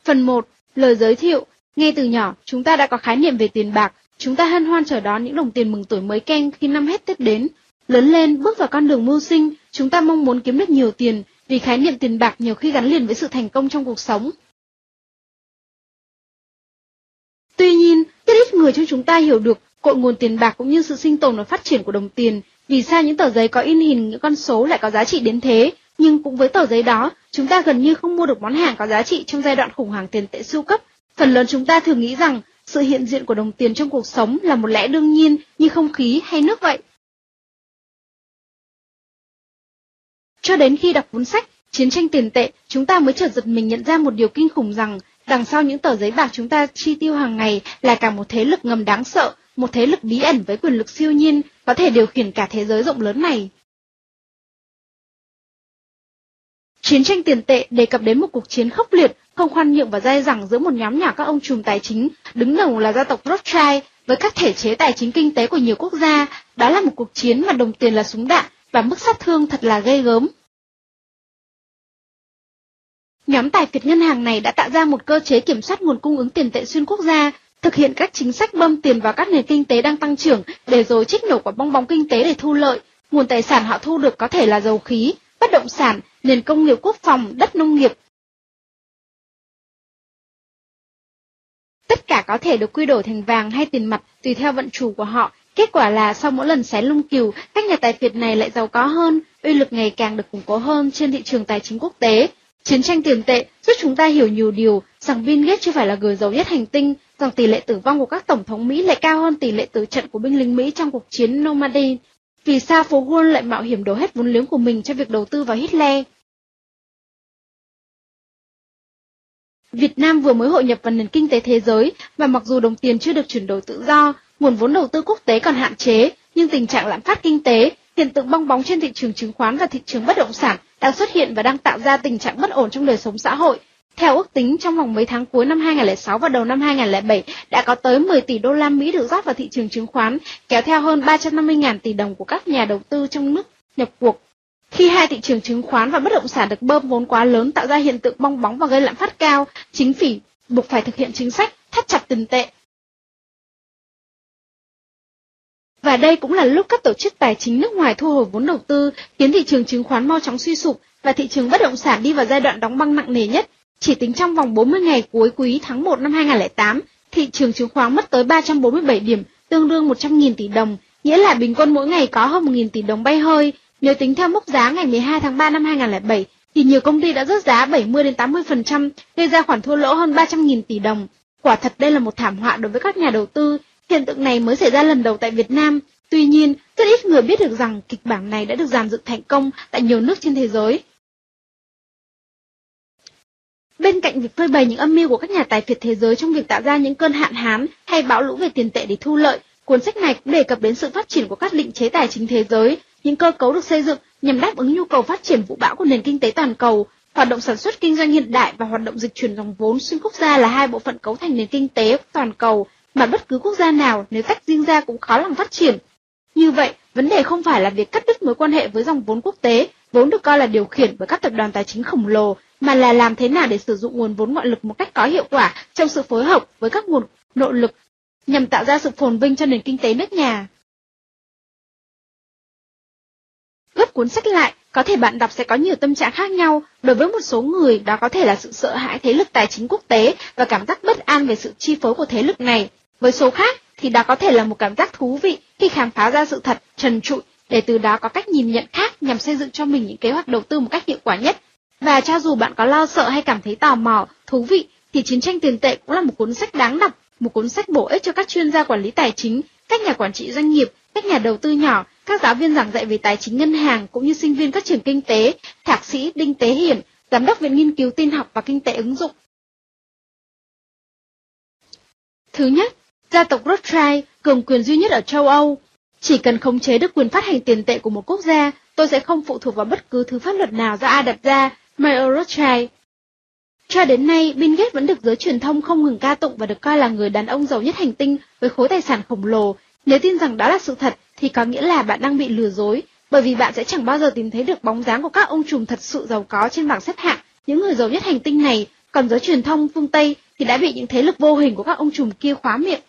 Phần 1. Lời giới thiệu. Ngay từ nhỏ, chúng ta đã có khái niệm về tiền bạc. Chúng ta hân hoan chờ đón những đồng tiền mừng tuổi mới keng khi năm hết Tết đến. Lớn lên, bước vào con đường mưu sinh, chúng ta mong muốn kiếm được nhiều tiền, vì khái niệm tiền bạc nhiều khi gắn liền với sự thành công trong cuộc sống. Tuy nhiên, rất ít người trong chúng ta hiểu được cội nguồn tiền bạc cũng như sự sinh tồn và phát triển của đồng tiền. Vì sao những tờ giấy có in hình những con số lại có giá trị đến thế? Nhưng cũng với tờ giấy đó, chúng ta gần như không mua được món hàng có giá trị trong giai đoạn khủng hoảng tiền tệ siêu cấp. Phần lớn chúng ta thường nghĩ rằng sự hiện diện của đồng tiền trong cuộc sống là một lẽ đương nhiên như không khí hay nước vậy. Cho đến khi đọc cuốn sách Chiến tranh tiền tệ, chúng ta mới chợt giật mình nhận ra một điều kinh khủng rằng đằng sau những tờ giấy bạc chúng ta chi tiêu hàng ngày là cả một thế lực ngầm đáng sợ, một thế lực bí ẩn với quyền lực siêu nhiên, có thể điều khiển cả thế giới rộng lớn này. Chiến tranh tiền tệ đề cập đến một cuộc chiến khốc liệt, không khoan nhượng và dai dẳng giữa một nhóm nhỏ các ông trùm tài chính, đứng đầu là gia tộc Rothschild, với các thể chế tài chính kinh tế của nhiều quốc gia. Đó là một cuộc chiến mà đồng tiền là súng đạn và mức sát thương thật là ghê gớm. Nhóm tài phiệt ngân hàng này đã tạo ra một cơ chế kiểm soát nguồn cung ứng tiền tệ xuyên quốc gia, thực hiện các chính sách bơm tiền vào các nền kinh tế đang tăng trưởng để rồi trích nổ quả bong bóng kinh tế để thu lợi. Nguồn tài sản họ thu được có thể là dầu khí, bất động sản, nền công nghiệp quốc phòng, đất nông nghiệp. Tất cả có thể được quy đổi thành vàng hay tiền mặt tùy theo vận chủ của họ. Kết quả là sau mỗi lần xé lung cừu, các nhà tài phiệt này lại giàu có hơn, uy lực ngày càng được củng cố hơn trên thị trường tài chính quốc tế. Chiến tranh tiền tệ giúp chúng ta hiểu nhiều điều, rằng Bill Gates chưa phải là người giàu nhất hành tinh, rằng tỷ lệ tử vong của các tổng thống Mỹ lại cao hơn tỷ lệ tử trận của binh lính Mỹ trong cuộc chiến Normandy. Vì sao phố Wall lại mạo hiểm đổ hết vốn liếng của mình cho việc đầu tư vào Hitler? Việt Nam vừa mới hội nhập vào nền kinh tế thế giới, và mặc dù đồng tiền chưa được chuyển đổi tự do, nguồn vốn đầu tư quốc tế còn hạn chế, nhưng tình trạng lạm phát kinh tế, hiện tượng bong bóng trên thị trường chứng khoán và thị trường bất động sản đang xuất hiện và đang tạo ra tình trạng bất ổn trong đời sống xã hội. Theo ước tính, trong vòng mấy tháng cuối năm 2006 và đầu năm 2007 đã có tới 10 tỷ đô la Mỹ được rót vào thị trường chứng khoán, kéo theo hơn 350.000 tỷ đồng của các nhà đầu tư trong nước nhập cuộc. Khi hai thị trường chứng khoán và bất động sản được bơm vốn quá lớn tạo ra hiện tượng bong bóng và gây lạm phát cao, chính phủ buộc phải thực hiện chính sách thắt chặt tiền tệ. Và đây cũng là lúc các tổ chức tài chính nước ngoài thu hồi vốn đầu tư, khiến thị trường chứng khoán mau chóng suy sụp và thị trường bất động sản đi vào giai đoạn đóng băng nặng nề nhất. Chỉ tính trong vòng 40 ngày cuối quý tháng 1 năm 2008, thị trường chứng khoán mất tới 347 điểm, tương đương 100.000 tỷ đồng, nghĩa là bình quân mỗi ngày có hơn 1.000 tỷ đồng bay hơi. Nếu tính theo mốc giá ngày 12 tháng 3 năm 2007, thì nhiều công ty đã rớt giá 70-80%, gây ra khoản thua lỗ hơn 300.000 tỷ đồng. Quả thật đây là một thảm họa đối với các nhà đầu tư. Hiện tượng này mới xảy ra lần đầu tại Việt Nam. Tuy nhiên, rất ít người biết được rằng kịch bản này đã được dàn dựng thành công tại nhiều nước trên thế giới. Bên cạnh việc phơi bày những âm mưu của các nhà tài phiệt thế giới trong việc tạo ra những cơn hạn hán hay bão lũ về tiền tệ để thu lợi, cuốn sách này cũng đề cập đến sự phát triển của các định chế tài chính thế giới, những cơ cấu được xây dựng nhằm đáp ứng nhu cầu phát triển vũ bão của nền kinh tế toàn cầu. Hoạt động sản xuất kinh doanh hiện đại và hoạt động dịch chuyển dòng vốn xuyên quốc gia là hai bộ phận cấu thành nền kinh tế toàn cầu mà bất cứ quốc gia nào nếu tách riêng ra cũng khó lòng phát triển. Như vậy, vấn đề không phải là việc cắt đứt mối quan hệ với dòng vốn quốc tế, vốn được coi là điều khiển bởi các tập đoàn tài chính khổng lồ, mà là làm thế nào để sử dụng nguồn vốn ngoại lực một cách có hiệu quả trong sự phối hợp với các nguồn nội lực nhằm tạo ra sự phồn vinh cho nền kinh tế nước nhà. Gấp cuốn sách lại, có thể bạn đọc sẽ có nhiều tâm trạng khác nhau. Đối với một số người, đó có thể là sự sợ hãi thế lực tài chính quốc tế và cảm giác bất an về sự chi phối của thế lực này. Với số khác, thì đó có thể là một cảm giác thú vị khi khám phá ra sự thật, trần trụi, để từ đó có cách nhìn nhận khác nhằm xây dựng cho mình những kế hoạch đầu tư một cách hiệu quả nhất. Và cho dù bạn có lo sợ hay cảm thấy tò mò, thú vị, thì Chiến tranh tiền tệ cũng là một cuốn sách đáng đọc, một cuốn sách bổ ích cho các chuyên gia quản lý tài chính, các nhà quản trị doanh nghiệp, các nhà đầu tư nhỏ, các giáo viên giảng dạy về tài chính ngân hàng cũng như sinh viên các trường kinh tế, thạc sĩ Đinh Tế Hiển, giám đốc Viện Nghiên cứu Tin học và Kinh tế ứng dụng. Thứ nhất, gia tộc Rothschild, cường quyền duy nhất ở châu Âu. Chỉ cần khống chế được quyền phát hành tiền tệ của một quốc gia, tôi sẽ không phụ thuộc vào bất cứ thứ pháp luật nào do ai đặt ra, Mayer Rothschild. Cho đến nay, Bill Gates vẫn được giới truyền thông không ngừng ca tụng và được coi là người đàn ông giàu nhất hành tinh với khối tài sản khổng lồ. Nếu tin rằng đó là sự thật, thì có nghĩa là bạn đang bị lừa dối, bởi vì bạn sẽ chẳng bao giờ tìm thấy được bóng dáng của các ông trùm thật sự giàu có trên bảng xếp hạng những người giàu nhất hành tinh này, còn giới truyền thông phương Tây thì đã bị những thế lực vô hình của các ông trùm kia khóa miệng.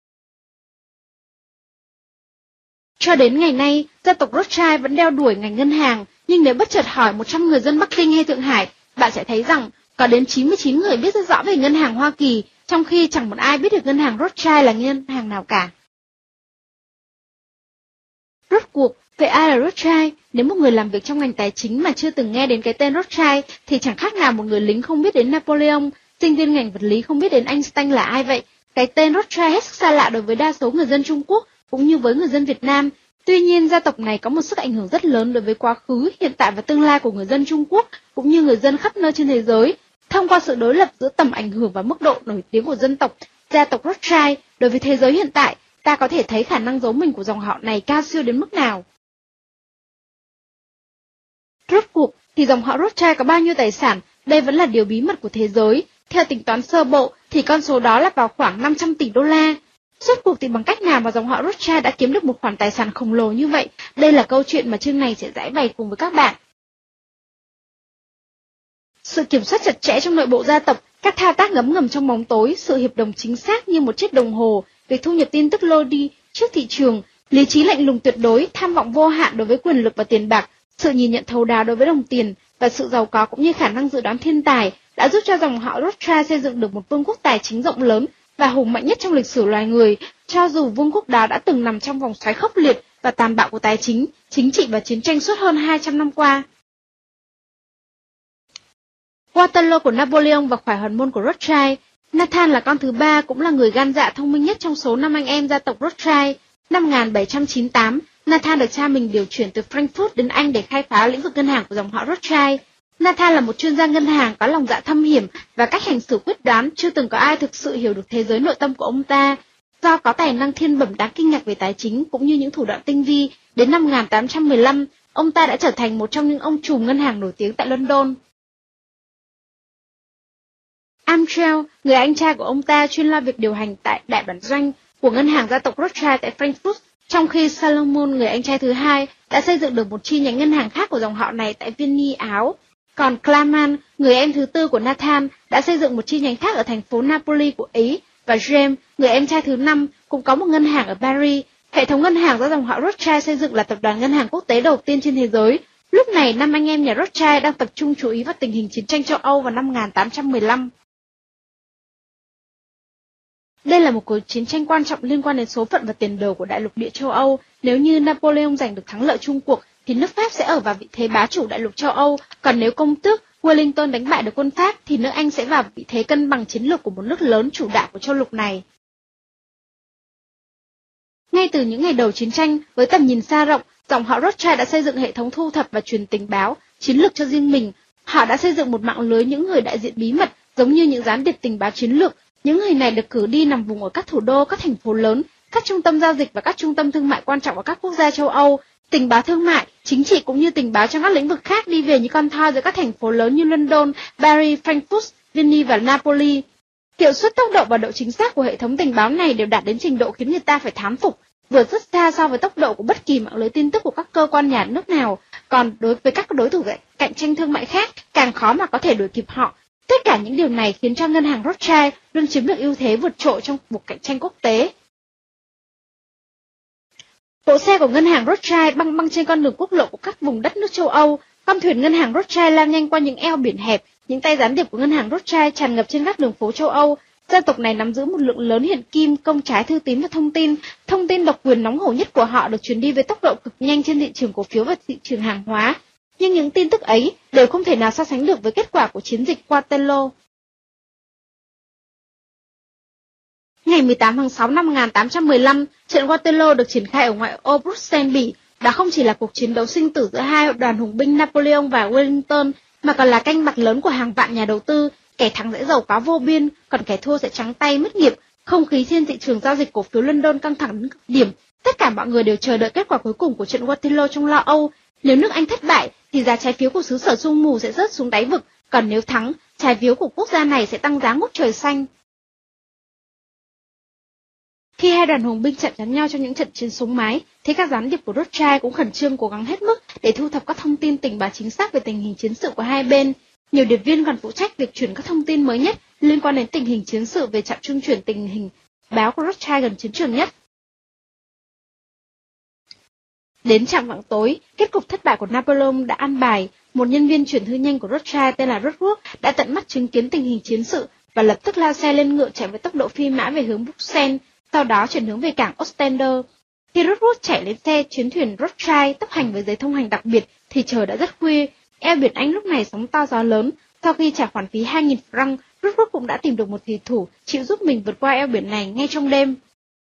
Cho đến ngày nay, gia tộc Rothschild vẫn đeo đuổi ngành ngân hàng, nhưng nếu bất chợt hỏi 100 người dân Bắc Kinh hay Thượng Hải, bạn sẽ thấy rằng có đến 99 người biết rất rõ về ngân hàng Hoa Kỳ, trong khi chẳng một ai biết được ngân hàng Rothschild là ngân hàng nào cả. Rốt cuộc, vậy ai là Rothschild? Nếu một người làm việc trong ngành tài chính mà chưa từng nghe đến cái tên Rothschild thì chẳng khác nào một người lính không biết đến Napoleon, sinh viên ngành vật lý không biết đến Einstein là ai vậy. Cái tên Rothschild hết sức xa lạ đối với đa số người dân Trung Quốc, cũng như với người dân Việt Nam. Tuy nhiên, gia tộc này có một sức ảnh hưởng rất lớn đối với quá khứ, hiện tại và tương lai của người dân Trung Quốc, cũng như người dân khắp nơi trên thế giới. Thông qua sự đối lập giữa tầm ảnh hưởng và mức độ nổi tiếng của dân tộc, gia tộc Rothschild đối với thế giới hiện tại, ta có thể thấy khả năng giấu mình của dòng họ này cao siêu đến mức nào. Rốt cuộc thì dòng họ Rothschild có bao nhiêu tài sản, đây vẫn là điều bí mật của thế giới. Theo tính toán sơ bộ thì con số đó là vào khoảng 500 tỷ đô la. Rốt cuộc thì bằng cách nào mà dòng họ Rothschild đã kiếm được một khoản tài sản khổng lồ như vậy? Đây là câu chuyện mà chương này sẽ giải bày cùng với các bạn. Sự kiểm soát chặt chẽ trong nội bộ gia tộc, các thao tác ngấm ngầm trong bóng tối, sự hiệp đồng chính xác như một chiếc đồng hồ, việc thu nhập tin tức lôi đi trước thị trường, lý trí lạnh lùng tuyệt đối, tham vọng vô hạn đối với quyền lực và tiền bạc, sự nhìn nhận thấu đáo đối với đồng tiền và sự giàu có cũng như khả năng dự đoán thiên tài đã giúp cho dòng họ Rothschild xây dựng được một vương quốc tài chính rộng lớn và hùng mạnh nhất trong lịch sử loài người, cho dù vương quốc đó đã từng nằm trong vòng xoáy khốc liệt và tàn bạo của tài chính, chính trị và chiến tranh suốt hơn 200 năm qua. Waterloo của Napoleon và khải hoàn môn của Rothschild. Nathan là con thứ ba, cũng là người gan dạ thông minh nhất trong số 5 anh em gia tộc Rothschild. Năm 1798, Nathan được cha mình điều chuyển từ Frankfurt đến Anh để khai phá lĩnh vực ngân hàng của dòng họ Rothschild. Nathan là một chuyên gia ngân hàng có lòng dạ thâm hiểm và cách hành xử quyết đoán, chưa từng có ai thực sự hiểu được thế giới nội tâm của ông ta. Do có tài năng thiên bẩm đáng kinh ngạc về tài chính cũng như những thủ đoạn tinh vi, đến năm 1815, ông ta đã trở thành một trong những ông trùm ngân hàng nổi tiếng tại London. Amschel, người anh trai của ông ta, chuyên lo việc điều hành tại đại bản doanh của ngân hàng gia tộc Rothschild tại Frankfurt, trong khi Salomon, người anh trai thứ hai, đã xây dựng được một chi nhánh ngân hàng khác của dòng họ này tại Vienna, Áo. Còn Klaman, người em thứ tư của Nathan, đã xây dựng một chi nhánh khác ở thành phố Napoli của Ý, và James, người em trai thứ năm, cũng có một ngân hàng ở Paris. Hệ thống ngân hàng do dòng họ Rothschild xây dựng là tập đoàn ngân hàng quốc tế đầu tiên trên thế giới. Lúc này, 5 anh em nhà Rothschild đang tập trung chú ý vào tình hình chiến tranh châu Âu vào năm 1815. Đây là một cuộc chiến tranh quan trọng liên quan đến số phận và tiền đồ của đại lục địa châu Âu. Nếu như Napoleon giành được thắng lợi chung cuộc, thì nước Pháp sẽ ở vào vị thế bá chủ đại lục châu Âu, còn nếu công tước Wellington đánh bại được quân Pháp, thì nước Anh sẽ vào vị thế cân bằng chiến lược của một nước lớn chủ đạo của châu lục này. Ngay từ những ngày đầu chiến tranh, với tầm nhìn xa rộng, dòng họ Rothschild đã xây dựng hệ thống thu thập và truyền tình báo, chiến lược cho riêng mình. Họ đã xây dựng một mạng lưới những người đại diện bí mật, giống như những gián điệp tình báo chiến lược. Những người này được cử đi nằm vùng ở các thủ đô, các thành phố lớn, các trung tâm giao dịch và các trung tâm thương mại quan trọng ở các quốc gia châu Âu. Tình báo thương mại, chính trị cũng như tình báo trong các lĩnh vực khác đi về như con thoi giữa các thành phố lớn như London, Paris, Frankfurt, Vienna và Napoli. Hiệu suất, tốc độ và độ chính xác của hệ thống tình báo này đều đạt đến trình độ khiến người ta phải thán phục, vượt rất xa so với tốc độ của bất kỳ mạng lưới tin tức của các cơ quan nhà nước nào. Còn đối với các đối thủ cạnh tranh thương mại khác, càng khó mà có thể đuổi kịp họ. Tất cả những điều này khiến cho ngân hàng Rothschild luôn chiếm được ưu thế vượt trội trong cuộc cạnh tranh quốc tế. Cỗ xe của ngân hàng Rothschild băng băng trên con đường quốc lộ của các vùng đất nước châu Âu. Con thuyền ngân hàng Rothschild lao nhanh qua những eo biển hẹp. Những tay gián điệp của ngân hàng Rothschild tràn ngập trên các đường phố châu Âu. Gia tộc này nắm giữ một lượng lớn hiện kim, công trái, thư tín và thông tin. Thông tin độc quyền nóng hổi nhất của họ được truyền đi với tốc độ cực nhanh trên thị trường cổ phiếu và thị trường hàng hóa. Nhưng những tin tức ấy đều không thể nào so sánh được với kết quả của chiến dịch Waterloo. Ngày 18 tháng 6 năm 1815, trận Waterloo được triển khai ở ngoại ô Bruxelles, Bỉ. Đó không chỉ là cuộc chiến đấu sinh tử giữa hai đoàn hùng binh Napoleon và Wellington, mà còn là canh bạc lớn của hàng vạn nhà đầu tư. Kẻ thắng sẽ giàu có vô biên, còn kẻ thua sẽ trắng tay mất nghiệp. Không khí trên thị trường giao dịch cổ phiếu London căng thẳng đến cực điểm. Tất cả mọi người đều chờ đợi kết quả cuối cùng của trận Waterloo trong lo âu. Nếu nước Anh thất bại, thì giá trái phiếu của xứ sở sương mù sẽ rớt xuống đáy vực, còn nếu thắng, trái phiếu của quốc gia này sẽ tăng giá ngút trời xanh. Khi hai đoàn hùng binh chạm trán nhau trong những trận chiến súng mái, thì các gián điệp của Rothschild cũng khẩn trương cố gắng hết mức để thu thập các thông tin tình báo chính xác về tình hình chiến sự của hai bên. Nhiều điệp viên còn phụ trách việc chuyển các thông tin mới nhất liên quan đến tình hình chiến sự về trạm trung chuyển tình hình báo của Rothschild gần chiến trường nhất. Đến chạng vạng tối, kết cục thất bại của Napoleon đã an bài. Một nhân viên chuyển thư nhanh của Rothschild tên là Rothschild đã tận mắt chứng kiến tình hình chiến sự và lập tức lao xe lên ngựa chạy với tốc độ phi mã về hướng Bruxelles, sau đó chuyển hướng về cảng Ostende. Khi Rothschild chạy lên xe chuyến thuyền Rothschild tốc hành với giấy thông hành đặc biệt thì trời đã rất khuya. Eo biển Anh lúc này sóng to gió lớn. Sau khi trả khoản phí 2.000 franc, Rothschild cũng đã tìm được một thủy thủ chịu giúp mình vượt qua eo biển này ngay trong đêm.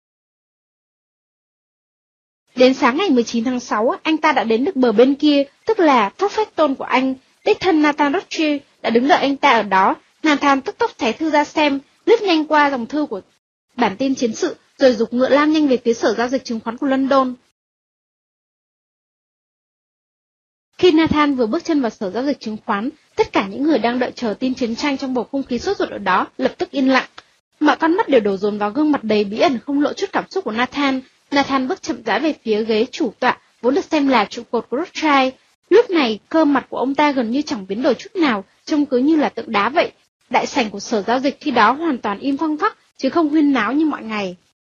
Đến sáng ngày 19 tháng 6, anh ta đã đến được bờ bên kia, tức là Pfaffenton của Anh. Đích thân Nathan Rothschild đã đứng đợi anh ta ở đó. Nathan tức tốc xé thư ra xem, lướt nhanh qua dòng thư của bản tin chiến sự, rồi giục ngựa lao nhanh về phía sở giao dịch chứng khoán của London. Khi Nathan vừa bước chân vào sở giao dịch chứng khoán, tất cả những người đang đợi chờ tin chiến tranh trong bầu không khí sốt ruột ở đó lập tức yên lặng. Mọi con mắt đều đổ dồn vào gương mặt đầy bí ẩn không lộ chút cảm xúc của Nathan. Nathan bước chậm rãi về phía ghế chủ tọa, vốn được xem là trụ cột của Rothschild. Lúc này, cơ mặt của ông ta gần như chẳng biến đổi chút nào, trông cứ như là tượng đá vậy. Đại sảnh của sở giao dịch khi đó hoàn toàn im phăng phắc, chứ không huyên náo như mọi ngày.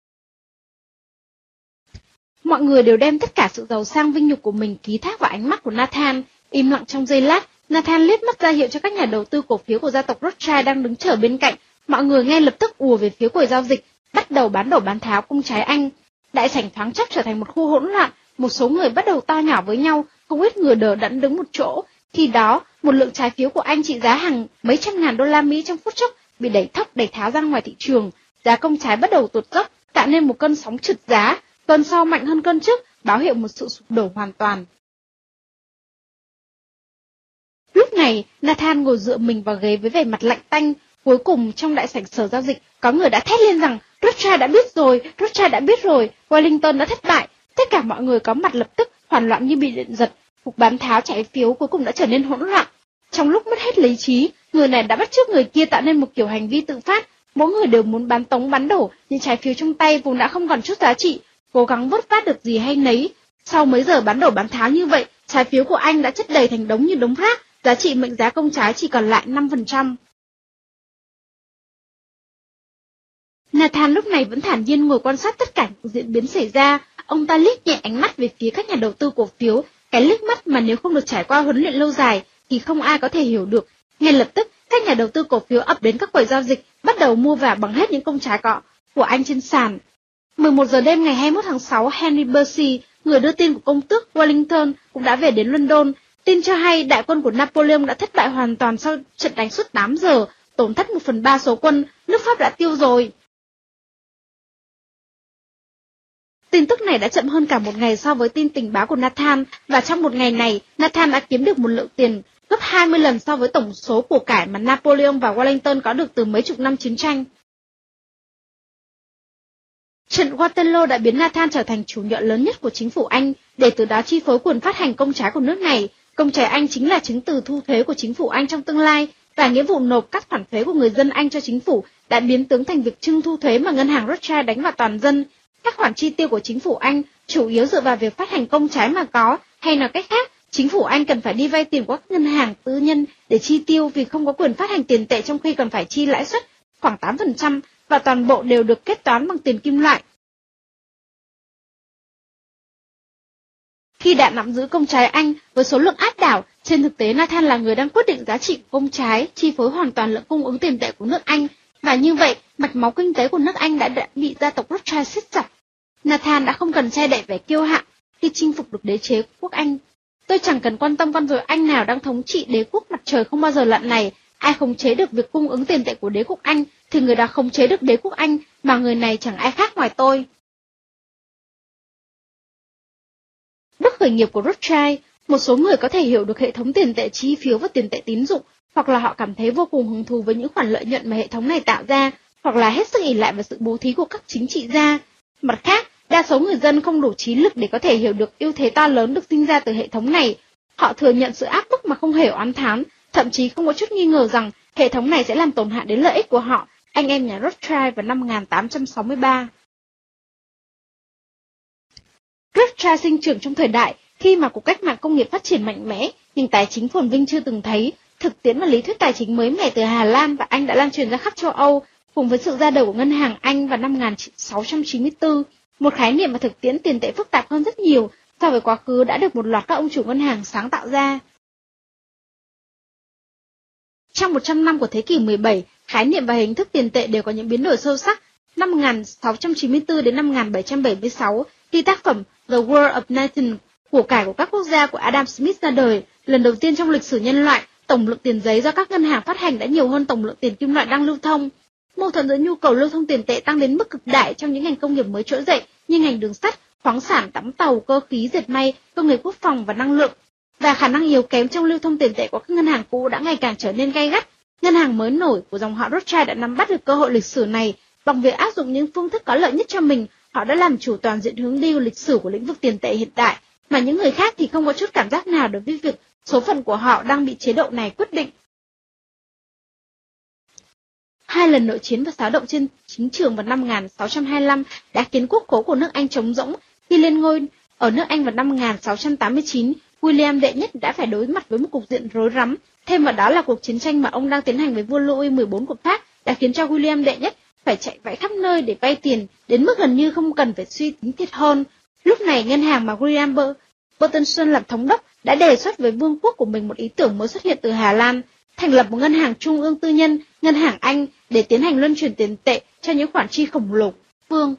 Mọi người đều đem tất cả sự giàu sang vinh nhục của mình ký thác vào ánh mắt của Nathan. Im lặng trong giây lát, Nathan liếc mắt ra hiệu cho các nhà đầu tư cổ phiếu của gia tộc Rothschild đang đứng chờ bên cạnh. Mọi người ngay lập tức ùa về phía quầy giao dịch, bắt đầu bán đổ bán tháo cung trái Anh. Đại sảnh thoáng chốc trở thành một khu hỗn loạn, một số người bắt đầu to nhỏ với nhau, không ít người đờ đẫn đứng một chỗ. Khi đó, một lượng trái phiếu của Anh trị giá hàng mấy trăm ngàn đô la Mỹ trong phút chốc bị đẩy thốc đẩy tháo ra ngoài thị trường. Giá công trái bắt đầu tụt dốc, tạo nên một cơn sóng trượt giá. Cơn sau mạnh hơn cơn trước, báo hiệu một sự sụp đổ hoàn toàn. Lúc này, Nathan ngồi dựa mình vào ghế với vẻ mặt lạnh tanh. Cuối cùng, trong đại sảnh sở giao dịch, có người đã thét lên rằng Rothschild đã biết rồi, Rothschild đã biết rồi, Wellington đã thất bại. Tất cả mọi người có mặt lập tức hoảng loạn như bị điện giật. Cuộc bán tháo trái phiếu cuối cùng đã trở nên hỗn loạn. Trong lúc mất hết lý trí, người này đã bắt chước người kia tạo nên một kiểu hành vi tự phát. Mỗi người đều muốn bán tống bán đổ những trái phiếu trong tay vốn đã không còn chút giá trị, cố gắng vớt vát được gì hay nấy. Sau mấy giờ bán đổ bán tháo như vậy, trái phiếu của Anh đã chất đầy thành đống như đống rác, giá trị mệnh giá công trái chỉ còn lại 5%. Nathan lúc này vẫn thản nhiên ngồi quan sát tất cả những diễn biến xảy ra. Ông ta liếc nhẹ ánh mắt về phía các nhà đầu tư cổ phiếu, cái liếc mắt mà nếu không được trải qua huấn luyện lâu dài thì không ai có thể hiểu được. Ngay lập tức, các nhà đầu tư cổ phiếu ập đến các quầy giao dịch, bắt đầu mua vào bằng hết những công trái của Anh trên sàn. 11 giờ đêm ngày 21 tháng 6, Henry Percy, người đưa tin của công tước Wellington, cũng đã về đến London. Tin cho hay đại quân của Napoleon đã thất bại hoàn toàn sau trận đánh suốt 8 giờ, tổn thất 1/3 số quân, nước Pháp đã tiêu rồi. Tin tức này đã chậm hơn cả một ngày so với tin tình báo của Nathan, và trong một ngày này, Nathan đã kiếm được một lượng tiền gấp 20 lần so với tổng số của cải mà Napoleon và Wellington có được từ mấy chục năm chiến tranh. Trận Waterloo đã biến Nathan trở thành chủ nợ lớn nhất của chính phủ Anh, để từ đó chi phối quyền phát hành công trái của nước này. Công trái Anh chính là chứng từ thu thuế của chính phủ Anh trong tương lai, và nghĩa vụ nộp các khoản thuế của người dân Anh cho chính phủ đã biến tướng thành việc trưng thu thuế mà ngân hàng Rothschild đánh vào toàn dân. Các khoản chi tiêu của chính phủ Anh chủ yếu dựa vào việc phát hành công trái mà có, hay nói cách khác, chính phủ Anh cần phải đi vay tiền của các ngân hàng tư nhân để chi tiêu vì không có quyền phát hành tiền tệ, trong khi còn phải chi lãi suất khoảng 8%, và toàn bộ đều được kết toán bằng tiền kim loại. Khi đã nắm giữ công trái Anh với số lượng áp đảo, trên thực tế Nathan là người đang quyết định giá trị của công trái, chi phối hoàn toàn lượng cung ứng tiền tệ của nước Anh, và như vậy, mạch máu kinh tế của nước Anh đã bị gia tộc Rothschild siết chặt. Nathan đã không cần che đậy vẻ kiêu hãnh khi chinh phục được đế chế quốc Anh. Tôi chẳng cần quan tâm con rối Anh nào đang thống trị đế quốc mặt trời không bao giờ lặn này. Ai khống chế được việc cung ứng tiền tệ của đế quốc Anh thì người đó khống chế được đế quốc Anh, mà người này chẳng ai khác ngoài tôi. Bước khởi nghiệp của Rothschild, một số người có thể hiểu được hệ thống tiền tệ chi phiếu và tiền tệ tín dụng, hoặc là họ cảm thấy vô cùng hứng thú với những khoản lợi nhuận mà hệ thống này tạo ra, hoặc là hết sức ỷ lại vào sự bố thí của các chính trị gia. Mặt khác, đa số người dân không đủ trí lực để có thể hiểu được ưu thế to lớn được sinh ra từ hệ thống này. Họ thừa nhận sự áp bức mà không hề oán thán, thậm chí không có chút nghi ngờ rằng hệ thống này sẽ làm tổn hại đến lợi ích của họ, anh em nhà Rothschild vào năm 1863. Rothschild sinh trưởng trong thời đại khi mà cuộc cách mạng công nghiệp phát triển mạnh mẽ, nhưng tài chính phồn vinh chưa từng thấy. Thực tiễn và lý thuyết tài chính mới mẻ từ Hà Lan và Anh đã lan truyền ra khắp châu Âu, cùng với sự ra đời của ngân hàng Anh vào năm 1694, một khái niệm và thực tiễn tiền tệ phức tạp hơn rất nhiều so với quá khứ đã được một loạt các ông chủ ngân hàng sáng tạo ra. Trong 100 năm của thế kỷ 17, khái niệm và hình thức tiền tệ đều có những biến đổi sâu sắc. Năm 1694 đến năm 1776, khi tác phẩm The World of Nations, của cải của các quốc gia của Adam Smith ra đời, lần đầu tiên trong lịch sử nhân loại, tổng lượng tiền giấy do các ngân hàng phát hành đã nhiều hơn tổng lượng tiền kim loại đang lưu thông. Mâu thuẫn giữa nhu cầu lưu thông tiền tệ tăng đến mức cực đại trong những ngành công nghiệp mới trỗi dậy như ngành đường sắt, khoáng sản, đóng tàu, cơ khí, dệt may, công nghiệp quốc phòng và năng lượng. Và khả năng yếu kém trong lưu thông tiền tệ của các ngân hàng cũ đã ngày càng trở nên gay gắt. Ngân hàng mới nổi của dòng họ Rothschild đã nắm bắt được cơ hội lịch sử này. Bằng việc áp dụng những phương thức có lợi nhất cho mình, họ đã làm chủ toàn diện hướng đi của lịch sử của lĩnh vực tiền tệ hiện tại, mà những người khác thì không có chút cảm giác nào đối với việc số phận của họ đang bị chế độ này quyết định. Hai lần nội chiến và xáo động trên chính trường vào năm 1625 đã khiến quốc khố của nước Anh trống rỗng. Khi lên ngôi ở nước Anh vào năm 1689, William đệ nhất đã phải đối mặt với một cục diện rối rắm. Thêm vào đó là cuộc chiến tranh mà ông đang tiến hành với vua Louis XIV của Pháp đã khiến cho William đệ nhất phải chạy vãi khắp nơi để vay tiền, đến mức gần như không cần phải suy tính thiệt hơn. Lúc này, ngân hàng mà William Burtonson làm thống đốc đã đề xuất với vương quốc của mình một ý tưởng mới xuất hiện từ Hà Lan, thành lập một ngân hàng trung ương tư nhân, ngân hàng Anh, để tiến hành luân chuyển tiền tệ cho những khoản chi khổng lồ phương.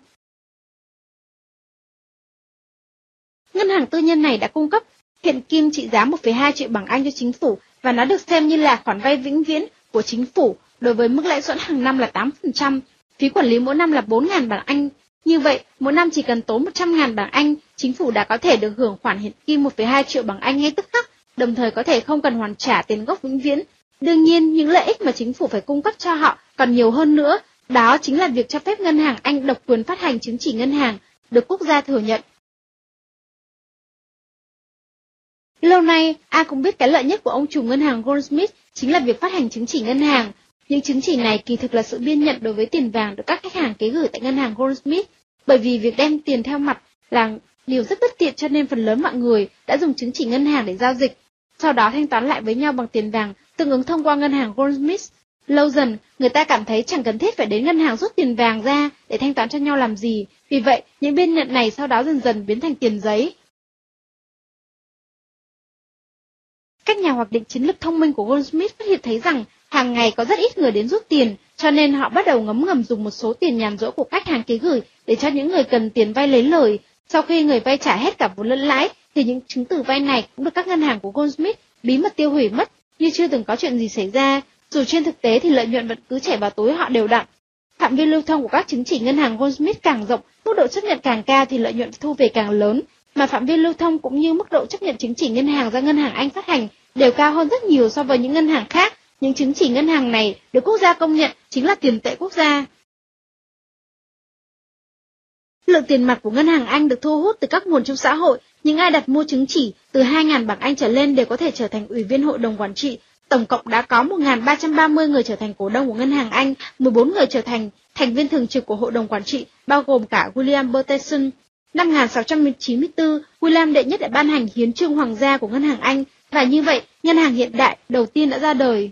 Ngân hàng tư nhân này đã cung cấp hiện kim trị giá 1,2 triệu bảng Anh cho chính phủ, và nó được xem như là khoản vay vĩnh viễn của chính phủ đối với mức lãi suất hàng năm là 8%, phí quản lý mỗi năm là 4.000 bảng Anh. Như vậy, mỗi năm chỉ cần tốn 100.000 bảng Anh, chính phủ đã có thể được hưởng khoản hiện kim 1,2 triệu bảng Anh ngay tức khắc, đồng thời có thể không cần hoàn trả tiền gốc vĩnh viễn. Đương nhiên, những lợi ích mà chính phủ phải cung cấp cho họ còn nhiều hơn nữa, đó chính là việc cho phép ngân hàng Anh độc quyền phát hành chứng chỉ ngân hàng, được quốc gia thừa nhận. Lâu nay, ai cũng biết cái lợi nhất của ông chủ ngân hàng Goldsmith chính là việc phát hành chứng chỉ ngân hàng. Những chứng chỉ này kỳ thực là sự biên nhận đối với tiền vàng được các khách hàng ký gửi tại ngân hàng Goldsmith, bởi vì việc đem tiền theo mặt là điều rất bất tiện, cho nên phần lớn mọi người đã dùng chứng chỉ ngân hàng để giao dịch, sau đó thanh toán lại với nhau bằng tiền vàng tương ứng thông qua ngân hàng Goldsmith. Lâu dần, người ta cảm thấy chẳng cần thiết phải đến ngân hàng rút tiền vàng ra để thanh toán cho nhau làm gì, vì vậy những biên nhận này sau đó dần dần biến thành tiền giấy. Các nhà hoạch định chiến lược thông minh của Goldsmith phát hiện thấy rằng hàng ngày có rất ít người đến rút tiền, cho nên họ bắt đầu ngấm ngầm dùng một số tiền nhàn rỗi của khách hàng ký gửi để cho những người cần tiền vay lấy lời. Sau khi người vay trả hết cả vốn lẫn lãi, thì những chứng từ vay này cũng được các ngân hàng của Goldsmith bí mật tiêu hủy mất, như chưa từng có chuyện gì xảy ra, dù trên thực tế thì lợi nhuận vẫn cứ chảy vào túi họ đều đặn. Phạm vi lưu thông của các chứng chỉ ngân hàng Goldsmith càng rộng, mức độ chấp nhận càng cao thì lợi nhuận thu về càng lớn, mà phạm vi lưu thông cũng như mức độ chấp nhận chứng chỉ ngân hàng do ngân hàng Anh phát hành đều cao hơn rất nhiều so với những ngân hàng khác. Những chứng chỉ ngân hàng này được quốc gia công nhận chính là tiền tệ quốc gia. Lượng tiền mặt của ngân hàng Anh được thu hút từ các nguồn trong xã hội. Những ai đặt mua chứng chỉ từ 2.000 bảng Anh trở lên đều có thể trở thành ủy viên hội đồng quản trị. Tổng cộng đã có 1.330 người trở thành cổ đông của ngân hàng Anh, 14 người trở thành thành viên thường trực của hội đồng quản trị, bao gồm cả William Burtonson. Năm 1694, William đệ nhất đã ban hành hiến chương hoàng gia của ngân hàng Anh, và như vậy, ngân hàng hiện đại đầu tiên đã ra đời.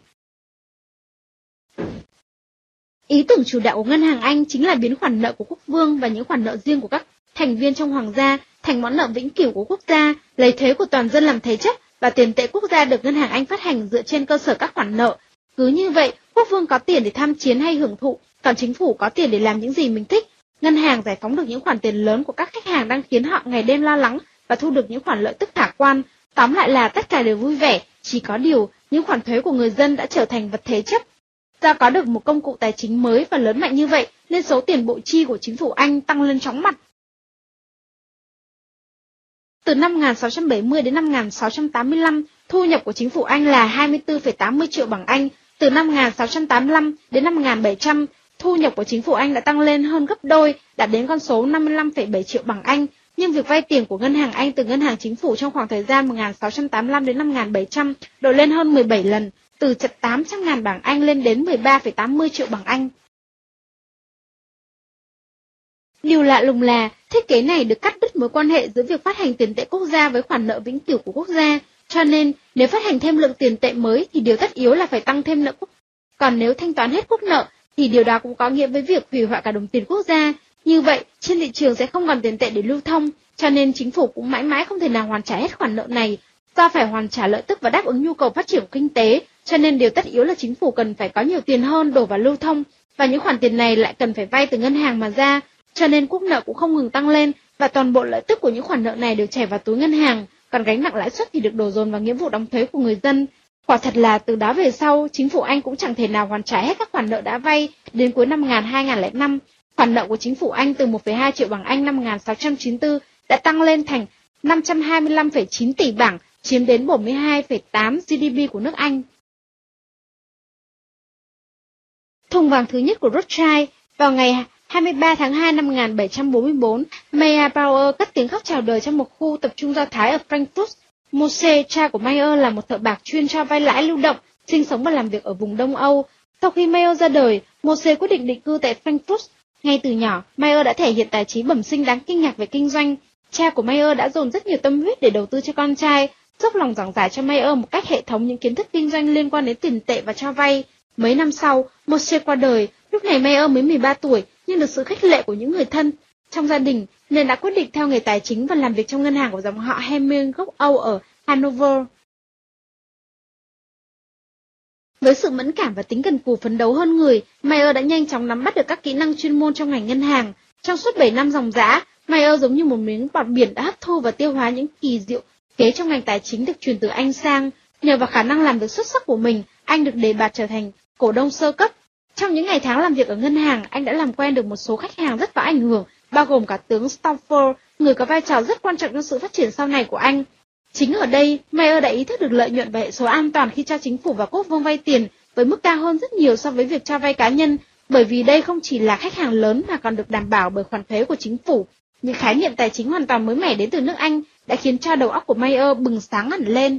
Ý tưởng chủ đạo của ngân hàng Anh chính là biến khoản nợ của quốc vương và những khoản nợ riêng của các thành viên trong hoàng gia thành món nợ vĩnh cửu của quốc gia, lấy thuế của toàn dân làm thế chấp, và tiền tệ quốc gia được ngân hàng Anh phát hành dựa trên cơ sở các khoản nợ. Cứ như vậy, quốc vương có tiền để tham chiến hay hưởng thụ, còn chính phủ có tiền để làm những gì mình thích. Ngân hàng giải phóng được những khoản tiền lớn của các khách hàng đang khiến họ ngày đêm lo lắng và thu được những khoản lợi tức khả quan. Tóm lại là tất cả đều vui vẻ, chỉ có điều những khoản thuế của người dân đã trở thành vật thế chấp. Do có được một công cụ tài chính mới và lớn mạnh như vậy, nên số tiền bội chi của chính phủ Anh tăng lên chóng mặt. Từ năm 1670 đến năm 1685, thu nhập của chính phủ Anh là 24,80 triệu bảng Anh. Từ năm 1685 đến năm 1700, thu nhập của chính phủ Anh đã tăng lên hơn gấp đôi, đạt đến con số 55,7 triệu bảng Anh. Nhưng việc vay tiền của ngân hàng Anh từ ngân hàng chính phủ trong khoảng thời gian 1685 đến năm 1700 đổi lên hơn 17 lần, từ chật 800.000 bảng Anh lên đến 13,80 triệu bảng Anh. Điều lạ lùng là, thiết kế này được cắt đứt mối quan hệ giữa việc phát hành tiền tệ quốc gia với khoản nợ vĩnh cửu của quốc gia. Cho nên, nếu phát hành thêm lượng tiền tệ mới thì điều tất yếu là phải tăng thêm nợ quốc. Còn nếu thanh toán hết quốc nợ, thì điều đó cũng có nghĩa với việc hủy hoại cả đồng tiền quốc gia. Như vậy, trên thị trường sẽ không còn tiền tệ để lưu thông, cho nên chính phủ cũng mãi mãi không thể nào hoàn trả hết khoản nợ này. Do phải hoàn trả lợi tức và đáp ứng nhu cầu phát triển của kinh tế, cho nên điều tất yếu là chính phủ cần phải có nhiều tiền hơn đổ vào lưu thông, và những khoản tiền này lại cần phải vay từ ngân hàng mà ra, cho nên quốc nợ cũng không ngừng tăng lên, và toàn bộ lợi tức của những khoản nợ này đều chảy vào túi ngân hàng, còn gánh nặng lãi suất thì được đổ dồn vào nghĩa vụ đóng thuế của người dân. Quả thật là từ đó về sau, chính phủ Anh cũng chẳng thể nào hoàn trả hết các khoản nợ đã vay. Đến cuối năm 2005, khoản nợ của chính phủ Anh từ 1,2 triệu bảng Anh năm 1694 đã tăng lên thành 525,9 tỷ bảng, chiếm đến 42,8 GDP của nước Anh. Thùng vàng thứ nhất của Rothschild. Vào ngày 23 tháng 2 năm 1744, Meyer Bauer cất tiếng khóc chào đời trong một khu tập trung Do Thái ở Frankfurt. Moshe, cha của Meyer, là một thợ bạc chuyên cho vay lãi lưu động, sinh sống và làm việc ở vùng Đông Âu. Sau khi Meyer ra đời, Moshe quyết định định cư tại Frankfurt. Ngay từ nhỏ, Meyer đã thể hiện tài trí bẩm sinh đáng kinh ngạc về kinh doanh. Cha của Meyer đã dồn rất nhiều tâm huyết để đầu tư cho con trai, dốc lòng giảng giải cho Meyer một cách hệ thống những kiến thức kinh doanh liên quan đến tiền tệ và cho vay. Mấy năm sau, Moshe qua đời. Lúc này Meyer mới 13 tuổi, nhưng được sự khích lệ của những người thân trong gia đình nên đã quyết định theo nghề tài chính và làm việc trong ngân hàng của dòng họ Hemming gốc Âu ở Hanover. Với sự mẫn cảm và tính cần cù phấn đấu hơn người, Meyer đã nhanh chóng nắm bắt được các kỹ năng chuyên môn trong ngành ngân hàng. Trong suốt 7 năm ròng rã, Meyer giống như một miếng bọt biển đã hấp thu và tiêu hóa những kỳ diệu kế trong ngành tài chính được truyền từ Anh sang. Nhờ vào khả năng làm việc xuất sắc của mình, anh được đề bạt trở thành cổ đông sơ cấp. Trong những ngày tháng làm việc ở ngân hàng, anh đã làm quen được một số khách hàng rất có ảnh hưởng, bao gồm cả tướng Stauffer, người có vai trò rất quan trọng trong sự phát triển sau này của anh. Chính ở đây, Meyer đã ý thức được lợi nhuận và hệ số an toàn khi cho chính phủ và quốc vương vay tiền với mức cao hơn rất nhiều so với việc cho vay cá nhân, bởi vì đây không chỉ là khách hàng lớn mà còn được đảm bảo bởi khoản thuế của chính phủ. Những khái niệm tài chính hoàn toàn mới mẻ đến từ nước Anh đã khiến cho đầu óc của Meyer bừng sáng hẳn lên.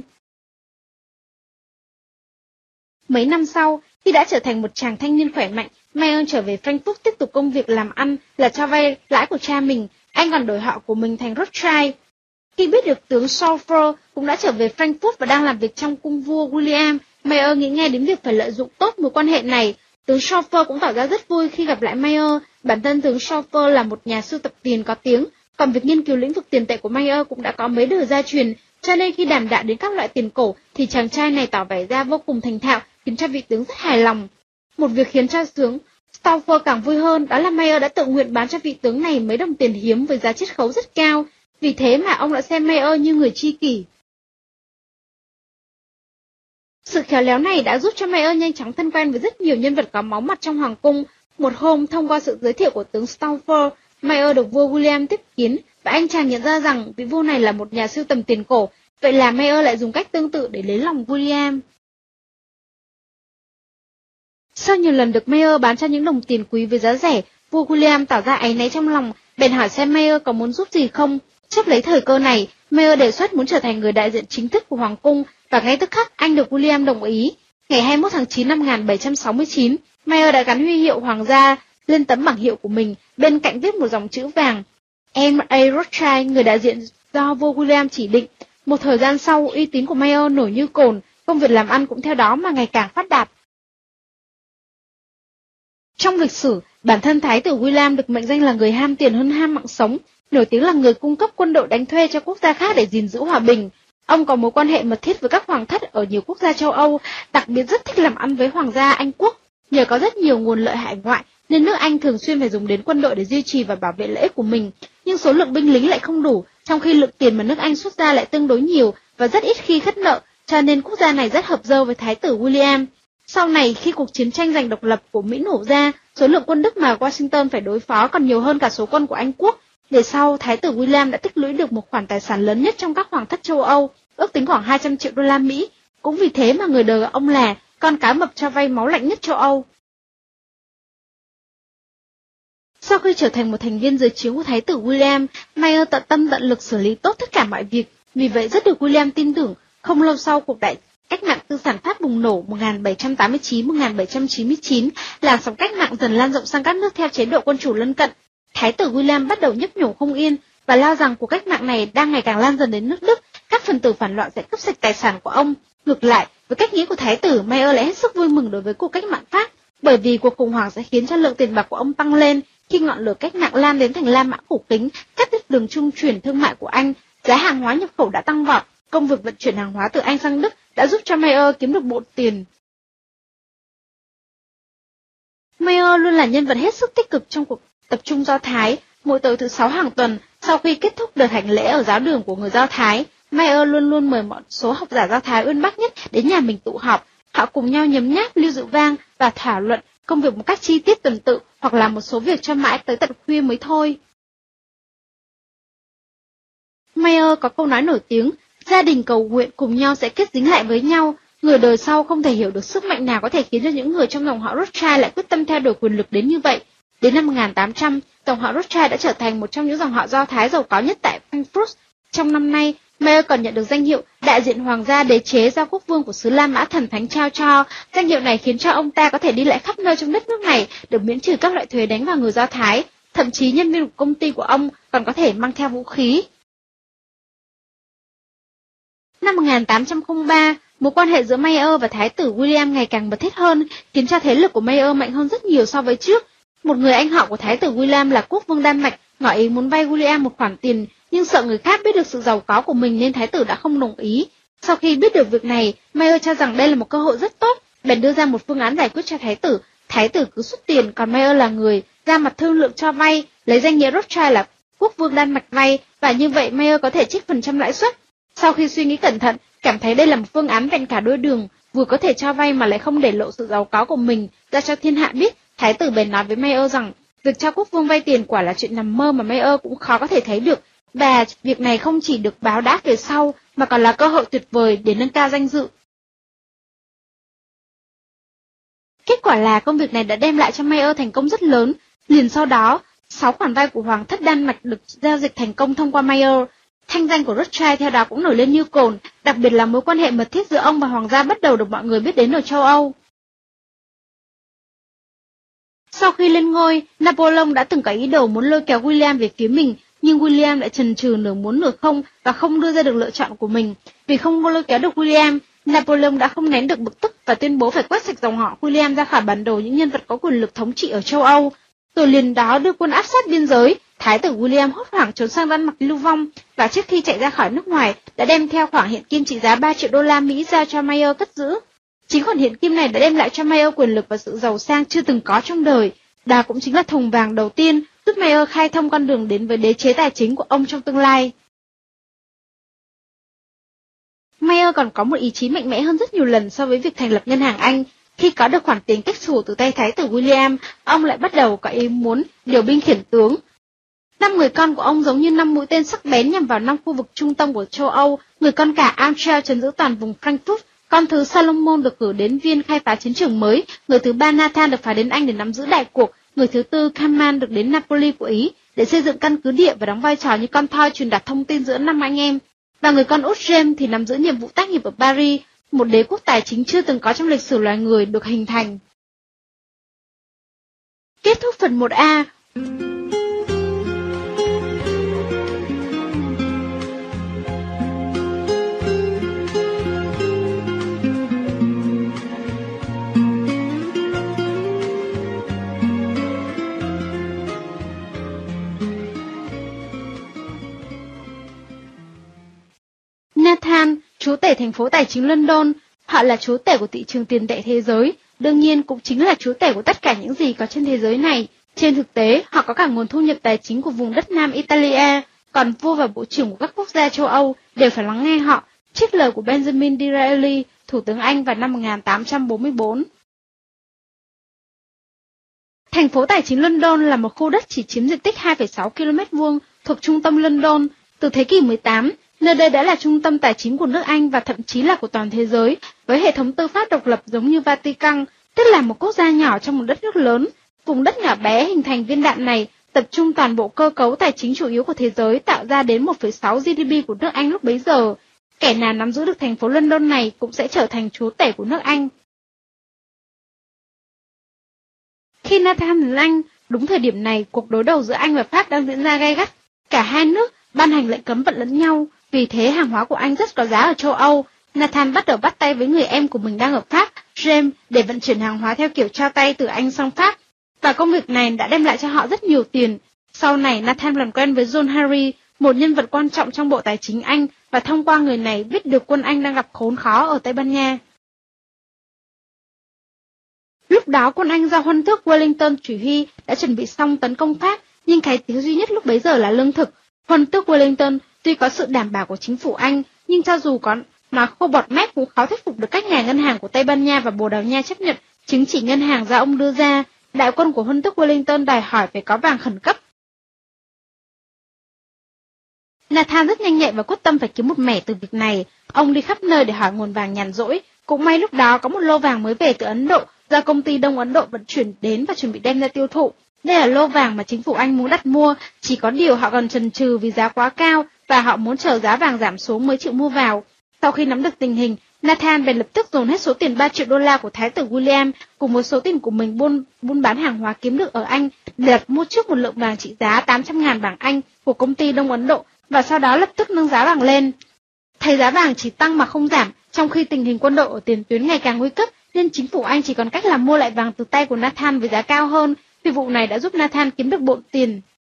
Mấy năm sau, khi đã trở thành một chàng thanh niên khỏe mạnh, Meyer trở về Frankfurt tiếp tục công việc làm ăn là cho vay lãi của cha mình. Anh còn đổi họ của mình thành Rothschild. Khi biết được tướng Stauffer cũng đã trở về Frankfurt và đang làm việc trong cung vua William, Meyer nghĩ ngay đến việc phải lợi dụng tốt mối quan hệ này. Tướng Stauffer cũng tỏ ra rất vui khi gặp lại Meyer. Bản thân tướng Stauffer là một nhà sưu tập tiền có tiếng, còn việc nghiên cứu lĩnh vực tiền tệ của Meyer cũng đã có mấy đời gia truyền, cho nên khi đàm đạo đến các loại tiền cổ thì chàng trai này tỏ vẻ ra vô cùng thành thạo, khiến cho vị tướng rất hài lòng. Một việc khiến cho tướng Stauffer càng vui hơn đó là Meyer đã tự nguyện bán cho vị tướng này mấy đồng tiền hiếm với giá chiết khấu rất cao, vì thế mà ông đã xem Meyer như người tri kỷ. Sự khéo léo này đã giúp cho Meyer nhanh chóng thân quen với rất nhiều nhân vật có máu mặt trong hoàng cung. Một hôm, thông qua sự giới thiệu của tướng Stauffer, Meyer được vua William tiếp kiến và anh chàng nhận ra rằng vị vua này là một nhà sưu tầm tiền cổ, vậy là Meyer lại dùng cách tương tự để lấy lòng William. Sau nhiều lần được Meyer bán cho những đồng tiền quý với giá rẻ, vua William tỏ ra áy náy trong lòng, bèn hỏi xem Meyer có muốn giúp gì không. Chấp lấy thời cơ này, Meyer đề xuất muốn trở thành người đại diện chính thức của hoàng cung, và ngay tức khắc anh được William đồng ý. Ngày 21 tháng 9 năm 1769, Meyer đã gắn huy hiệu hoàng gia lên tấm bảng hiệu của mình, bên cạnh viết một dòng chữ vàng: M.A. Rothschild, người đại diện do vua William chỉ định. Một thời gian sau, uy tín của Meyer nổi như cồn, công việc làm ăn cũng theo đó mà ngày càng phát đạt. Trong lịch sử, bản thân Thái tử William được mệnh danh là người ham tiền hơn ham mạng sống, nổi tiếng là người cung cấp quân đội đánh thuê cho quốc gia khác để gìn giữ hòa bình. Ông có mối quan hệ mật thiết với các hoàng thất ở nhiều quốc gia châu Âu, đặc biệt rất thích làm ăn với hoàng gia Anh quốc. Nhờ có rất nhiều nguồn lợi hải ngoại, nên nước Anh thường xuyên phải dùng đến quân đội để duy trì và bảo vệ lợi ích của mình, nhưng số lượng binh lính lại không đủ, trong khi lượng tiền mà nước Anh xuất ra lại tương đối nhiều và rất ít khi khất nợ, cho nên quốc gia này rất hợp dơ với Thái tử William. Sau này, khi cuộc chiến tranh giành độc lập của Mỹ nổ ra, số lượng quân Đức mà Washington phải đối phó còn nhiều hơn cả số quân của Anh quốc. Về sau, Thái tử William đã tích lũy được một khoản tài sản lớn nhất trong các hoàng thất châu Âu, ước tính khoảng 200 triệu đô la Mỹ. Cũng vì thế mà người đời gọi ông là con cá mập cho vay máu lạnh nhất châu Âu. Sau khi trở thành một thành viên dưới trướng của Thái tử William, Meyer tận tâm tận lực xử lý tốt tất cả mọi việc, vì vậy rất được William tin tưởng. Không lâu sau cuộc đại cách mạng tư sản Pháp bùng nổ 1789-1799, làn sóng cách mạng dần lan rộng sang các nước theo chế độ quân chủ lân cận. Thái tử William bắt đầu nhấp nhổ không yên và lo rằng cuộc cách mạng này đang ngày càng lan dần đến nước Đức. Các các phần tử phản loạn sẽ cướp sạch tài sản của ông. Ngược lại, với cách nghĩ của thái tử, Mayer lại hết sức vui mừng đối với cuộc cách mạng Pháp, bởi vì cuộc khủng hoảng sẽ khiến cho lượng tiền bạc của ông tăng lên. Khi ngọn lửa cách mạng lan đến thành La Mã cổ kính, cắt đứt đường trung chuyển thương mại của Anh, giá hàng hóa nhập khẩu đã tăng vọt. Công việc vận chuyển hàng hóa từ Anh sang Đức đã giúp cho Mayer kiếm được bộ tiền. Mayer luôn là nhân vật hết sức tích cực trong cuộc tập trung Do Thái. Mỗi tối thứ 6 hàng tuần, sau khi kết thúc đợt hành lễ ở giáo đường của người Do Thái, Mayer luôn luôn mời một số học giả Do Thái uyên bác nhất đến nhà mình tụ họp. Họ cùng nhau nhấm nháp lưu rượu vang và thảo luận công việc một cách chi tiết tuần tự, hoặc làm một số việc cho mãi tới tận khuya mới thôi. Mayer có câu nói nổi tiếng, gia đình cầu nguyện cùng nhau sẽ kết dính lại với nhau. Người đời sau không thể hiểu được sức mạnh nào có thể khiến cho những người trong dòng họ Rothschild lại quyết tâm theo đuổi quyền lực đến như vậy. Đến năm 1800, dòng họ Rothschild đã trở thành một trong những dòng họ Do Thái giàu có nhất tại Frankfurt. Trong năm nay, Mayer còn nhận được danh hiệu đại diện hoàng gia đế chế do quốc vương của xứ La Mã thần thánh trao cho. Danh hiệu này khiến cho ông ta có thể đi lại khắp nơi trong đất nước này, được miễn trừ các loại thuế đánh vào người Do Thái. Thậm chí nhân viên của công ty của ông còn có thể mang theo vũ khí. Năm 1803, mối quan hệ giữa Mayer và thái tử William ngày càng mật thiết hơn, khiến cho thế lực của Mayer mạnh hơn rất nhiều so với trước. Một người anh họ của thái tử William là quốc vương Đan Mạch ngỏ ý muốn vay William một khoản tiền, nhưng sợ người khác biết được sự giàu có của mình nên thái tử đã không đồng ý. Sau khi biết được việc này, Mayer cho rằng đây là một cơ hội rất tốt, bèn đưa ra một phương án giải quyết cho thái tử. Thái tử cứ xuất tiền, còn Mayer là người ra mặt thương lượng cho vay, lấy danh nghĩa Rothschild là quốc vương Đan Mạch vay, và như vậy Mayer có thể trích phần trăm lãi suất. Sau khi suy nghĩ cẩn thận, cảm thấy đây là một phương án vẹn cả đôi đường, vừa có thể cho vay mà lại không để lộ sự giàu có của mình ra cho thiên hạ biết. Thái tử bèn nói với Mayer rằng việc cho quốc vương vay tiền quả là chuyện nằm mơ mà Mayer cũng khó có thể thấy được, và việc này không chỉ được báo đáp về sau mà còn là cơ hội tuyệt vời để nâng cao danh dự. Kết quả là công việc này đã đem lại cho Mayer thành công rất lớn. Liền sau đó, 6 khoản vay của Hoàng thất Đan Mạch được giao dịch thành công thông qua Mayer. Thanh danh của Rothschild theo đó cũng nổi lên như cồn, đặc biệt là mối quan hệ mật thiết giữa ông và hoàng gia bắt đầu được mọi người biết đến ở châu Âu. Sau khi lên ngôi, Napoleon đã từng có ý đồ muốn lôi kéo William về phía mình, nhưng William lại chần chừ nửa muốn nửa không và không đưa ra được lựa chọn của mình. Vì không lôi kéo được William, Napoleon đã không nén được bực tức và tuyên bố phải quét sạch dòng họ William ra khỏi bản đồ những nhân vật có quyền lực thống trị ở châu Âu. Rồi liền đó đưa quân áp sát biên giới. Thái tử William hốt hoảng trốn sang Đan Mạch lưu vong, và trước khi chạy ra khỏi nước ngoài đã đem theo khoản hiện kim trị giá 3 triệu đô la Mỹ giao cho Mayer cất giữ. Chính khoản hiện kim này đã đem lại cho Mayer quyền lực và sự giàu sang chưa từng có trong đời. Đó cũng chính là thùng vàng đầu tiên giúp Mayer khai thông con đường đến với đế chế tài chính của ông trong tương lai. Mayer còn có một ý chí mạnh mẽ hơn rất nhiều lần so với việc thành lập ngân hàng Anh. Khi có được khoản tiền cách xù từ tay thái tử William, ông lại bắt đầu có ý muốn điều binh khiển tướng. 5 người con của ông giống như 5 mũi tên sắc bén nhằm vào 5 khu vực trung tâm của châu Âu. Người con cả Amschel trấn giữ toàn vùng Frankfurt, con thứ Salomon được cử đến Viên khai phá chiến trường mới, người thứ ba Nathan được phái đến Anh để nắm giữ đại cuộc, người thứ tư Kaman được đến Napoli của Ý để xây dựng căn cứ địa và đóng vai trò như con thoi truyền đạt thông tin giữa 5 anh em, và người con út James thì nắm giữ nhiệm vụ tác nghiệp ở Paris, một đế quốc tài chính chưa từng có trong lịch sử loài người được hình thành. Kết thúc phần 1A. Nathan, chúa tể thành phố tài chính London, họ là chúa tể của thị trường tiền tệ thế giới, đương nhiên cũng chính là chúa tể của tất cả những gì có trên thế giới này. Trên thực tế, họ có cả nguồn thu nhập tài chính của vùng đất Nam Italia, còn vua và bộ trưởng của các quốc gia châu Âu đều phải lắng nghe họ, trích lời của Benjamin Disraeli, thủ tướng Anh vào năm 1844. Thành phố tài chính London là một khu đất chỉ chiếm diện tích 2,6 km2 thuộc trung tâm London. Từ thế kỷ 18, nơi đây đã là trung tâm tài chính của nước Anh và thậm chí là của toàn thế giới, với hệ thống tư pháp độc lập giống như Vatican, tức là một quốc gia nhỏ trong một đất nước lớn. Vùng đất nhỏ bé hình thành viên đạn này tập trung toàn bộ cơ cấu tài chính chủ yếu của thế giới, tạo ra đến 1,6 GDP của nước Anh lúc bấy giờ. Kẻ nào nắm giữ được thành phố London này cũng sẽ trở thành chúa tể của nước Anh. Khi Nathan đến Anh, đúng thời điểm này, cuộc đối đầu giữa Anh và Pháp đang diễn ra gay gắt. Cả hai nước ban hành lệnh cấm vận lẫn nhau. vì thế hàng hóa của anh rất có giá ở châu Âu. Nathan bắt đầu bắt tay với người em của mình đang ở Pháp, James, để vận chuyển hàng hóa theo kiểu trao tay từ Anh sang Pháp. Và công việc này đã đem lại cho họ rất nhiều tiền. Sau này, Nathan làm quen với John Harry, một nhân vật quan trọng trong Bộ Tài chính Anh, và thông qua người này biết được quân Anh đang gặp khốn khó ở Tây Ban Nha. Lúc đó, quân Anh do huân tước Wellington chỉ huy đã chuẩn bị xong tấn công Pháp, nhưng cái thiếu duy nhất lúc bấy giờ là lương thực. Huân tước Wellington tuy có sự đảm bảo của chính phủ Anh, nhưng cho dù có nói khô bọt mép cũng khó thuyết phục được các nhà ngân hàng của Tây Ban Nha và Bồ Đào Nha chấp nhận chứng chỉ ngân hàng do ông đưa ra. Đại quân của huân tước Wellington đòi hỏi phải có vàng khẩn cấp. Nathan rất nhanh nhạy và quyết tâm phải kiếm một mẻ từ việc này. Ông đi khắp nơi để hỏi nguồn vàng nhàn rỗi. Cũng may lúc đó có một lô vàng mới về từ Ấn Độ do công ty Đông Ấn Độ vận chuyển đến và chuẩn bị đem ra tiêu thụ. Đây là lô vàng mà chính phủ Anh muốn đặt mua, chỉ có điều họ còn chần chừ vì giá quá cao và họ muốn chờ giá vàng giảm xuống mới chịu mua vào. Sau khi nắm được tình hình, Nathan bèn lập tức dồn hết số tiền 3 triệu đô la của Thái tử William cùng với số tiền của mình buôn bán hàng hóa kiếm được ở Anh để đặt mua trước một lượng vàng trị giá 800.000 bảng Anh của công ty Đông Ấn Độ và sau đó lập tức nâng giá vàng lên. Thấy giá vàng chỉ tăng mà không giảm, trong khi tình hình quân đội ở tiền tuyến ngày càng nguy cấp, nên chính phủ Anh chỉ còn cách là mua lại vàng từ tay của Nathan với giá cao hơn. Vì vụ này đã giúp Nathan kiếm được bộn tiền.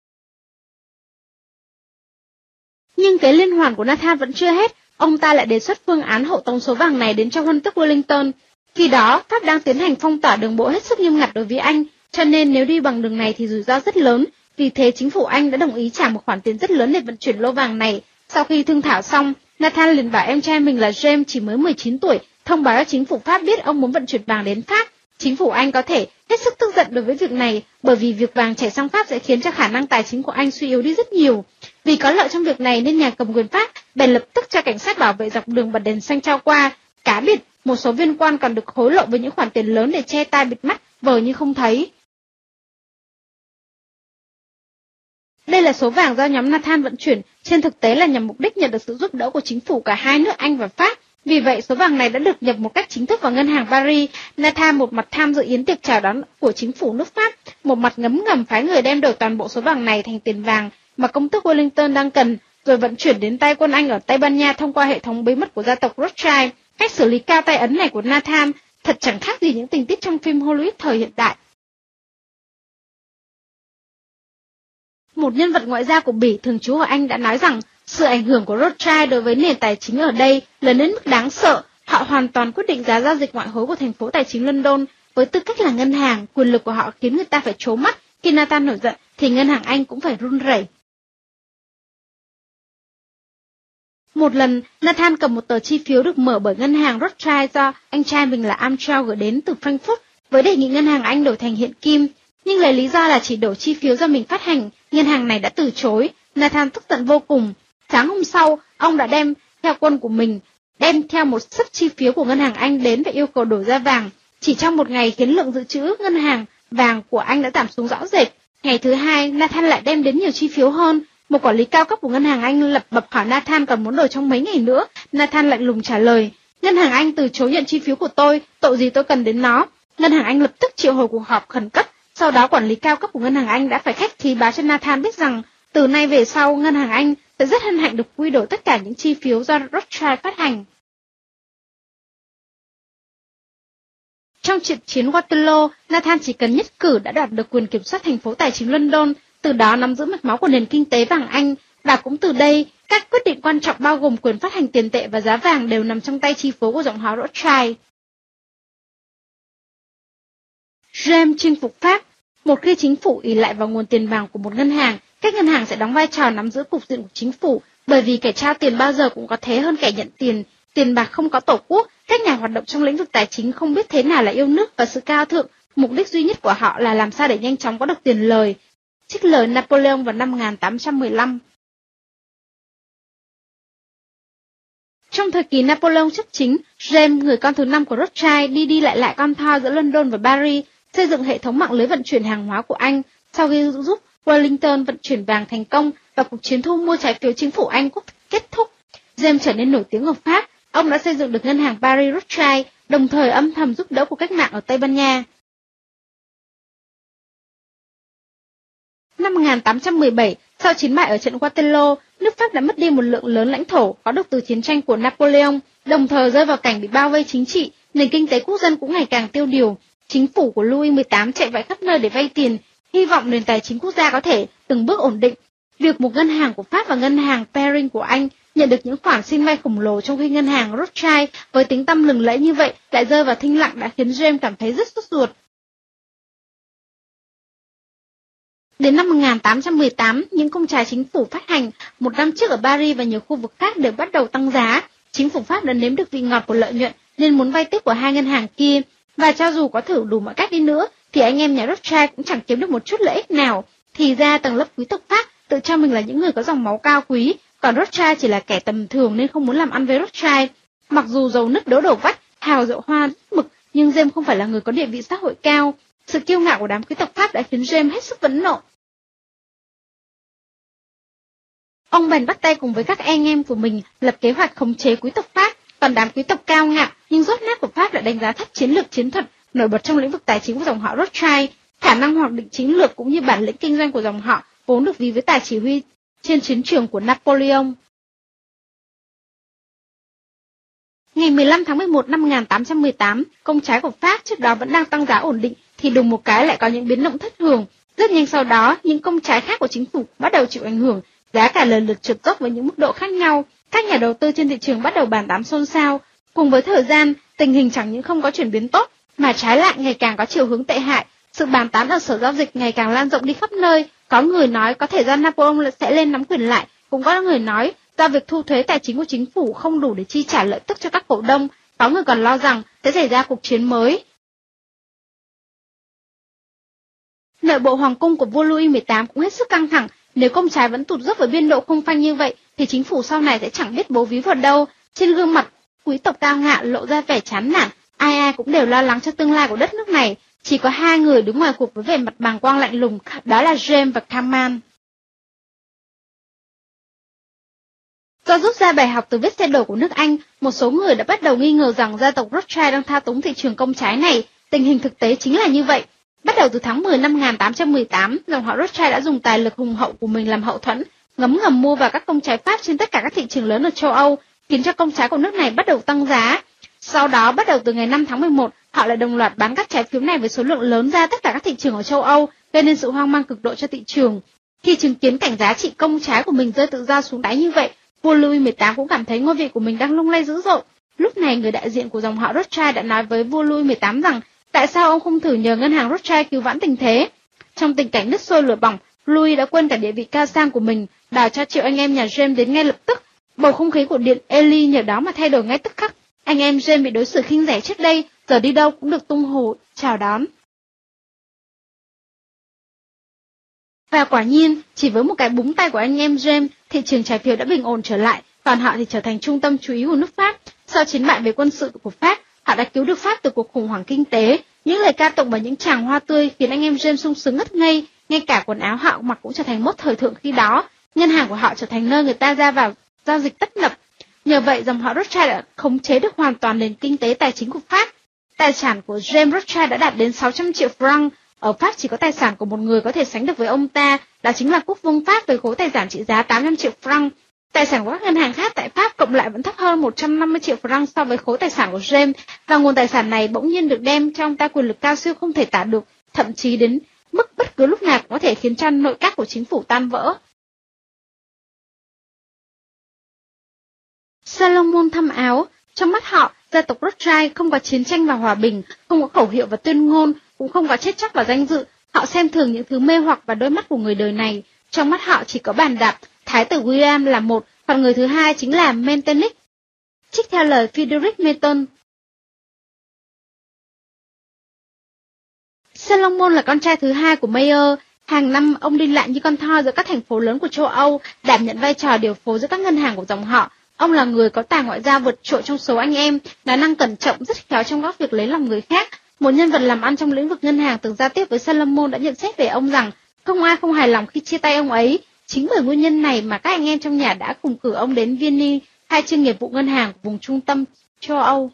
Nhưng cái liên hoàn của Nathan vẫn chưa hết, ông ta lại đề xuất phương án hộ tống số vàng này đến cho huân tước Wellington. Khi đó, Pháp đang tiến hành phong tỏa đường bộ hết sức nghiêm ngặt đối với Anh, cho nên nếu đi bằng đường này thì rủi ro rất lớn. Vì thế chính phủ Anh đã đồng ý trả một khoản tiền rất lớn để vận chuyển lô vàng này. Sau khi thương thảo xong, Nathan liền bảo em trai mình là James chỉ mới 19 tuổi, thông báo cho chính phủ Pháp biết ông muốn vận chuyển vàng đến Pháp. Chính phủ Anh có thể hết sức tức giận đối với việc này, bởi vì việc vàng chảy sang Pháp sẽ khiến cho khả năng tài chính của Anh suy yếu đi rất nhiều. Vì có lợi trong việc này nên nhà cầm quyền Pháp bèn lập tức cho cảnh sát bảo vệ dọc đường bật đèn xanh trao qua. Cá biệt, một số viên quan còn được hối lộ với những khoản tiền lớn để che tai bịt mắt, vờ như không thấy. Đây là số vàng do nhóm Nathan vận chuyển, trên thực tế là nhằm mục đích nhận được sự giúp đỡ của chính phủ cả hai nước Anh và Pháp. Vì vậy, số vàng này đã được nhập một cách chính thức vào ngân hàng Paris. Nathan một mặt tham dự yến tiệc chào đón của chính phủ nước Pháp, một mặt ngấm ngầm phái người đem đổi toàn bộ số vàng này thành tiền vàng mà công tước Wellington đang cần, rồi vận chuyển đến tay quân Anh ở Tây Ban Nha thông qua hệ thống bí mật của gia tộc Rothschild. Cách xử lý cao tay ấn này của Nathan thật chẳng khác gì những tình tiết trong phim Hollywood thời hiện đại. Một nhân vật ngoại giao của Bỉ thường trú ở Anh đã nói rằng sự ảnh hưởng của Rothschild đối với nền tài chính ở đây lớn đến mức đáng sợ. Họ hoàn toàn quyết định giá giao dịch ngoại hối của thành phố tài chính London. Với tư cách là ngân hàng, quyền lực của họ khiến người ta phải trố mắt. Khi Nathan nổi giận thì ngân hàng Anh cũng phải run rẩy. Một lần, Nathan cầm một tờ chi phiếu được mở bởi ngân hàng Rothschild do anh trai mình là Armstrong gửi đến từ Frankfurt với đề nghị ngân hàng Anh đổi thành hiện kim. Nhưng lấy lý do là chỉ đổi chi phiếu do mình phát hành, ngân hàng này đã từ chối. Nathan tức giận vô cùng. Sáng hôm sau, ông đã đem theo quân của mình, đem theo một sấp chi phiếu của ngân hàng Anh đến và yêu cầu đổi ra vàng. Chỉ trong một ngày khiến lượng dự trữ ngân hàng vàng của Anh đã giảm xuống rõ rệt. Ngày thứ hai, Nathan lại đem đến nhiều chi phiếu hơn. Một quản lý cao cấp của ngân hàng Anh lập bập hỏi Nathan còn muốn đổi trong mấy ngày nữa. Nathan lạnh lùng trả lời, ngân hàng Anh từ chối nhận chi phiếu của tôi, tội gì tôi cần đến nó. Ngân hàng Anh lập tức triệu hồi cuộc họp khẩn cấp. Sau đó quản lý cao cấp của ngân hàng Anh đã phải khách khí báo cho Nathan biết rằng từ nay về sau ngân hàng Anh sẽ rất hân hạnh được quy đổi tất cả những chi phiếu do Rothschild phát hành. Trong trận chiến Waterloo, Nathan chỉ cần nhất cử đã đoạt được quyền kiểm soát thành phố tài chính London, từ đó nắm giữ mạch máu của nền kinh tế vàng Anh, và cũng từ đây, các quyết định quan trọng bao gồm quyền phát hành tiền tệ và giá vàng đều nằm trong tay chi phối của dòng họ Rothschild. James chinh phục Pháp. Một khi chính phủ ỷ lại vào nguồn tiền vàng của một ngân hàng, các ngân hàng sẽ đóng vai trò nắm giữ cục diện của chính phủ, bởi vì kẻ trao tiền bao giờ cũng có thế hơn kẻ nhận tiền. Tiền bạc không có tổ quốc, các nhà hoạt động trong lĩnh vực tài chính không biết thế nào là yêu nước và sự cao thượng, mục đích duy nhất của họ là làm sao để nhanh chóng có được tiền lời. Trích lời Napoleon vào năm 1815. Trong thời kỳ Napoleon chấp chính, James, người con thứ 5 của Rothschild, đi lại con thoi giữa London và Paris, xây dựng hệ thống mạng lưới vận chuyển hàng hóa của Anh. Sau khi giúp Wellington vận chuyển vàng thành công và cuộc chiến thu mua trái phiếu chính phủ Anh kết thúc, James trở nên nổi tiếng ở Pháp. Ông đã xây dựng được ngân hàng Paris Rothschild, đồng thời âm thầm giúp đỡ cuộc cách mạng ở Tây Ban Nha. Năm 1817, sau chiến bại ở trận Waterloo, nước Pháp đã mất đi một lượng lớn lãnh thổ có được từ chiến tranh của Napoleon, đồng thời rơi vào cảnh bị bao vây chính trị, nền kinh tế quốc dân cũng ngày càng tiêu điều. Chính phủ của Louis XVIII chạy vạy khắp nơi để vay tiền, hy vọng nền tài chính quốc gia có thể từng bước ổn định. Việc một ngân hàng của Pháp và ngân hàng Paring của Anh nhận được những khoản xin vay khổng lồ, trong khi ngân hàng Rothschild với tiếng tăm lừng lẫy như vậy lại rơi vào thinh lặng, đã khiến James cảm thấy rất sốt ruột. Đến năm 1818, những công trái chính phủ phát hành một năm trước ở Paris và nhiều khu vực khác đều bắt đầu tăng giá. Chính phủ Pháp đã nếm được vị ngọt của lợi nhuận nên muốn vay tiếp của hai ngân hàng kia, và cho dù có thử đủ mọi cách đi nữa thì anh em nhà Rothschild cũng chẳng kiếm được một chút lợi ích nào. Thì ra tầng lớp quý tộc Pháp tự cho mình là những người có dòng máu cao quý, còn Rothschild chỉ là kẻ tầm thường nên không muốn làm ăn với Rothschild. Mặc dù dầu nứt đổ vách, hào rượu hoa mực, nhưng James không phải là người có địa vị xã hội cao. Sự kiêu ngạo của đám quý tộc Pháp đã khiến James hết sức phẫn nộ. Ông bèn bắt tay cùng với các anh em của mình lập kế hoạch khống chế quý tộc Pháp, còn đám quý tộc cao ngạo nhưng dốt nát của Pháp đã đánh giá thấp chiến lược chiến thuật nổi bật trong lĩnh vực tài chính của dòng họ Rothschild. Khả năng hoạch định chiến lược cũng như bản lĩnh kinh doanh của dòng họ vốn được ví với tài chỉ huy trên chiến trường của Napoleon. Ngày 15 tháng 11 năm 1818, công trái của Pháp trước đó vẫn đang tăng giá ổn định thì đùng một cái lại có những biến động thất thường. Rất nhanh sau đó, những công trái khác của chính phủ bắt đầu chịu ảnh hưởng, giá cả lần lượt trượt dốc với những mức độ khác nhau. Các nhà đầu tư trên thị trường bắt đầu bàn tán xôn xao. Cùng với thời gian, tình hình chẳng những không có chuyển biến tốt, mà trái lại ngày càng có chiều hướng tệ hại. Sự bàn tán ở sở giao dịch ngày càng lan rộng đi khắp nơi. Có người nói có thể do Napoleon sẽ lên nắm quyền lại, cũng có người nói do việc thu thuế tài chính của chính phủ không đủ để chi trả lợi tức cho các cổ đông. Có người còn lo rằng sẽ xảy ra cuộc chiến mới. Nội bộ hoàng cung của vua Louis XVIII cũng hết sức căng thẳng. Nếu công trái vẫn tụt dốc với biên độ không phanh như vậy, thì chính phủ sau này sẽ chẳng biết bấu víu vào đâu. Trên gương mặt quý tộc cao ngạo lộ ra vẻ chán nản, ai cũng đều lo lắng cho tương lai của đất nước này. Chỉ có hai người đứng ngoài cuộc với vẻ mặt bàng quang lạnh lùng, đó là James và Caman. Do rút ra bài học từ vết xe đổ của nước Anh, một số người đã bắt đầu nghi ngờ rằng gia tộc Rothschild đang thao túng thị trường công trái này. Tình hình thực tế chính là như vậy. Bắt đầu từ tháng 10 năm 1818, dòng họ Rothschild đã dùng tài lực hùng hậu của mình làm hậu thuẫn, ngấm ngầm mua vào các công trái Pháp trên tất cả các thị trường lớn ở châu Âu, khiến cho công trái của nước này bắt đầu tăng giá. Sau đó, bắt đầu từ ngày 5 tháng 11, họ lại đồng loạt bán các trái phiếu này với số lượng lớn ra tất cả các thị trường ở châu Âu, gây nên sự hoang mang cực độ cho thị trường. Khi chứng kiến cảnh giá trị công trái của mình rơi tự do xuống đáy như vậy, vua Louis XVIII cũng cảm thấy ngôi vị của mình đang lung lay dữ dội. Lúc này, người đại diện của dòng họ Rothschild đã nói với vua Louis XVIII rằng tại sao ông không thử nhờ ngân hàng Rothschild cứu vãn tình thế. Trong tình cảnh nứt sôi lửa bỏng, Louis đã quên cả địa vị cao sang của mình, đòi cho triệu anh em nhà James đến ngay lập tức. Bầu không khí của điện Ely nhờ đó mà thay đổi ngay tức khắc. Anh em James bị đối xử khinh rẻ trước đây, giờ đi đâu cũng được tung hô chào đón. Và quả nhiên, chỉ với một cái búng tay của anh em James, thị trường trái phiếu đã bình ổn trở lại, còn họ thì trở thành trung tâm chú ý của nước Pháp. Sau chiến bại về quân sự của Pháp, họ đã cứu được Pháp từ cuộc khủng hoảng kinh tế. Những lời ca tụng và những tràng hoa tươi khiến anh em James sung sướng ngất ngây, ngay cả quần áo họ mặc cũng trở thành mốt thời thượng khi đó. Ngân hàng của họ trở thành nơi người ta ra vào giao dịch tấp nập. Nhờ vậy, dòng họ Rothschild đã khống chế được hoàn toàn nền kinh tế tài chính của Pháp. Tài sản của James Rothschild đã đạt đến 600 triệu franc. Ở Pháp chỉ có tài sản của một người có thể sánh được với ông ta, đó chính là quốc vương Pháp với khối tài sản trị giá 800 triệu franc. Tài sản của các ngân hàng khác tại Pháp cộng lại vẫn thấp hơn 150 triệu franc so với khối tài sản của James, và nguồn tài sản này bỗng nhiên được đem cho ông ta quyền lực cao siêu không thể tả được, thậm chí đến mức bất cứ lúc nào cũng có thể khiến cho nội các của chính phủ tan vỡ. Salomon thâm áo, trong mắt họ, gia tộc Rothschild không có chiến tranh và hòa bình, không có khẩu hiệu và tuyên ngôn, cũng không có chết chóc và danh dự. Họ xem thường những thứ mê hoặc và đôi mắt của người đời này. Trong mắt họ chỉ có bàn đạp, Thái tử William là một, còn người thứ hai chính là Metternich. Trích theo lời Friedrich Merton. Salomon là con trai thứ hai của Mayer. Hàng năm, ông đi lại như con thoi giữa các thành phố lớn của châu Âu, đảm nhận vai trò điều phối giữa các ngân hàng của dòng họ. Ông là người có tài ngoại giao vượt trội trong số anh em, nói năng cẩn trọng, rất khéo trong các việc lấy lòng người khác. Một nhân vật làm ăn trong lĩnh vực ngân hàng từng giao tiếp với Salomon đã nhận xét về ông rằng không ai không hài lòng khi chia tay ông ấy. Chính bởi nguyên nhân này mà các anh em trong nhà đã cùng cử ông đến Vienna, khai trương nghiệp vụ ngân hàng của vùng trung tâm châu Âu.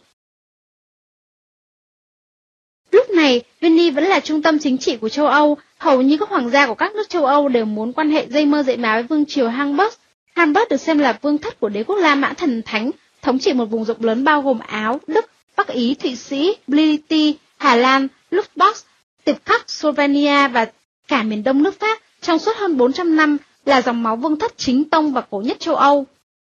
Lúc này, Vienna vẫn là trung tâm chính trị của châu Âu. Hầu như các hoàng gia của các nước châu Âu đều muốn quan hệ dây mơ dễ má với vương triều Hamburg. Hamburg được xem là vương thất của đế quốc La Mã thần thánh, thống trị một vùng rộng lớn bao gồm Áo, Đức, Bắc Ý, Thụy Sĩ, Blity, Hà Lan, Luxembourg, Tiệp Khắc, Slovenia và cả miền đông nước Pháp trong suốt hơn 400 năm, là dòng máu vương thất chính tông và cổ nhất châu Âu.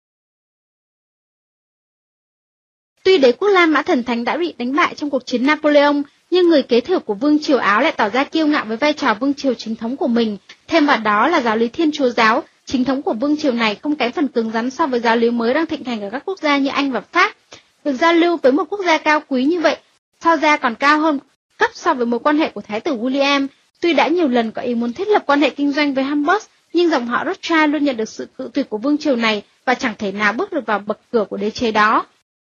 Tuy đế quốc La Mã thần thánh đã bị đánh bại trong cuộc chiến Napoleon, nhưng người kế thừa của vương triều Áo lại tỏ ra kiêu ngạo với vai trò vương triều chính thống của mình. Thêm vào đó là giáo lý Thiên Chúa giáo, chính thống của vương triều này không kém phần cứng rắn so với giáo lý mới đang thịnh hành ở các quốc gia như Anh và Pháp. Được giao lưu với một quốc gia cao quý như vậy, so ra còn cao hơn cấp so với mối quan hệ của Thái tử William. Tuy đã nhiều lần có ý muốn thiết lập quan hệ kinh doanh với Hamburg, nhưng dòng họ Rothschild luôn nhận được sự cự tuyệt của vương triều này và chẳng thể nào bước được vào bậc cửa của đế chế đó.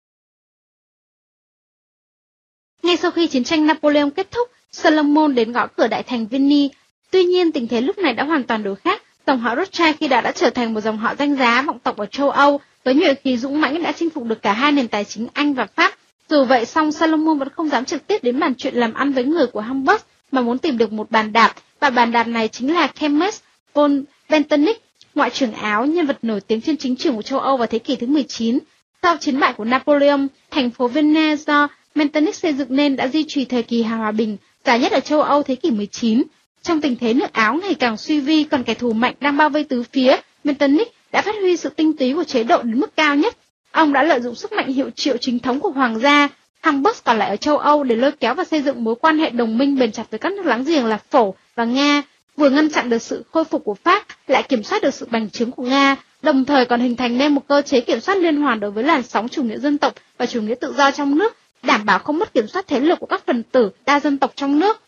Ngay sau khi chiến tranh Napoleon kết thúc, Salomon đến gõ cửa đại thành Vinny. Tuy nhiên, tình thế lúc này đã hoàn toàn đổi khác. Dòng họ Rothschild khi đã trở thành một dòng họ danh giá vọng tộc ở châu Âu, với nhuệ khí dũng mãnh đã chinh phục được cả hai nền tài chính Anh và Pháp. Dù vậy, song Salomon vẫn không dám trực tiếp đến bàn chuyện làm ăn với người của Hamburg, mà muốn tìm được một bàn đạp, và bàn đạp này chính là Klemens von Metternich, ngoại trưởng Áo, nhân vật nổi tiếng trên chính trường của châu Âu vào thế kỷ thứ 19. Sau chiến bại của Napoleon, thành phố Vienna do Metternich xây dựng nên đã duy trì thời kỳ hòa bình dài nhất ở châu Âu thế kỷ 19. Trong tình thế nước Áo ngày càng suy vi, còn kẻ thù mạnh đang bao vây tứ phía, Metternich đã phát huy sự tinh túy của chế độ đến mức cao nhất. Ông đã lợi dụng sức mạnh hiệu triệu chính thống của hoàng gia Hamburg còn lại ở châu Âu để lôi kéo và xây dựng mối quan hệ đồng minh bền chặt với các nước láng giềng là Phổ và Nga, vừa ngăn chặn được sự khôi phục của Pháp, lại kiểm soát được sự bành trướng của Nga, đồng thời còn hình thành nên một cơ chế kiểm soát liên hoàn đối với làn sóng chủ nghĩa dân tộc và chủ nghĩa tự do trong nước, đảm bảo không mất kiểm soát thế lực của các phần tử đa dân tộc trong nước.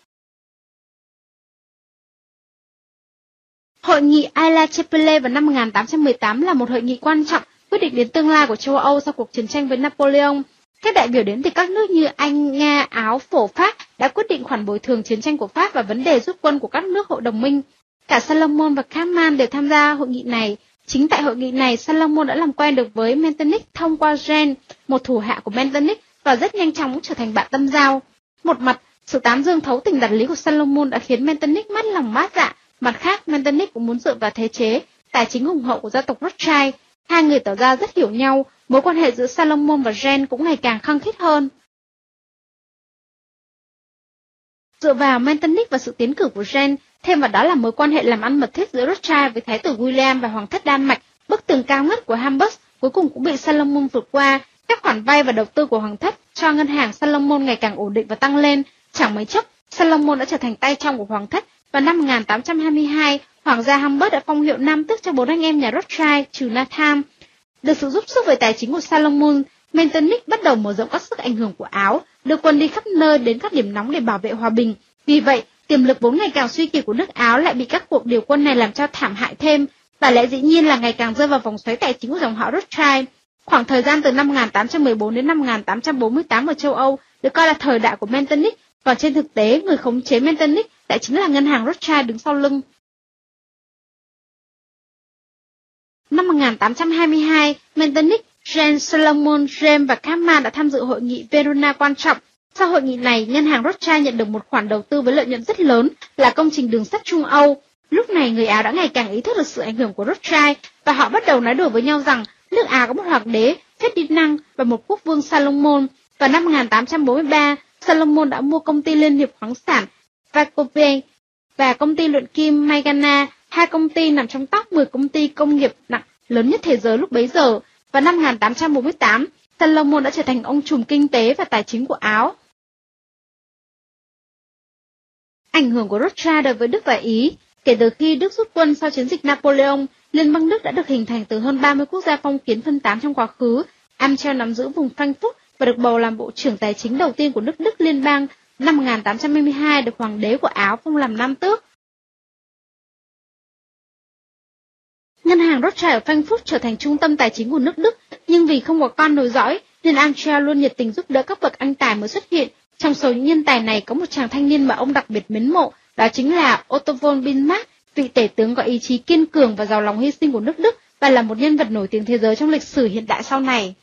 Hội nghị Aix-la-Chapelle vào năm 1818 là một hội nghị quan trọng, quyết định đến tương lai của châu Âu sau cuộc chiến tranh với Napoleon. Các đại biểu đến từ các nước như Anh, Nga, Áo, Phổ, Pháp đã quyết định khoản bồi thường chiến tranh của Pháp và vấn đề rút quân của các nước hội đồng minh. Cả Salomon và Kampmann đều tham gia hội nghị này. Chính tại hội nghị này, Salomon đã làm quen được với Metternich thông qua Jean, một thủ hạ của Metternich, và rất nhanh chóng trở thành bạn tâm giao. Một mặt, sự tán dương thấu tình đạt lý của Salomon đã khiến Metternich mất lòng mát dạ. Mặt khác, Metternich cũng muốn dựa vào thế chế, tài chính hùng hậu của gia tộc Rothschild. Hai người tỏ ra rất hiểu nhau, mối quan hệ giữa Salomon và Jean cũng ngày càng khăng khít hơn. Dựa vào Metternich và sự tiến cử của Jean, thêm vào đó là mối quan hệ làm ăn mật thiết giữa Rothschild với Thái tử William và Hoàng thất Đan Mạch, bức tường cao ngất của Hamburg cuối cùng cũng bị Salomon vượt qua. Các khoản vay và đầu tư của Hoàng thất cho ngân hàng Salomon ngày càng ổn định và tăng lên. Chẳng mấy chốc, Salomon đã trở thành tay trong của Hoàng thất, và năm 1822, Hoàng gia Hamburg đã phong hiệu nam tước cho 4 anh em nhà Rothschild trừ Nathan. Được sự giúp sức về tài chính của Salomon, Metternich bắt đầu mở rộng các sức ảnh hưởng của Áo, đưa quân đi khắp nơi đến các điểm nóng để bảo vệ hòa bình. Vì vậy, tiềm lực vốn ngày càng suy kiệt của nước Áo lại bị các cuộc điều quân này làm cho thảm hại thêm, và lẽ dĩ nhiên là ngày càng rơi vào vòng xoáy tài chính của dòng họ Rothschild. Khoảng thời gian từ năm 1814 đến năm 1848 ở châu Âu được coi là thời đại của Metternich, còn trên thực tế, người khống chế Metternich lại chính là ngân hàng Rothschild đứng sau lưng. Năm 1822, Metternich, Jean, Salomon, James và Kampmann đã tham dự hội nghị Verona quan trọng. Sau hội nghị này, ngân hàng Rothschild nhận được một khoản đầu tư với lợi nhuận rất lớn là công trình đường sắt Trung Âu. Lúc này, người Áo đã ngày càng ý thức được sự ảnh hưởng của Rothschild và họ bắt đầu nói đùa với nhau rằng nước Áo có một hoàng đế, Ferdinand và một quốc vương Salomon. Vào năm 1843, Salomon đã mua công ty liên hiệp khoáng sản Vacope và công ty luyện kim Maigana, hai công ty nằm trong top 10 công ty công nghiệp nặng lớn nhất thế giới lúc bấy giờ. Vào năm 1848, Salomon đã trở thành ông trùm kinh tế và tài chính của Áo. Ảnh hưởng của Rothschild đối với Đức và Ý. Kể từ khi Đức rút quân sau chiến dịch Napoleon, Liên bang Đức đã được hình thành từ hơn 30 quốc gia phong kiến phân tán trong quá khứ. Amschel nắm giữ vùng Frankfurt và được bầu làm bộ trưởng tài chính đầu tiên của nước Đức liên bang. Năm 1822 được hoàng đế của Áo phong làm nam tước. Ngân hàng Rothschild ở Frankfurt trở thành trung tâm tài chính của nước Đức, nhưng vì không có con nối dõi, nên Amschel luôn nhiệt tình giúp đỡ các bậc anh tài mới xuất hiện. Trong số những nhân tài này có một chàng thanh niên mà ông đặc biệt mến mộ, đó chính là Otto von Bismarck, vị tể tướng có ý chí kiên cường và giàu lòng hy sinh của nước Đức và là một nhân vật nổi tiếng thế giới trong lịch sử hiện đại sau này.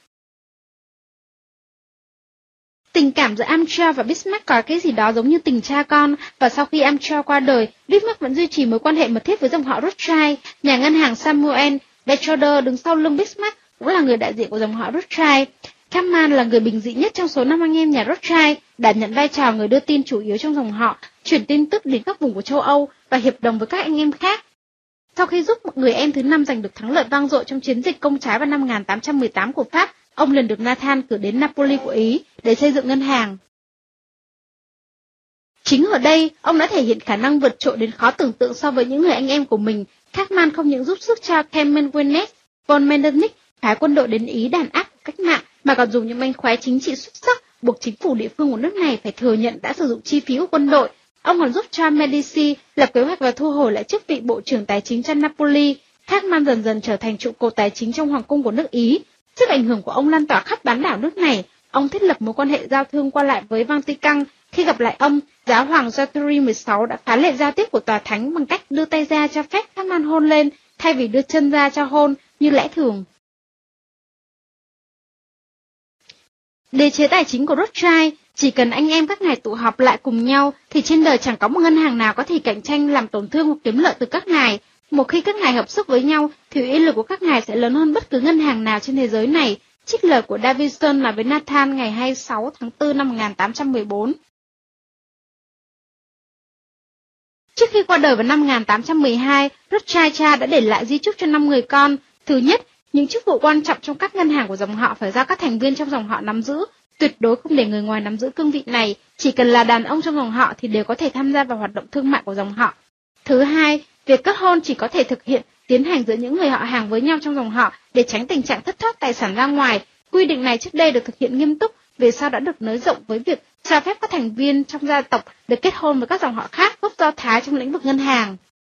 Tình cảm giữa Amschel và Bismarck có cái gì đó giống như tình cha con, và sau khi Amschel qua đời, Bismarck vẫn duy trì mối quan hệ mật thiết với dòng họ Rothschild. Nhà ngân hàng Samuel Berchtold đứng sau lưng Bismarck cũng là người đại diện của dòng họ Rothschild. Kaufmann là người bình dị nhất trong số 5 anh em nhà Rothschild, đảm nhận vai trò người đưa tin chủ yếu trong dòng họ, chuyển tin tức đến các vùng của châu Âu và hiệp đồng với các anh em khác. Sau khi giúp một người em thứ 5 giành được thắng lợi vang dội trong chiến dịch công trái vào năm 1818 của Pháp, ông liền được Nathan cử đến Napoli của Ý để xây dựng ngân hàng. Chính ở đây, ông đã thể hiện khả năng vượt trội đến khó tưởng tượng so với những người anh em của mình. Kaufmann không những giúp sức cho Kamenwenis von Metternich phái quân đội đến Ý đàn áp cách mạng, mà còn dùng những mánh khóe chính trị xuất sắc buộc chính phủ địa phương của nước này phải thừa nhận đã sử dụng chi phí của quân đội. Ông còn giúp cho Medici lập kế hoạch và thu hồi lại chức vị bộ trưởng tài chính cho Napoli. Kaufmann dần dần trở thành trụ cột tài chính trong hoàng cung của nước Ý. Sức ảnh hưởng của ông lan tỏa khắp bán đảo nước này. Ông thiết lập mối quan hệ giao thương qua lại với Vatican. Khi gặp lại ông, giáo hoàng Geoffrey XVI đã phá lệ giao tiếp của tòa thánh bằng cách đưa tay ra cho phép Kaufmann hôn lên, thay vì đưa chân ra cho hôn như lẽ thường. Đế chế tài chính của Rothschild, chỉ cần anh em các ngài tụ họp lại cùng nhau thì trên đời chẳng có một ngân hàng nào có thể cạnh tranh làm tổn thương hoặc kiếm lợi từ các ngài. Một khi các ngài hợp sức với nhau thì uy lực của các ngài sẽ lớn hơn bất cứ ngân hàng nào trên thế giới này. Trích lời của Davidson nói với Nathan ngày 26 tháng 4 năm 1814. Trước khi qua đời vào năm 1812, Rothschild cha đã để lại di chúc cho 5 người con. Thứ nhất, những chức vụ quan trọng trong các ngân hàng của dòng họ phải do các thành viên trong dòng họ nắm giữ. Tuyệt đối không để người ngoài nắm giữ cương vị này, chỉ cần là đàn ông trong dòng họ thì đều có thể tham gia vào hoạt động thương mại của dòng họ. Thứ hai, việc kết hôn chỉ có thể tiến hành giữa những người họ hàng với nhau trong dòng họ để tránh tình trạng thất thoát tài sản ra ngoài. Quy định này trước đây được thực hiện nghiêm túc, về sau đã được nới rộng với việc cho phép các thành viên trong gia tộc được kết hôn với các dòng họ khác gốc Do Thái trong lĩnh vực ngân hàng.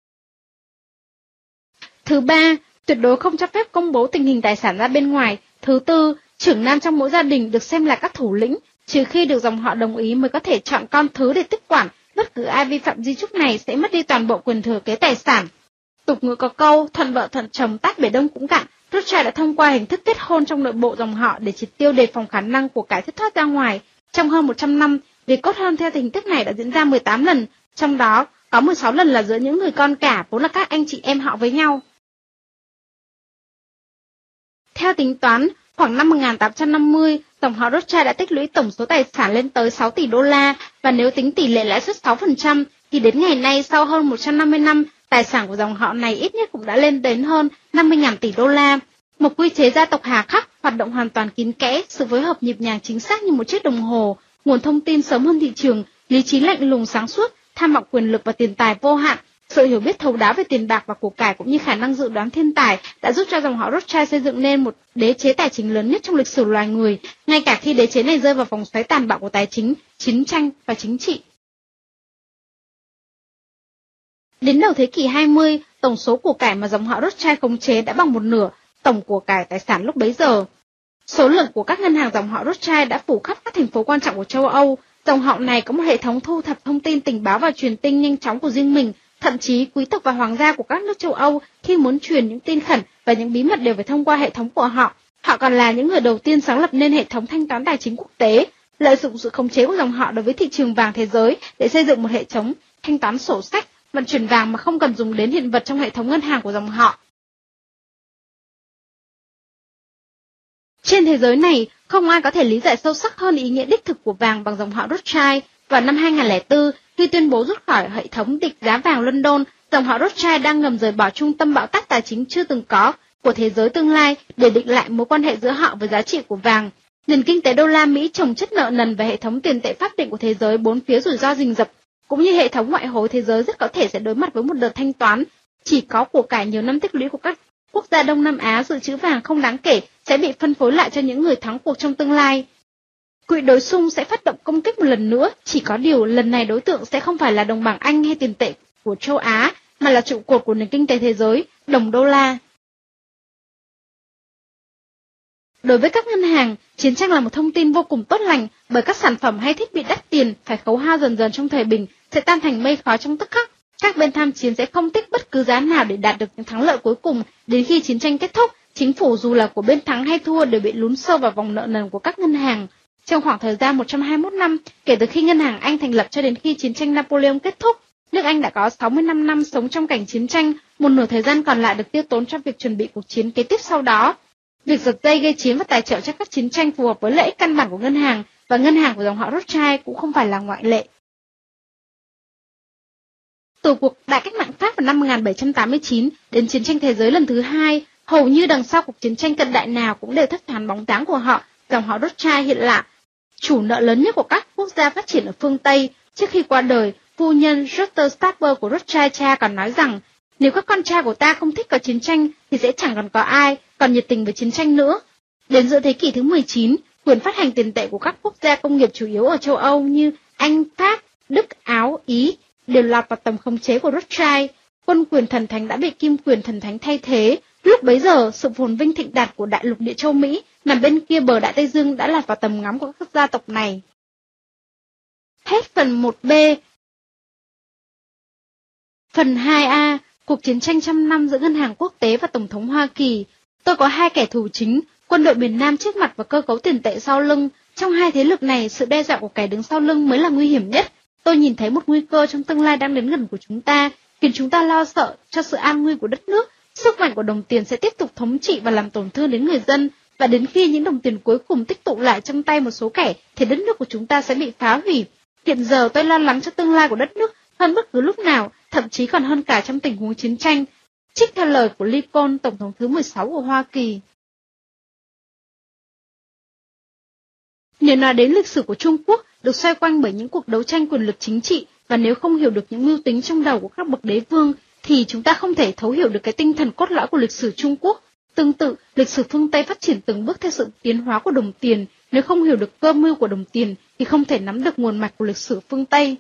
Thứ ba, tuyệt đối không cho phép công bố tình hình tài sản ra bên ngoài. Thứ tư, trưởng nam trong mỗi gia đình được xem là các thủ lĩnh, trừ khi được dòng họ đồng ý mới có thể chọn con thứ để tiếp quản. Bất cứ ai vi phạm di chúc này sẽ mất đi toàn bộ quyền thừa kế tài sản. Tục ngữ có câu, thuận vợ thuận chồng tát bể đông cũng cạn. Rothschild đã thông qua hình thức kết hôn trong nội bộ dòng họ để triệt tiêu đề phòng khả năng của cái thất thoát ra ngoài. Trong hơn 100 năm, việc kết hôn theo hình thức này đã diễn ra 18 lần, trong đó có 16 lần là giữa những người con cả, vốn là các anh chị em họ với nhau. Theo tính toán, khoảng năm 1850, dòng họ Rothschild đã tích lũy tổng số tài sản lên tới 6 tỷ đô la, và nếu tính tỷ lệ lãi suất 6%, thì đến ngày nay sau hơn 150 năm, tài sản của dòng họ này ít nhất cũng đã lên đến hơn 50.000 tỷ đô la. Một quy chế gia tộc hà khắc, hoạt động hoàn toàn kín kẽ, sự phối hợp nhịp nhàng chính xác như một chiếc đồng hồ, nguồn thông tin sớm hơn thị trường, lý trí lạnh lùng sáng suốt, tham vọng quyền lực và tiền tài vô hạn, sự hiểu biết thấu đáo về tiền bạc và của cải cũng như khả năng dự đoán thiên tài đã giúp cho dòng họ Rothschild xây dựng nên một đế chế tài chính lớn nhất trong lịch sử loài người, ngay cả khi đế chế này rơi vào vòng xoáy tàn bạo của tài chính, chiến tranh và chính trị. Đến đầu thế kỷ 20, tổng số của cải mà dòng họ Rothschild khống chế đã bằng một nửa tổng của cải tài sản lúc bấy giờ. Số lượng của các ngân hàng dòng họ Rothschild đã phủ khắp các thành phố quan trọng của châu Âu. Dòng họ này có một hệ thống thu thập thông tin tình báo và truyền tin nhanh chóng của riêng mình. Thậm chí quý tộc và hoàng gia của các nước châu Âu khi muốn truyền những tin khẩn và những bí mật đều phải thông qua hệ thống của họ. Họ còn là những người đầu tiên sáng lập nên hệ thống thanh toán tài chính quốc tế, lợi dụng sự khống chế của dòng họ đối với thị trường vàng thế giới để xây dựng một hệ thống thanh toán sổ sách, vận chuyển vàng mà không cần dùng đến hiện vật trong hệ thống ngân hàng của dòng họ. Trên thế giới này, không ai có thể lý giải sâu sắc hơn ý nghĩa đích thực của vàng bằng dòng họ Rothschild. Vào năm 2004, khi tuyên bố rút khỏi hệ thống định giá vàng London, dòng họ Rothschild đang ngầm rời bỏ trung tâm bão táp tài chính chưa từng có của thế giới tương lai để định lại mối quan hệ giữa họ với giá trị của vàng. Nền kinh tế đô la Mỹ chồng chất nợ nần và hệ thống tiền tệ pháp định của thế giới bốn phía rủi ro rình rập, cũng như hệ thống ngoại hối thế giới rất có thể sẽ đối mặt với một đợt thanh toán. Chỉ có của cải nhiều năm tích lũy của các quốc gia Đông Nam Á dự trữ vàng không đáng kể sẽ bị phân phối lại cho những người thắng cuộc trong tương lai. Quỹ đối xung sẽ phát động công kích một lần nữa, chỉ có điều lần này đối tượng sẽ không phải là đồng bảng Anh hay tiền tệ của châu Á, mà là trụ cột của nền kinh tế thế giới, đồng đô la. Đối với các ngân hàng, chiến tranh là một thông tin vô cùng tốt lành, bởi các sản phẩm hay thiết bị đắt tiền phải khấu hao dần dần trong thời bình sẽ tan thành mây khói trong tức khắc. Các bên tham chiến sẽ không tích bất cứ giá nào để đạt được những thắng lợi cuối cùng. Đến khi chiến tranh kết thúc, chính phủ dù là của bên thắng hay thua đều bị lún sâu vào vòng nợ nần của các ngân hàng. Trong khoảng thời gian 121 năm, kể từ khi ngân hàng Anh thành lập cho đến khi chiến tranh Napoleon kết thúc, Nước Anh đã có 65 năm sống trong cảnh chiến tranh, một nửa thời gian còn lại được tiêu tốn cho việc chuẩn bị cuộc chiến kế tiếp sau đó. Việc giật dây gây chiến và tài trợ cho các chiến tranh phù hợp với lợi ích căn bản của ngân hàng, và ngân hàng của dòng họ Rothschild cũng không phải là ngoại lệ. Từ cuộc Đại cách mạng Pháp vào năm 1789 đến chiến tranh thế giới lần thứ hai, hầu như đằng sau cuộc chiến tranh cận đại nào cũng đều thất thoán bóng dáng của họ, dòng họ Rothschild hiện lạ. Chủ nợ lớn nhất của các quốc gia phát triển ở phương Tây, trước khi qua đời, phu nhân Rutter Staber của Rothschild cha còn nói rằng, nếu các con trai của ta không thích có chiến tranh thì sẽ chẳng còn có ai còn nhiệt tình với chiến tranh nữa. Đến giữa thế kỷ thứ 19, quyền phát hành tiền tệ của các quốc gia công nghiệp chủ yếu ở châu Âu như Anh, Pháp, Đức, Áo, Ý đều lọt vào tầm khống chế của Rothschild. Quân quyền thần thánh đã bị kim quyền thần thánh thay thế. Lúc bấy giờ, sự phồn vinh thịnh đạt của đại lục địa châu Mỹ nằm bên kia bờ Đại Tây Dương đã lọt vào tầm ngắm của các gia tộc này. Hết phần 1B. Phần 2A. Cuộc chiến tranh trăm năm giữa ngân hàng quốc tế và Tổng thống Hoa Kỳ. Tôi có hai kẻ thù chính, quân đội miền Nam trước mặt và cơ cấu tiền tệ sau lưng. Trong hai thế lực này, sự đe dọa của kẻ đứng sau lưng mới là nguy hiểm nhất. Tôi nhìn thấy một nguy cơ trong tương lai đang đến gần của chúng ta, khiến chúng ta lo sợ cho sự an nguy của đất nước. Sức mạnh của đồng tiền sẽ tiếp tục thống trị và làm tổn thương đến người dân, và đến khi những đồng tiền cuối cùng tích tụ lại trong tay một số kẻ, thì đất nước của chúng ta sẽ bị phá hủy. Hiện giờ tôi lo lắng cho tương lai của đất nước hơn bất cứ lúc nào, thậm chí còn hơn cả trong tình huống chiến tranh. Trích theo lời của Lincoln, Tổng thống thứ 16 của Hoa Kỳ. Nếu nói đến lịch sử của Trung Quốc, được xoay quanh bởi những cuộc đấu tranh quyền lực chính trị, và nếu không hiểu được những mưu tính trong đầu của các bậc đế vương, thì chúng ta không thể thấu hiểu được cái tinh thần cốt lõi của lịch sử Trung Quốc. Tương tự, lịch sử phương Tây phát triển từng bước theo sự tiến hóa của đồng tiền. Nếu không hiểu được cơ mưu của đồng tiền, thì không thể nắm được nguồn mạch của lịch sử phương Tây.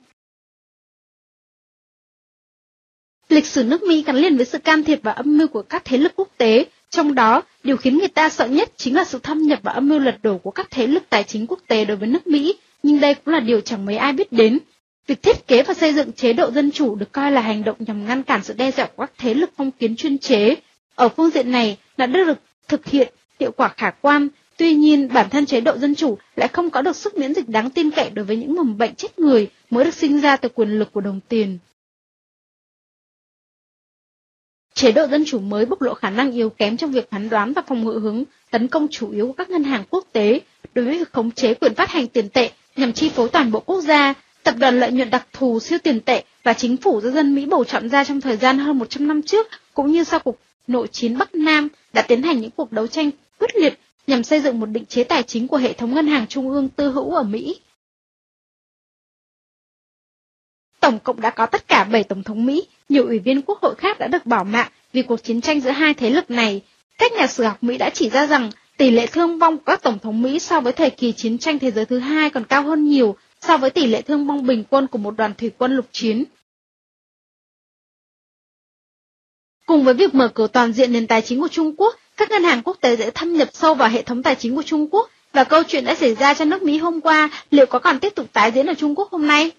Lịch sử nước Mỹ gắn liền với sự can thiệp và âm mưu của các thế lực quốc tế. Trong đó, điều khiến người ta sợ nhất chính là sự thâm nhập và âm mưu lật đổ của các thế lực tài chính quốc tế đối với nước Mỹ. Nhưng đây cũng là điều chẳng mấy ai biết đến. Việc thiết kế và xây dựng chế độ dân chủ được coi là hành động nhằm ngăn cản sự đe dọa của các thế lực phong kiến chuyên chế. Ở phương diện này, đã được thực hiện hiệu quả khả quan. Tuy nhiên, bản thân chế độ dân chủ lại không có được sức miễn dịch đáng tin cậy đối với những mầm bệnh chết người mới được sinh ra từ quyền lực của đồng tiền. Chế độ dân chủ mới bộc lộ khả năng yếu kém trong việc phán đoán và phòng ngự hướng tấn công chủ yếu của các ngân hàng quốc tế đối với việc khống chế quyền phát hành tiền tệ nhằm chi phối toàn bộ quốc gia. Tập đoàn lợi nhuận đặc thù siêu tiền tệ và chính phủ do dân Mỹ bầu chọn ra trong thời gian hơn 100 năm trước, cũng như sau cuộc nội chiến Bắc Nam, đã tiến hành những cuộc đấu tranh quyết liệt nhằm xây dựng một định chế tài chính của hệ thống ngân hàng trung ương tư hữu ở Mỹ. Tổng cộng đã có tất cả 7 tổng thống Mỹ, nhiều ủy viên quốc hội khác đã được bỏ mạng vì cuộc chiến tranh giữa hai thế lực này. Các nhà sử học Mỹ đã chỉ ra rằng tỷ lệ thương vong của các tổng thống Mỹ so với thời kỳ chiến tranh thế giới thứ hai còn cao hơn nhiều so với tỷ lệ thương vong bình quân của một đoàn thủy quân lục chiến. Cùng với việc mở cửa toàn diện nền tài chính của Trung Quốc, các ngân hàng quốc tế sẽ thâm nhập sâu vào hệ thống tài chính của Trung Quốc, và câu chuyện đã xảy ra cho nước Mỹ hôm qua liệu có còn tiếp tục tái diễn ở Trung Quốc hôm nay?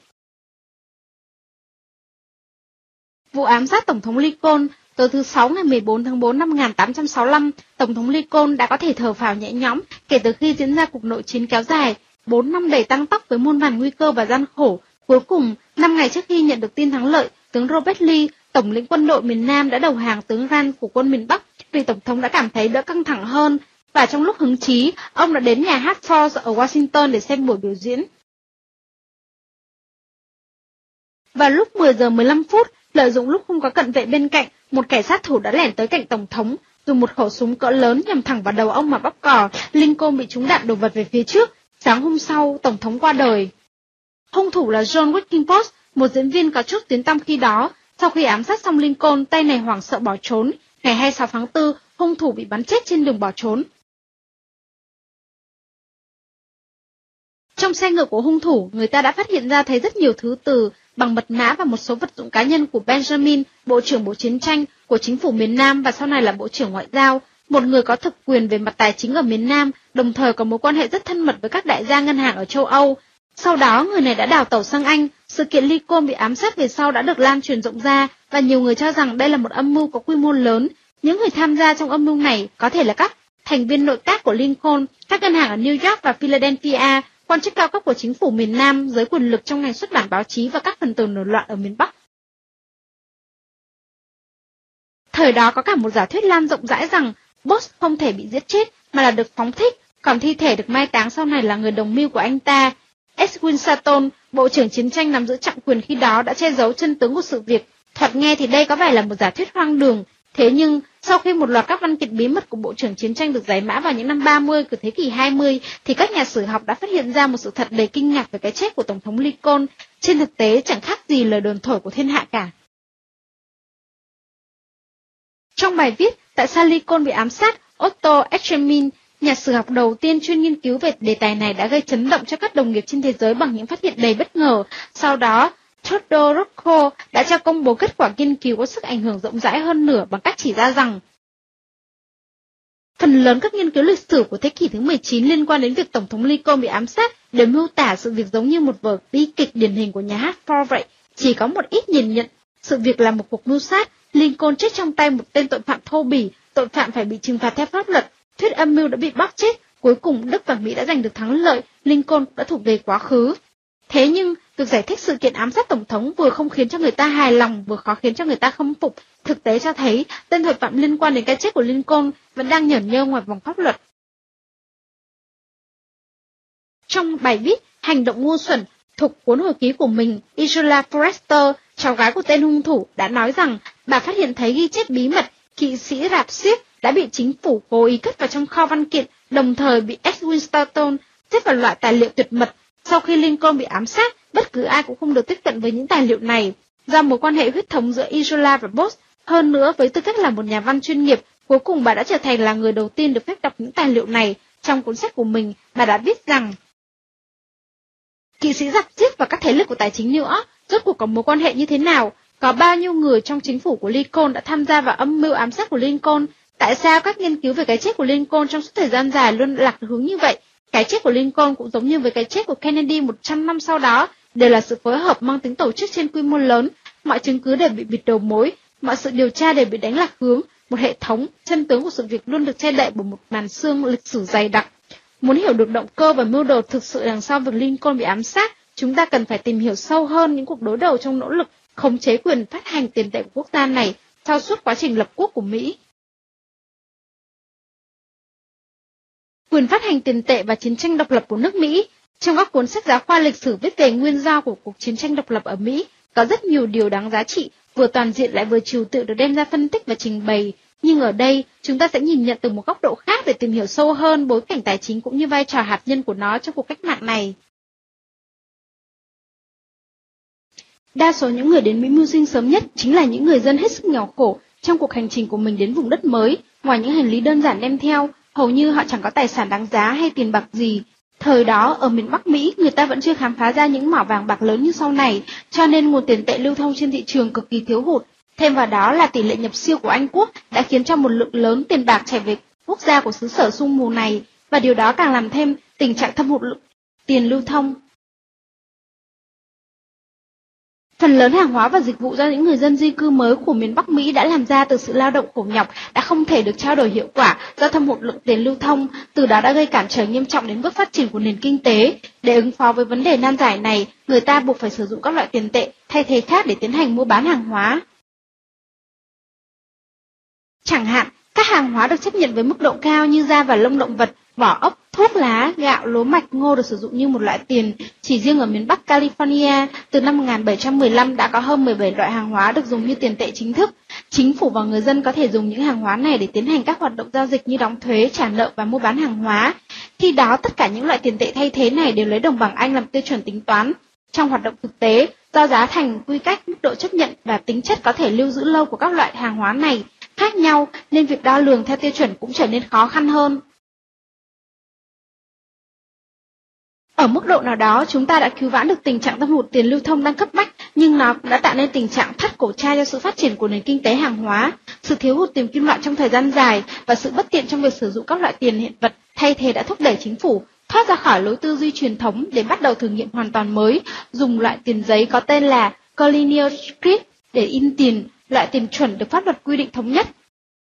Vụ ám sát Tổng thống Lincoln. Tối thứ Sáu ngày 14 tháng 4 năm 1865, Tổng thống Lincoln đã có thể thở phào nhẹ nhõm kể từ khi diễn ra cuộc nội chiến kéo dài 4 năm đầy tăng tốc với muôn vàn nguy cơ và gian khổ. Cuối cùng, 5 ngày trước khi nhận được tin thắng lợi, tướng Robert Lee, tổng lĩnh quân đội miền Nam đã đầu hàng tướng Grant của quân miền Bắc vì Tổng thống đã cảm thấy đỡ căng thẳng hơn, và trong lúc hứng chí, ông đã đến nhà hát Ford ở Washington để xem buổi biểu diễn. Vào lúc 10 giờ 15 phút, lợi dụng lúc không có cận vệ bên cạnh, một kẻ sát thủ đã lẻn tới cạnh Tổng thống, dùng một khẩu súng cỡ lớn nhằm thẳng vào đầu ông mà bóp cò. Lincoln bị trúng đạn đổ vật về phía trước. Sáng hôm sau, Tổng thống qua đời. Hung thủ là John Wilkes, một diễn viên có chút tiếng tăm khi đó. Sau khi ám sát xong Lincoln, tay này hoảng sợ bỏ trốn. Ngày 26 tháng 4, hung thủ bị bắn chết trên đường bỏ trốn. Trong xe ngựa của hung thủ, người ta đã phát hiện ra thấy rất nhiều thứ từ bằng mật mã và một số vật dụng cá nhân của Benjamin, Bộ trưởng Bộ Chiến tranh của chính phủ miền Nam và sau này là Bộ trưởng Ngoại giao, một người có thực quyền về mặt tài chính ở miền Nam, đồng thời có mối quan hệ rất thân mật với các đại gia ngân hàng ở châu Âu. Sau đó, người này đã đào tẩu sang Anh. Sự kiện Lincoln bị ám sát về sau đã được lan truyền rộng ra, và nhiều người cho rằng đây là một âm mưu có quy mô lớn. Những người tham gia trong âm mưu này có thể là các thành viên nội các của Lincoln, các ngân hàng ở New York và Philadelphia, quan chức cao cấp của chính phủ miền Nam, giới quyền lực trong ngành xuất bản báo chí và các phần tử nổi loạn ở miền Bắc. Thời đó có cả một giả thuyết lan rộng rãi rằng Boss không thể bị giết chết mà là được phóng thích, còn thi thể được mai táng sau này là người đồng mưu của anh ta. Edwin Stanton, bộ trưởng chiến tranh nắm giữ trọng quyền khi đó, đã che giấu chân tướng của sự việc. Thoạt nghe thì đây có vẻ là một giả thuyết hoang đường. Thế nhưng, sau khi một loạt các văn kiện bí mật của bộ trưởng chiến tranh được giải mã vào những năm 30 của thế kỷ 20, thì các nhà sử học đã phát hiện ra một sự thật đầy kinh ngạc về cái chết của Tổng thống Lincoln. Trên thực tế, chẳng khác gì lời đồn thổi của thiên hạ cả. Trong bài viết Tại sao Lincoln bị ám sát, Otto Erskine, nhà sử học đầu tiên chuyên nghiên cứu về đề tài này, đã gây chấn động cho các đồng nghiệp trên thế giới bằng những phát hiện đầy bất ngờ. Sau đó, Theodore Roosevelt đã cho công bố kết quả nghiên cứu có sức ảnh hưởng rộng rãi hơn nữa bằng cách chỉ ra rằng phần lớn các nghiên cứu lịch sử của thế kỷ thứ 19 liên quan đến việc Tổng thống Lincoln bị ám sát đều miêu tả sự việc giống như một vở bi kịch điển hình của nhà hát Ford vậy. Chỉ có một ít nhìn nhận sự việc là một cuộc mưu sát. Lincoln chết trong tay một tên tội phạm thô bỉ, tội phạm phải bị trừng phạt theo pháp luật. Thuyết âm mưu đã bị bóp chết. Cuối cùng Đức và Mỹ đã giành được thắng lợi. Lincoln đã thuộc về quá khứ. Thế nhưng, việc giải thích sự kiện ám sát tổng thống vừa không khiến cho người ta hài lòng, vừa khó khiến cho người ta khâm phục. Thực tế cho thấy, tên tội phạm liên quan đến cái chết của Lincoln vẫn đang nhởn nhơ ngoài vòng pháp luật. Trong bài viết Hành động ngu xuẩn thuộc cuốn hồi ký của mình, Isola Forrester, cháu gái của tên hung thủ, đã nói rằng bà phát hiện thấy ghi chép bí mật kỵ sĩ rạp xiếc đã bị chính phủ cố ý cất vào trong kho văn kiện, đồng thời bị Edwin Stanton xếp vào loại tài liệu tuyệt mật. Sau khi Lincoln bị ám sát, bất cứ ai cũng không được tiếp cận với những tài liệu này. Do mối quan hệ huyết thống giữa Isola và Boss, hơn nữa với tư cách là một nhà văn chuyên nghiệp, cuối cùng bà đã trở thành là người đầu tiên được phép đọc những tài liệu này. Trong cuốn sách của mình, bà đã viết rằng kỵ sĩ giặc xiếc và các thế lực của tài chính nữa, rốt cuộc có mối quan hệ như thế nào? Có bao nhiêu người trong chính phủ của Lincoln đã tham gia vào âm mưu ám sát của Lincoln? Tại sao các nghiên cứu về cái chết của Lincoln trong suốt thời gian dài luôn lạc hướng như vậy? Cái chết của Lincoln cũng giống như với cái chết của Kennedy 100 năm sau đó, đều là sự phối hợp mang tính tổ chức trên quy mô lớn. Mọi chứng cứ đều bị bịt đầu mối, mọi sự điều tra đều bị đánh lạc hướng. Một hệ thống, chân tướng của sự việc luôn được che đậy bởi một màn sương lịch sử dày đặc. Muốn hiểu được động cơ và mưu đồ thực sự đằng sau việc Lincoln bị ám sát, chúng ta cần phải tìm hiểu sâu hơn những cuộc đối đầu trong nỗ lực khống chế quyền phát hành tiền tệ của quốc gia này sau suốt quá trình lập quốc của Mỹ. Quyền phát hành tiền tệ và chiến tranh độc lập của nước Mỹ. Trong các cuốn sách giáo khoa lịch sử viết về nguyên do của cuộc chiến tranh độc lập ở Mỹ, có rất nhiều điều đáng giá trị, vừa toàn diện lại vừa trừu tượng được đem ra phân tích và trình bày. Nhưng ở đây, chúng ta sẽ nhìn nhận từ một góc độ khác để tìm hiểu sâu hơn bối cảnh tài chính cũng như vai trò hạt nhân của nó trong cuộc cách mạng này. Đa số những người đến Mỹ mưu sinh sớm nhất chính là những người dân hết sức nghèo khổ. Trong cuộc hành trình của mình đến vùng đất mới, ngoài những hành lý đơn giản đem theo, hầu như họ chẳng có tài sản đáng giá hay tiền bạc gì. Thời đó, ở miền Bắc Mỹ, người ta vẫn chưa khám phá ra những mỏ vàng bạc lớn như sau này, cho nên nguồn tiền tệ lưu thông trên thị trường cực kỳ thiếu hụt. Thêm vào đó là tỷ lệ nhập siêu của Anh Quốc đã khiến cho một lượng lớn tiền bạc chảy về quốc gia của xứ sở sương mù này, và điều đó càng làm thêm tình trạng thâm hụt lượng tiền lưu thông. Phần lớn hàng hóa và dịch vụ do những người dân di cư mới của miền Bắc Mỹ đã làm ra từ sự lao động khổ nhọc đã không thể được trao đổi hiệu quả do thâm hụt lượng tiền lưu thông, từ đó đã gây cản trở nghiêm trọng đến bước phát triển của nền kinh tế. Để ứng phó với vấn đề nan giải này, người ta buộc phải sử dụng các loại tiền tệ thay thế khác để tiến hành mua bán hàng hóa. Chẳng hạn, các hàng hóa được chấp nhận với mức độ cao như da và lông động vật, vỏ ốc, thuốc lá, gạo, lúa mạch, ngô được sử dụng như một loại tiền. Chỉ riêng ở miền Bắc California, từ năm 1715 đã có hơn 17 loại hàng hóa được dùng như tiền tệ chính thức. Chính phủ và người dân có thể dùng những hàng hóa này để tiến hành các hoạt động giao dịch như đóng thuế, trả nợ và mua bán hàng hóa. Khi đó, tất cả những loại tiền tệ thay thế này đều lấy đồng bảng Anh làm tiêu chuẩn tính toán. Trong hoạt động thực tế, do giá thành, quy cách, mức độ chấp nhận và tính chất có thể lưu giữ lâu của các loại hàng hóa này khác nhau, nên việc đo lường theo tiêu chuẩn cũng trở nên khó khăn hơn. Ở mức độ nào đó, chúng ta đã cứu vãn được tình trạng thâm hụt tiền lưu thông đang cấp bách, nhưng nó cũng đã tạo nên tình trạng thắt cổ chai cho sự phát triển của nền kinh tế hàng hóa. Sự thiếu hụt tiền kim loại trong thời gian dài và sự bất tiện trong việc sử dụng các loại tiền hiện vật thay thế đã thúc đẩy chính phủ thoát ra khỏi lối tư duy truyền thống để bắt đầu thử nghiệm hoàn toàn mới, dùng loại tiền giấy có tên là colonial script để in tiền, loại tiền chuẩn được pháp luật quy định thống nhất.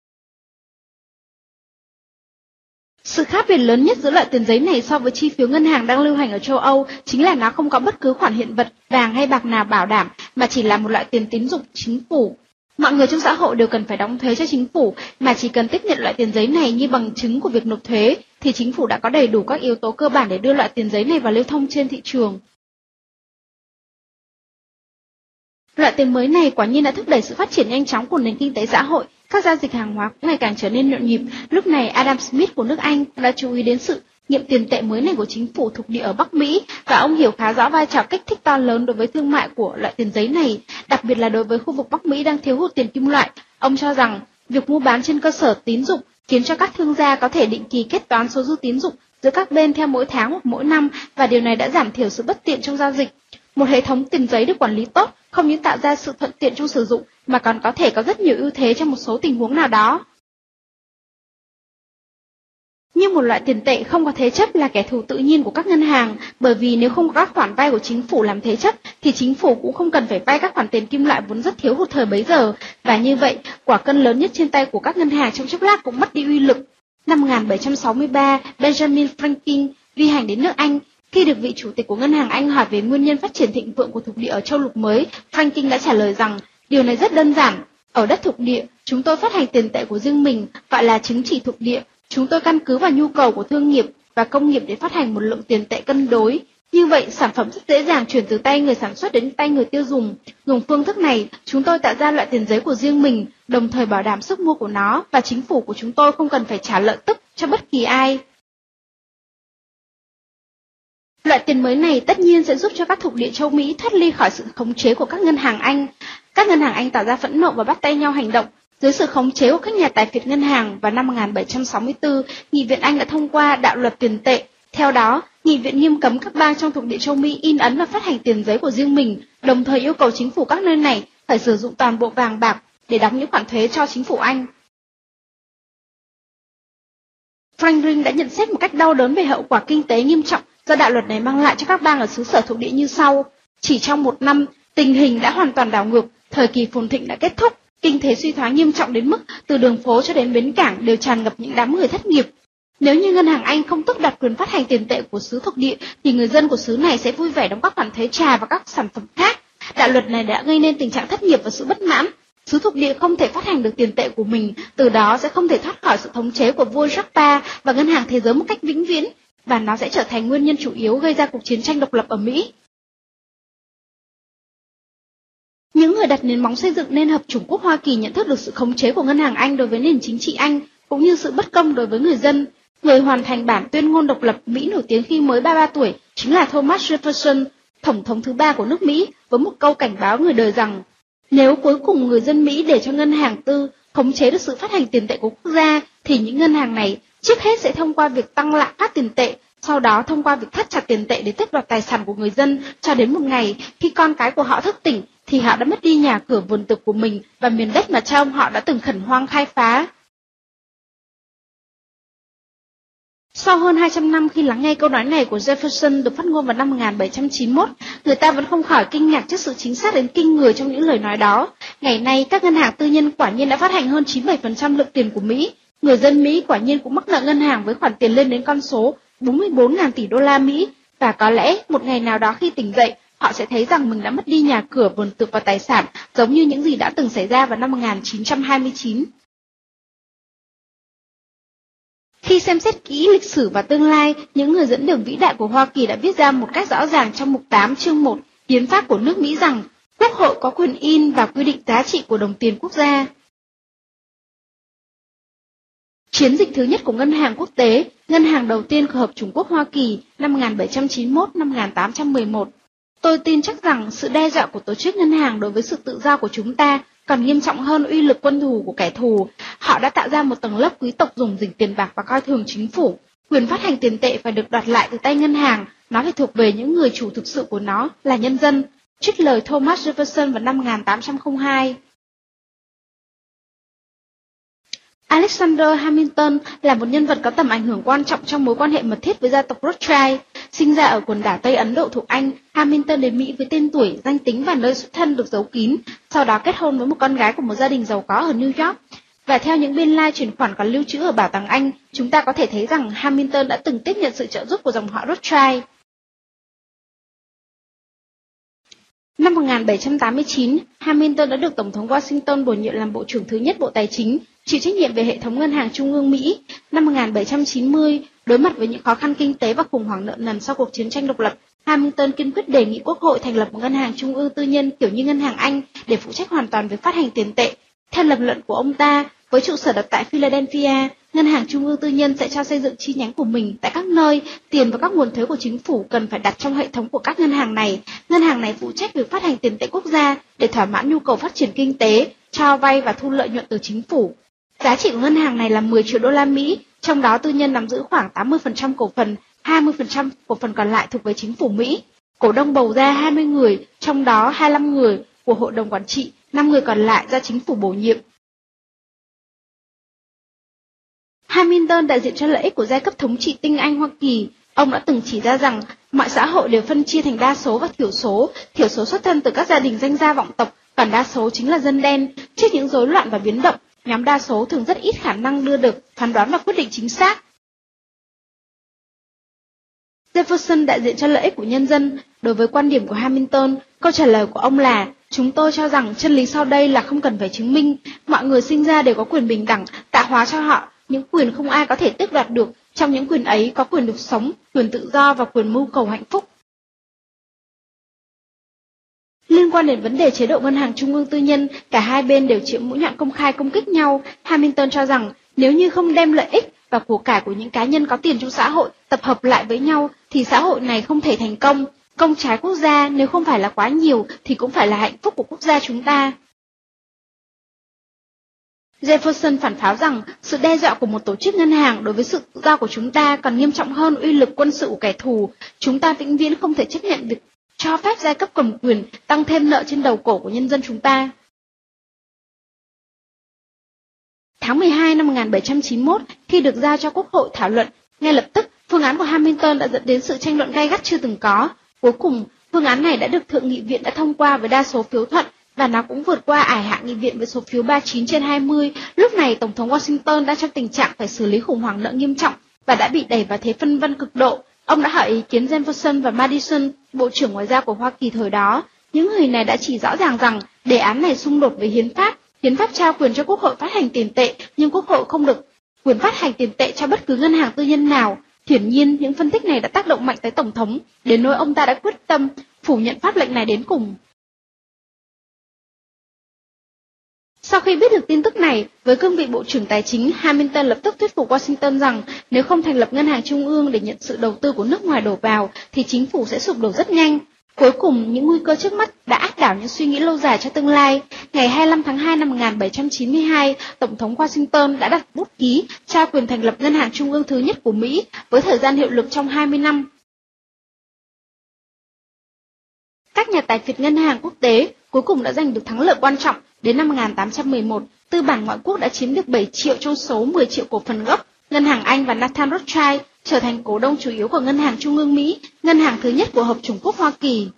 Sự khác biệt lớn nhất giữa loại tiền giấy này so với chi phiếu ngân hàng đang lưu hành ở châu Âu chính là nó không có bất cứ khoản hiện vật, vàng hay bạc nào bảo đảm, mà chỉ là một loại tiền tín dụng chính phủ. Mọi người trong xã hội đều cần phải đóng thuế cho chính phủ, mà chỉ cần tiếp nhận loại tiền giấy này như bằng chứng của việc nộp thuế, thì chính phủ đã có đầy đủ các yếu tố cơ bản để đưa loại tiền giấy này vào lưu thông trên thị trường. Loại tiền mới này quả nhiên đã thúc đẩy sự phát triển nhanh chóng của nền kinh tế xã hội, các giao dịch hàng hóa cũng ngày càng trở nên nhộn nhịp. Lúc này Adam Smith của nước Anh đã chú ý đến sự nghiệm tiền tệ mới này của chính phủ thuộc địa ở Bắc Mỹ, và ông hiểu khá rõ vai trò kích thích to lớn đối với thương mại của loại tiền giấy này, đặc biệt là đối với khu vực Bắc Mỹ đang thiếu hụt tiền kim loại. Ông cho rằng việc mua bán trên cơ sở tín dụng khiến cho các thương gia có thể định kỳ kết toán số dư tín dụng giữa các bên theo mỗi tháng hoặc mỗi năm, và điều này đã giảm thiểu sự bất tiện trong giao dịch. Một hệ thống tiền giấy được quản lý tốt không những tạo ra sự thuận tiện trong sử dụng mà còn có thể có rất nhiều ưu thế trong một số tình huống nào đó. Nhưng một loại tiền tệ không có thế chấp là kẻ thù tự nhiên của các ngân hàng, bởi vì nếu không có các khoản vay của chính phủ làm thế chấp thì chính phủ cũng không cần phải vay các khoản tiền kim loại vốn rất thiếu hụt thời bấy giờ, và như vậy quả cân lớn nhất trên tay của các ngân hàng trong chốc lát cũng mất đi uy lực. Năm 1763, Benjamin Franklin vi hành đến nước Anh. Khi được vị chủ tịch của ngân hàng Anh hỏi về nguyên nhân phát triển thịnh vượng của thuộc địa ở châu lục mới, Franklin đã trả lời rằng điều này rất đơn giản. Ở đất thuộc địa, chúng tôi phát hành tiền tệ của riêng mình, gọi là chứng chỉ thuộc địa. Chúng tôi căn cứ vào nhu cầu của thương nghiệp và công nghiệp để phát hành một lượng tiền tệ cân đối. Như vậy, sản phẩm rất dễ dàng chuyển từ tay người sản xuất đến tay người tiêu dùng. Dùng phương thức này, chúng tôi tạo ra loại tiền giấy của riêng mình, đồng thời bảo đảm sức mua của nó, và chính phủ của chúng tôi không cần phải trả lợi tức cho bất kỳ ai. Loại tiền mới này tất nhiên sẽ giúp cho các thuộc địa châu Mỹ thoát ly khỏi sự khống chế của các ngân hàng Anh. Các ngân hàng Anh tỏ ra phẫn nộ và bắt tay nhau hành động. Dưới sự khống chế của các nhà tài phiệt ngân hàng, vào năm 1764, Nghị viện Anh đã thông qua đạo luật tiền tệ. Theo đó, Nghị viện nghiêm cấm các bang trong thuộc địa châu Mỹ in ấn và phát hành tiền giấy của riêng mình, đồng thời yêu cầu chính phủ các nơi này phải sử dụng toàn bộ vàng bạc để đóng những khoản thuế cho chính phủ Anh. Franklin đã nhận xét một cách đau đớn về hậu quả kinh tế nghiêm trọng do đạo luật này mang lại cho các bang ở xứ sở thuộc địa như sau. Chỉ trong một năm, tình hình đã hoàn toàn đảo ngược, thời kỳ phồn thịnh đã kết thúc, kinh tế suy thoái nghiêm trọng đến mức từ đường phố cho đến bến cảng đều tràn ngập những đám người thất nghiệp. Nếu như ngân hàng Anh không tước đoạt quyền phát hành tiền tệ của xứ thuộc địa, thì người dân của xứ này sẽ vui vẻ đóng các khoản thuế trà và các sản phẩm khác. Đạo luật này đã gây nên tình trạng thất nghiệp và sự bất mãn. Xứ thuộc địa không thể phát hành được tiền tệ của mình, từ đó sẽ không thể thoát khỏi sự thống chế của vua Jacques và ngân hàng thế giới một cách vĩnh viễn, và nó sẽ trở thành nguyên nhân chủ yếu gây ra cuộc chiến tranh độc lập ở Mỹ. Những người đặt nền móng xây dựng nên Hợp chủng quốc Hoa Kỳ nhận thức được sự khống chế của ngân hàng Anh đối với nền chính trị Anh, cũng như sự bất công đối với người dân. Người hoàn thành bản tuyên ngôn độc lập Mỹ nổi tiếng khi mới 33 tuổi chính là Thomas Jefferson, tổng thống thứ 3 của nước Mỹ, với một câu cảnh báo người đời rằng nếu cuối cùng người dân Mỹ để cho ngân hàng tư khống chế được sự phát hành tiền tệ của quốc gia, thì những ngân hàng này trước hết sẽ thông qua việc tăng lạm phát tiền tệ, sau đó thông qua việc thắt chặt tiền tệ để tước đoạt tài sản của người dân, cho đến một ngày khi con cái của họ thức tỉnh thì họ đã mất đi nhà cửa vườn tược của mình và miền đất mà cha ông họ đã từng khẩn hoang khai phá. Sau hơn 200 năm khi lắng nghe câu nói này của Jefferson được phát ngôn vào năm 1791, người ta vẫn không khỏi kinh ngạc trước sự chính xác đến kinh người trong những lời nói đó. Ngày nay, các ngân hàng tư nhân quả nhiên đã phát hành hơn 97% lượng tiền của Mỹ. Người dân Mỹ quả nhiên cũng mắc nợ ngân hàng với khoản tiền lên đến con số 44.000 tỷ đô la Mỹ, và có lẽ một ngày nào đó khi tỉnh dậy, họ sẽ thấy rằng mình đã mất đi nhà cửa, vườn tược và tài sản, giống như những gì đã từng xảy ra vào năm 1929. Khi xem xét kỹ lịch sử và tương lai, những người dẫn đường vĩ đại của Hoa Kỳ đã viết ra một cách rõ ràng trong mục 8 chương 1 Hiến pháp của nước Mỹ rằng Quốc hội có quyền in và quy định giá trị của đồng tiền quốc gia. Chiến dịch thứ nhất của ngân hàng quốc tế, ngân hàng đầu tiên của Hợp chủng quốc Hoa Kỳ năm 1791-1811. Tôi tin chắc rằng sự đe dọa của tổ chức ngân hàng đối với sự tự do của chúng ta còn nghiêm trọng hơn uy lực quân thù của kẻ thù. Họ đã tạo ra một tầng lớp quý tộc dùng dình tiền bạc và coi thường chính phủ. Quyền phát hành tiền tệ phải được đoạt lại từ tay ngân hàng, nó phải thuộc về những người chủ thực sự của nó là nhân dân. Trích lời Thomas Jefferson vào năm 1802. Alexander Hamilton là một nhân vật có tầm ảnh hưởng quan trọng trong mối quan hệ mật thiết với gia tộc Rothschild. Sinh ra ở quần đảo Tây Ấn Độ thuộc Anh, Hamilton đến Mỹ với tên tuổi, danh tính và nơi xuất thân được giấu kín, sau đó kết hôn với một con gái của một gia đình giàu có ở New York. Và theo những biên lai chuyển khoản còn lưu trữ ở Bảo tàng Anh, chúng ta có thể thấy rằng Hamilton đã từng tiếp nhận sự trợ giúp của dòng họ Rothschild. Năm 1789, Hamilton đã được Tổng thống Washington bổ nhiệm làm Bộ trưởng thứ nhất Bộ Tài chính, chịu trách nhiệm về hệ thống ngân hàng trung ương Mỹ. Năm 1790, đối mặt với những khó khăn kinh tế và khủng hoảng nợ nần sau cuộc chiến tranh độc lập, Hamilton kiên quyết đề nghị Quốc hội thành lập một ngân hàng trung ương tư nhân kiểu như ngân hàng Anh để phụ trách hoàn toàn việc phát hành tiền tệ. Theo lập luận của ông ta, với trụ sở đặt tại Philadelphia, ngân hàng trung ương tư nhân sẽ cho xây dựng chi nhánh của mình tại các nơi, tiền và các nguồn thuế của chính phủ cần phải đặt trong hệ thống của các ngân hàng này. Ngân hàng này phụ trách việc phát hành tiền tệ quốc gia để thỏa mãn nhu cầu phát triển kinh tế, cho vay và thu lợi nhuận từ chính phủ. Giá trị của ngân hàng này là 10 triệu đô la Mỹ, trong đó tư nhân nắm giữ khoảng 80% cổ phần, 20% cổ phần còn lại thuộc về chính phủ Mỹ. Cổ đông bầu ra 20 người, trong đó 25 người của hội đồng quản trị, 5 người còn lại do chính phủ bổ nhiệm. Hamilton đại diện cho lợi ích của giai cấp thống trị tinh Anh Hoa Kỳ. Ông đã từng chỉ ra rằng mọi xã hội đều phân chia thành đa số và thiểu số xuất thân từ các gia đình danh gia vọng tộc, còn đa số chính là dân đen. Trước những rối loạn và biến động, nhóm đa số thường rất ít khả năng đưa được phán đoán và quyết định chính xác. Jefferson đại diện cho lợi ích của nhân dân. Đối với quan điểm của Hamilton, câu trả lời của ông là: chúng tôi cho rằng chân lý sau đây là không cần phải chứng minh. Mọi người sinh ra đều có quyền bình đẳng, tạo hóa cho họ những quyền không ai có thể tước đoạt được. Trong những quyền ấy có quyền được sống, quyền tự do và quyền mưu cầu hạnh phúc. Liên quan đến vấn đề chế độ ngân hàng trung ương tư nhân, cả hai bên đều chịu mũi nhọn công khai công kích nhau. Hamilton cho rằng nếu như không đem lợi ích và của cải của những cá nhân có tiền trong xã hội tập hợp lại với nhau thì xã hội này không thể thành công. Công trái quốc gia nếu không phải là quá nhiều thì cũng phải là hạnh phúc của quốc gia chúng ta. Jefferson phản pháo rằng sự đe dọa của một tổ chức ngân hàng đối với sự tự do của chúng ta còn nghiêm trọng hơn uy lực quân sự của kẻ thù. Chúng ta vĩnh viễn không thể chấp nhận việc cho phép giai cấp cầm quyền tăng thêm nợ trên đầu cổ của nhân dân chúng ta. Tháng 12 năm 1791, khi được giao cho Quốc hội thảo luận, ngay lập tức phương án của Hamilton đã dẫn đến sự tranh luận gay gắt chưa từng có. Cuối cùng, phương án này đã được Thượng nghị viện đã thông qua với đa số phiếu thuận, và nó cũng vượt qua ải Hạ nghị viện với số phiếu 39/20. Lúc này, Tổng thống Washington đang trong tình trạng phải xử lý khủng hoảng nợ nghiêm trọng và đã bị đẩy vào thế phân vân cực độ. Ông đã hỏi ý kiến Jefferson và Madison, Bộ trưởng Ngoại giao của Hoa Kỳ thời đó. Những người này đã chỉ rõ ràng rằng đề án này xung đột với hiến pháp. Hiến pháp trao quyền cho Quốc hội phát hành tiền tệ, nhưng Quốc hội không được quyền phát hành tiền tệ cho bất cứ ngân hàng tư nhân nào. Hiển nhiên, những phân tích này đã tác động mạnh tới Tổng thống, đến nỗi ông ta đã quyết tâm phủ nhận pháp lệnh này đến cùng. Sau khi biết được tin tức này, với cương vị Bộ trưởng Tài chính, Hamilton lập tức thuyết phục Washington rằng nếu không thành lập ngân hàng trung ương để nhận sự đầu tư của nước ngoài đổ vào, thì chính phủ sẽ sụp đổ rất nhanh. Cuối cùng, những nguy cơ trước mắt đã áp đảo những suy nghĩ lâu dài cho tương lai. Ngày 25 tháng 2 năm 1792, Tổng thống Washington đã đặt bút ký trao quyền thành lập ngân hàng trung ương thứ nhất của Mỹ với thời gian hiệu lực trong 20 năm. Các nhà tài phiệt ngân hàng quốc tế cuối cùng đã giành được thắng lợi quan trọng. Đến năm 1811, tư bản ngoại quốc đã chiếm được 7 triệu trong số 10 triệu cổ phần gốc. Ngân hàng Anh và Nathan Rothschild trở thành cổ đông chủ yếu của Ngân hàng Trung ương Mỹ, ngân hàng thứ nhất của Hợp chủng quốc Hoa Kỳ.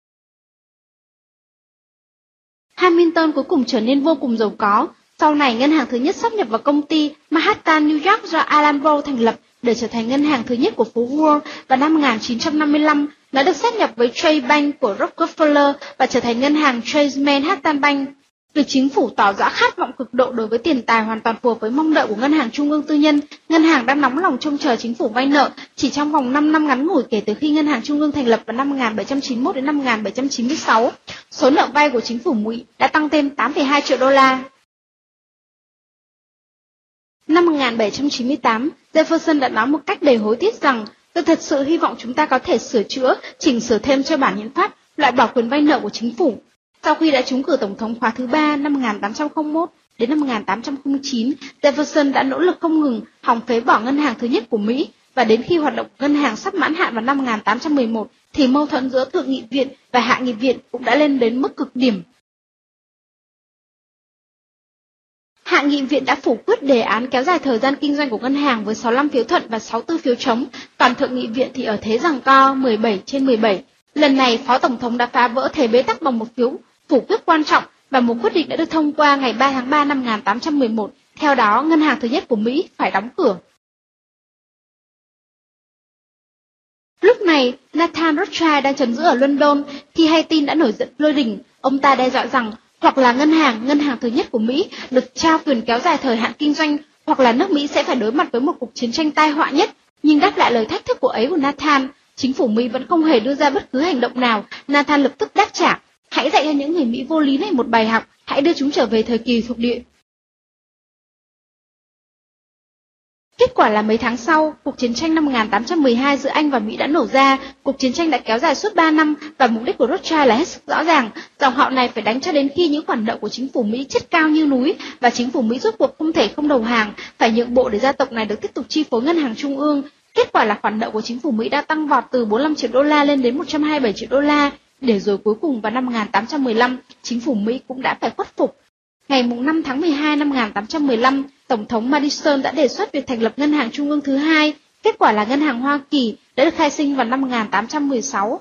Hamilton cuối cùng trở nên vô cùng giàu có. Sau này, ngân hàng thứ nhất sáp nhập vào công ty Manhattan, New York do Alan Ball thành lập để trở thành ngân hàng thứ nhất của phố Wall. Vào năm 1955, nó được sáp nhập với Chase Bank của Rockefeller và trở thành ngân hàng Chase Manhattan Bank. Việc chính phủ tỏ rõ khát vọng cực độ đối với tiền tài hoàn toàn phù hợp với mong đợi của ngân hàng trung ương tư nhân. Ngân hàng đang nóng lòng trông chờ chính phủ vay nợ. Chỉ trong vòng 5 năm ngắn ngủi kể từ khi ngân hàng trung ương thành lập vào năm 1791 đến năm 1796, số nợ vay của chính phủ Mỹ đã tăng thêm 8,2 triệu đô la. Năm 1798, Jefferson đã nói một cách đầy hối tiếc rằng tôi thật sự hy vọng chúng ta có thể sửa chữa, chỉnh sửa thêm cho bản hiến pháp, loại bỏ quyền vay nợ của chính phủ. Sau khi đã trúng cử Tổng thống khóa thứ 3 năm 1801 đến năm 1809, Jefferson đã nỗ lực không ngừng hòng phế bỏ ngân hàng thứ nhất của Mỹ, và đến khi hoạt động ngân hàng sắp mãn hạn vào năm 1811, thì mâu thuẫn giữa Thượng nghị viện và Hạ nghị viện cũng đã lên đến mức cực điểm. Hạ nghị viện đã phủ quyết đề án kéo dài thời gian kinh doanh của ngân hàng với 65 phiếu thuận và 64 phiếu chống, còn Thượng nghị viện thì ở thế giằng co 17/17. Lần này, Phó Tổng thống đã phá vỡ thế bế tắc bằng một phiếu phủ quyết quan trọng và một quyết định đã được thông qua ngày 3 tháng 3 năm 1811. Theo đó, ngân hàng thứ nhất của Mỹ phải đóng cửa. Lúc Lúc này, Nathan Rothschild đang trấn giữ ở London. Khi hay tin đã nổi giận lôi đình, ông ta đe dọa rằng hoặc là ngân hàng thứ nhất của Mỹ được trao quyền kéo dài thời hạn kinh doanh, hoặc là nước Mỹ sẽ phải đối mặt với một cuộc chiến tranh tai họa nhất. Nhưng đáp lại lời thách thức của Nathan, chính phủ Mỹ vẫn không hề đưa ra bất cứ hành động nào. Nathan lập tức đáp trả: hãy dạy cho những người Mỹ vô lý này một bài học, hãy đưa chúng trở về thời kỳ thuộc địa. Kết quả là mấy tháng sau, cuộc chiến tranh năm 1812 giữa Anh và Mỹ đã nổ ra. Cuộc chiến tranh đã kéo dài suốt 3 năm và mục đích của Rothschild là hết sức rõ ràng. Dòng họ này phải đánh cho đến khi những khoản nợ của chính phủ Mỹ chất cao như núi và chính phủ Mỹ rốt cuộc không thể không đầu hàng, phải nhượng bộ để gia tộc này được tiếp tục chi phối ngân hàng trung ương. Kết quả là khoản nợ của chính phủ Mỹ đã tăng vọt từ 45 triệu đô la lên đến 127 triệu đô la, để rồi cuối cùng vào năm 1815, chính phủ Mỹ cũng đã phải khuất phục. Ngày 5 tháng 12 năm 1815, Tổng thống Madison đã đề xuất việc thành lập ngân hàng trung ương thứ hai. Kết quả là ngân hàng Hoa Kỳ đã được khai sinh vào năm 1816.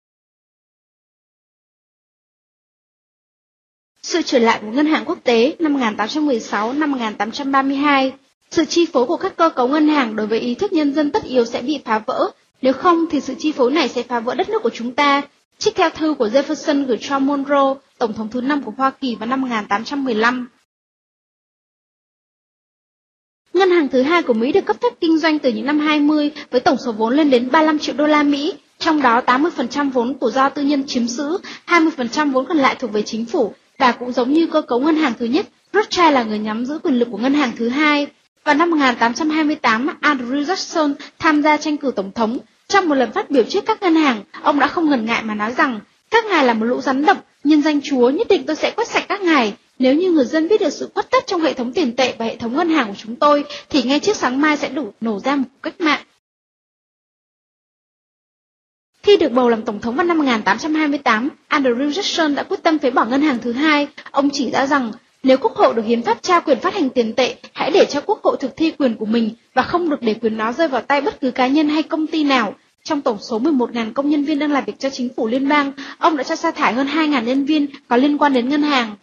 Sự trở lại của ngân hàng quốc tế năm 1816 năm 1832. Sự chi phối của các cơ cấu ngân hàng đối với ý thức nhân dân tất yếu sẽ bị phá vỡ. Nếu không thì sự chi phối này sẽ phá vỡ đất nước của chúng ta. Trích theo thư của Jefferson gửi cho Monroe, Tổng thống thứ 5 của Hoa Kỳ vào năm 1815. Ngân hàng thứ hai của Mỹ được cấp phép kinh doanh từ những năm 20 với tổng số vốn lên đến 35 triệu đô la Mỹ, trong đó 80% vốn của do tư nhân chiếm giữ, 20% vốn còn lại thuộc về chính phủ, và cũng giống như cơ cấu ngân hàng thứ nhất, Rothschild là người nắm giữ quyền lực của ngân hàng thứ hai. Vào năm 1828, Andrew Jackson tham gia tranh cử tổng thống. Trong một lần phát biểu trước các ngân hàng, ông đã không ngần ngại mà nói rằng, các ngài là một lũ rắn độc, nhân danh Chúa nhất định tôi sẽ quét sạch các ngài. Nếu như người dân biết được sự khuất tất trong hệ thống tiền tệ và hệ thống ngân hàng của chúng tôi, thì ngay trước sáng mai sẽ nổ ra một cuộc cách mạng. Khi được bầu làm tổng thống vào năm 1828, Andrew Jackson đã quyết tâm phế bỏ ngân hàng thứ hai. Ông chỉ ra rằng, nếu Quốc hội được hiến pháp trao quyền phát hành tiền tệ, hãy để cho Quốc hội thực thi quyền của mình và không được để quyền đó rơi vào tay bất cứ cá nhân hay công ty nào. Trong tổng số 11.000 công nhân viên đang làm việc cho chính phủ liên bang, ông đã cho sa thải hơn 2.000 nhân viên có liên quan đến ngân hàng.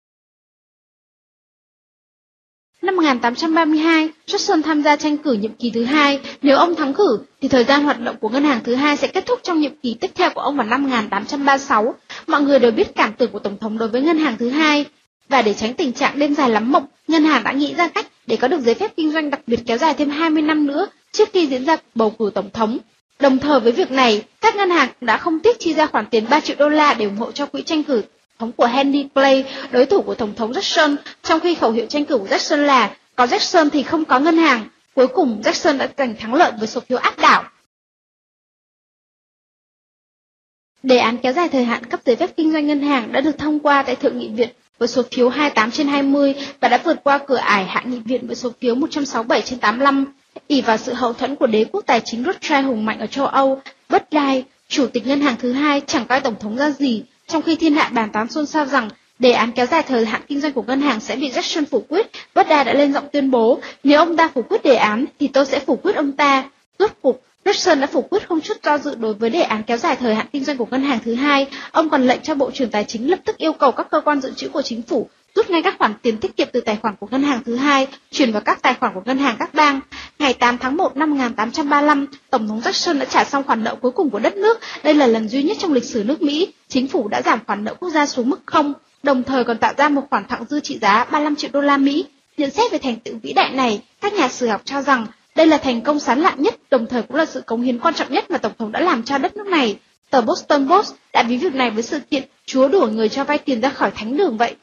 Năm 1832, Jackson tham gia tranh cử nhiệm kỳ thứ hai. Nếu ông thắng cử, thì thời gian hoạt động của ngân hàng thứ hai sẽ kết thúc trong nhiệm kỳ tiếp theo của ông vào năm 1836. Mọi người đều biết cảm tưởng của Tổng thống đối với ngân hàng thứ hai. Và để tránh tình trạng đêm dài lắm mộng, ngân hàng đã nghĩ ra cách để có được giấy phép kinh doanh đặc biệt kéo dài thêm 20 năm nữa trước khi diễn ra bầu cử Tổng thống. Đồng thời với việc này, các ngân hàng đã không tiếc chi ra khoản tiền 3 triệu đô la để ủng hộ cho quỹ tranh cử thống của Henry Clay, đối thủ của Tổng thống Jackson, trong khi khẩu hiệu tranh cử của Jackson là có Jackson thì không có ngân hàng. Cuối cùng, Jackson đã giành thắng lợi với số phiếu áp đảo. Đề án kéo dài thời hạn cấp giấy phép kinh doanh ngân hàng đã được thông qua tại Thượng nghị viện với số phiếu 28/20 và đã vượt qua cửa ải Hạ nghị viện với số phiếu 167/85. ỷ vào sự hậu thuẫn của đế quốc tài chính Rothschild hùng mạnh ở châu Âu, Barclay, chủ tịch ngân hàng thứ hai, chẳng coi tổng thống ra gì, trong khi thiên hạ bàn tán xôn xao rằng đề án kéo dài thời hạn kinh doanh của ngân hàng sẽ bị Jackson phủ quyết. Barclay đã lên giọng tuyên bố, nếu ông ta phủ quyết đề án thì tôi sẽ phủ quyết ông ta. Rốt cuộc, Jackson đã phủ quyết không chút do dự đối với đề án kéo dài thời hạn kinh doanh của ngân hàng thứ hai. Ông còn lệnh cho Bộ trưởng Tài chính lập tức yêu cầu các cơ quan dự trữ của chính phủ rút ngay các khoản tiền tiết kiệm từ tài khoản của ngân hàng thứ hai, chuyển vào các tài khoản của ngân hàng các bang. Ngày 8 tháng 1 năm 1835, Tổng thống Jackson đã trả xong khoản nợ cuối cùng của đất nước. Đây là lần duy nhất trong lịch sử nước Mỹ, chính phủ đã giảm khoản nợ quốc gia xuống mức 0, đồng thời còn tạo ra một khoản thặng dư trị giá 35 triệu đô la Mỹ. Nhận xét về thành tựu vĩ đại này, các nhà sử học cho rằng đây là thành công sán lạn nhất, đồng thời cũng là sự cống hiến quan trọng nhất mà Tổng thống đã làm cho đất nước này. Tờ Boston Post đã ví việc này với sự kiện Chúa đuổi người cho vay tiền ra khỏi thánh đường vậy.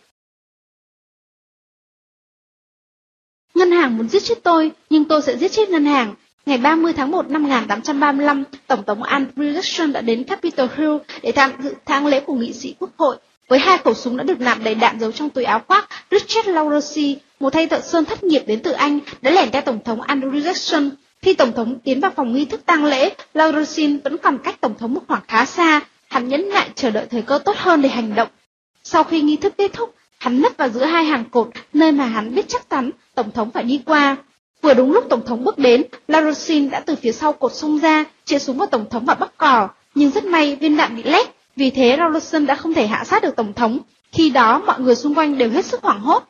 Ngân hàng muốn giết chết tôi, nhưng tôi sẽ giết chết ngân hàng. Ngày 30 tháng 1 năm 1835, Tổng thống Andrew Jackson đã đến Capitol Hill để tham dự tang lễ của nghị sĩ quốc hội. Với 2 khẩu súng đã được nạp đầy đạn giấu trong túi áo khoác, Richard Lawrence, một tay thợ sơn thất nghiệp đến từ Anh, đã lẻn theo Tổng thống Andrew Jackson. Khi Tổng thống tiến vào phòng nghi thức tang lễ, Lawrence vẫn còn cách Tổng thống một khoảng khá xa. Hắn nhẫn nại chờ đợi thời cơ tốt hơn để hành động. Sau khi nghi thức kết thúc, hắn nấp vào giữa 2 hàng cột, nơi mà hắn biết chắc chắn Tổng thống phải đi qua. Vừa đúng lúc Tổng thống bước đến, Lawrence đã từ phía sau cột xông ra, chĩa súng vào Tổng thống và bắt cò. Nhưng rất may viên đạn bị lép, vì thế Lawrence đã không thể hạ sát được Tổng thống. Khi đó mọi người xung quanh đều hết sức hoảng hốt.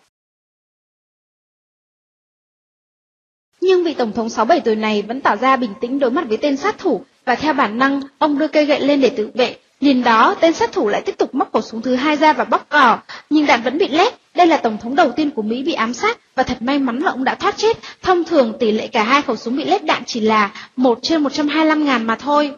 Nhưng vị Tổng thống 67 tuổi này vẫn tỏ ra bình tĩnh đối mặt với tên sát thủ, và theo bản năng, ông đưa cây gậy lên để tự vệ. Liền đó, tên sát thủ lại tiếp tục móc khẩu súng thứ hai ra và bóp cò, nhưng đạn vẫn bị lép. Đây là tổng thống đầu tiên của Mỹ bị ám sát và thật may mắn là ông đã thoát chết. Thông thường tỷ lệ cả hai khẩu súng bị lép đạn chỉ là 1 trên 125.000 mà thôi.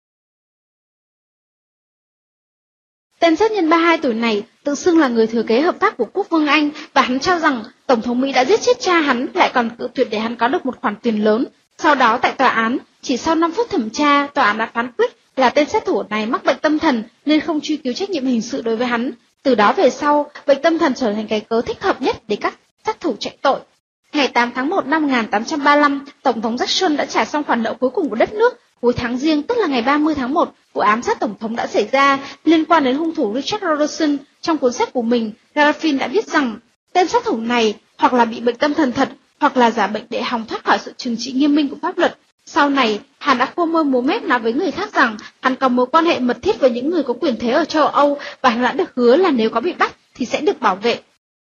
Tên sát nhân 32 tuổi này tự xưng là người thừa kế hợp pháp của quốc vương Anh và hắn cho rằng Tổng thống Mỹ đã giết chết cha hắn, lại còn cự tuyệt để hắn có được một khoản tiền lớn. Sau đó tại tòa án, chỉ sau 5 phút thẩm tra, tòa án đã phán quyết là tên sát thủ này mắc bệnh tâm thần nên không truy cứu trách nhiệm hình sự đối với hắn. Từ đó về sau, bệnh tâm thần trở thành cái cớ thích hợp nhất để các sát thủ chạy tội. Ngày 8 tháng 1 năm 1835, Tổng thống Jackson đã trả xong khoản nợ cuối cùng của đất nước. Cuối tháng Giêng, tức là ngày 30 tháng 1, vụ ám sát tổng thống đã xảy ra liên quan đến hung thủ Richard Rawson. Trong cuốn sách của mình, Garfield đã viết rằng tên sát thủ này hoặc là bị bệnh tâm thần thật, hoặc là giả bệnh để hòng thoát khỏi sự trừng trị nghiêm minh của pháp luật. Sau này, hắn đã khua môi múa mép nói với người khác rằng hắn có mối quan hệ mật thiết với những người có quyền thế ở châu Âu và hắn đã được hứa là nếu có bị bắt thì sẽ được bảo vệ.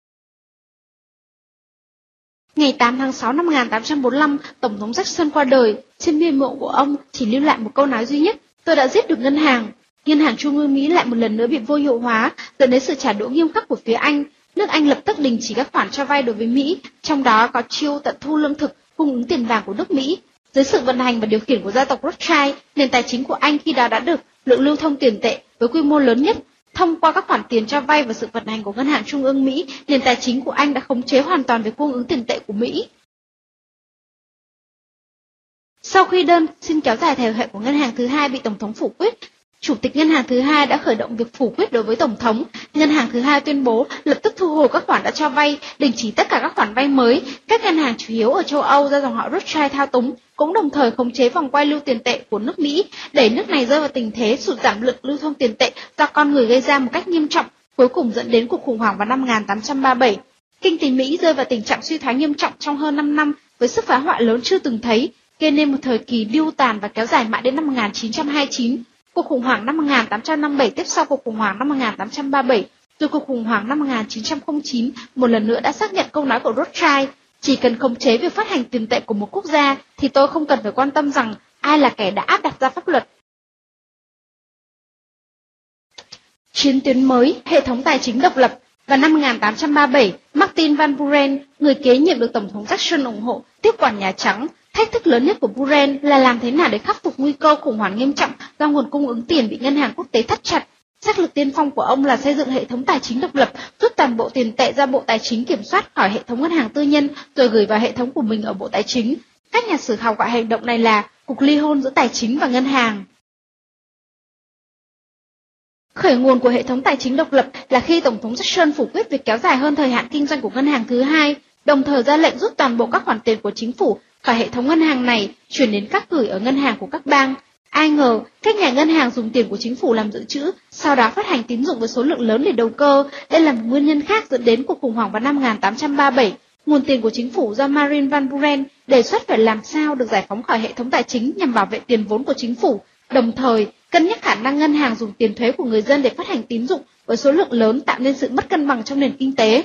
Ngày 8 tháng 6 năm 1845, Tổng thống Jackson qua đời. Trên bia mộ của ông chỉ lưu lại một câu nói duy nhất: "Tôi đã giết được ngân hàng." Ngân hàng Trung ương Mỹ lại một lần nữa bị vô hiệu hóa, dẫn đến sự trả đũa nghiêm khắc của phía Anh. Nước Anh lập tức đình chỉ các khoản cho vay đối với Mỹ, trong đó có chiêu tận thu lương thực, cung ứng tiền vàng của nước Mỹ. Dưới sự vận hành và điều khiển của gia tộc Rothschild, nền tài chính của Anh khi đó đã được lượng lưu thông tiền tệ với quy mô lớn nhất. Thông qua các khoản tiền cho vay và sự vận hành của Ngân hàng Trung ương Mỹ, nền tài chính của Anh đã khống chế hoàn toàn về cung ứng tiền tệ của Mỹ. Sau khi đơn xin kéo dài thời hạn của ngân hàng thứ hai bị Tổng thống phủ quyết, Chủ tịch ngân hàng thứ hai đã khởi động việc phủ quyết đối với Tổng thống. Ngân hàng thứ hai tuyên bố lập tức thu hồi các khoản đã cho vay, đình chỉ tất cả các khoản vay mới. Các ngân hàng chủ yếu ở châu Âu do dòng họ Rothschild thao túng cũng đồng thời khống chế vòng quay lưu tiền tệ của nước Mỹ, đẩy nước này rơi vào tình thế sụt giảm lực lưu thông tiền tệ do con người gây ra một cách nghiêm trọng, cuối cùng dẫn đến cuộc khủng hoảng vào năm 1837. Kinh tế Mỹ rơi vào tình trạng suy thoái nghiêm trọng trong hơn 5 năm với sức phá hoại lớn chưa từng thấy, gây nên một thời kỳ điêu tàn và kéo dài mãi đến năm 1929. Cuộc khủng hoảng năm 1857 tiếp sau cuộc khủng hoảng năm 1837, rồi cuộc khủng hoảng năm 1909 một lần nữa đã xác nhận câu nói của Rothschild: chỉ cần khống chế việc phát hành tiền tệ của một quốc gia thì tôi không cần phải quan tâm rằng ai là kẻ đã áp đặt ra pháp luật. Chiến tuyến mới, hệ thống tài chính độc lập. Vào năm 1837, Martin Van Buren, người kế nhiệm được Tổng thống Jackson ủng hộ, tiếp quản Nhà Trắng. Thách thức lớn nhất của Buren là làm thế nào để khắc phục nguy cơ khủng hoảng nghiêm trọng do nguồn cung ứng tiền bị ngân hàng quốc tế thắt chặt. Sách lược tiên phong của ông là xây dựng hệ thống tài chính độc lập, rút toàn bộ tiền tệ ra Bộ Tài chính kiểm soát khỏi hệ thống ngân hàng tư nhân, rồi gửi vào hệ thống của mình ở Bộ Tài chính. Các nhà sử học gọi hành động này là cuộc ly hôn giữa tài chính và ngân hàng. Khởi nguồn của hệ thống tài chính độc lập là khi Tổng thống Jackson phủ quyết việc kéo dài hơn thời hạn kinh doanh của ngân hàng thứ hai, đồng thời ra lệnh rút toàn bộ các khoản tiền của chính phủ khỏi hệ thống ngân hàng này, chuyển đến các gửi ở ngân hàng của các bang. Ai ngờ, các nhà ngân hàng dùng tiền của chính phủ làm dự trữ, sau đó phát hành tín dụng với số lượng lớn để đầu cơ. Đây là một nguyên nhân khác dẫn đến cuộc khủng hoảng vào năm 1837. Nguồn tiền của chính phủ do Martin Van Buren đề xuất phải làm sao được giải phóng khỏi hệ thống tài chính nhằm bảo vệ tiền vốn của chính phủ, đồng thời cân nhắc khả năng ngân hàng dùng tiền thuế của người dân để phát hành tín dụng với số lượng lớn, tạo nên sự mất cân bằng trong nền kinh tế.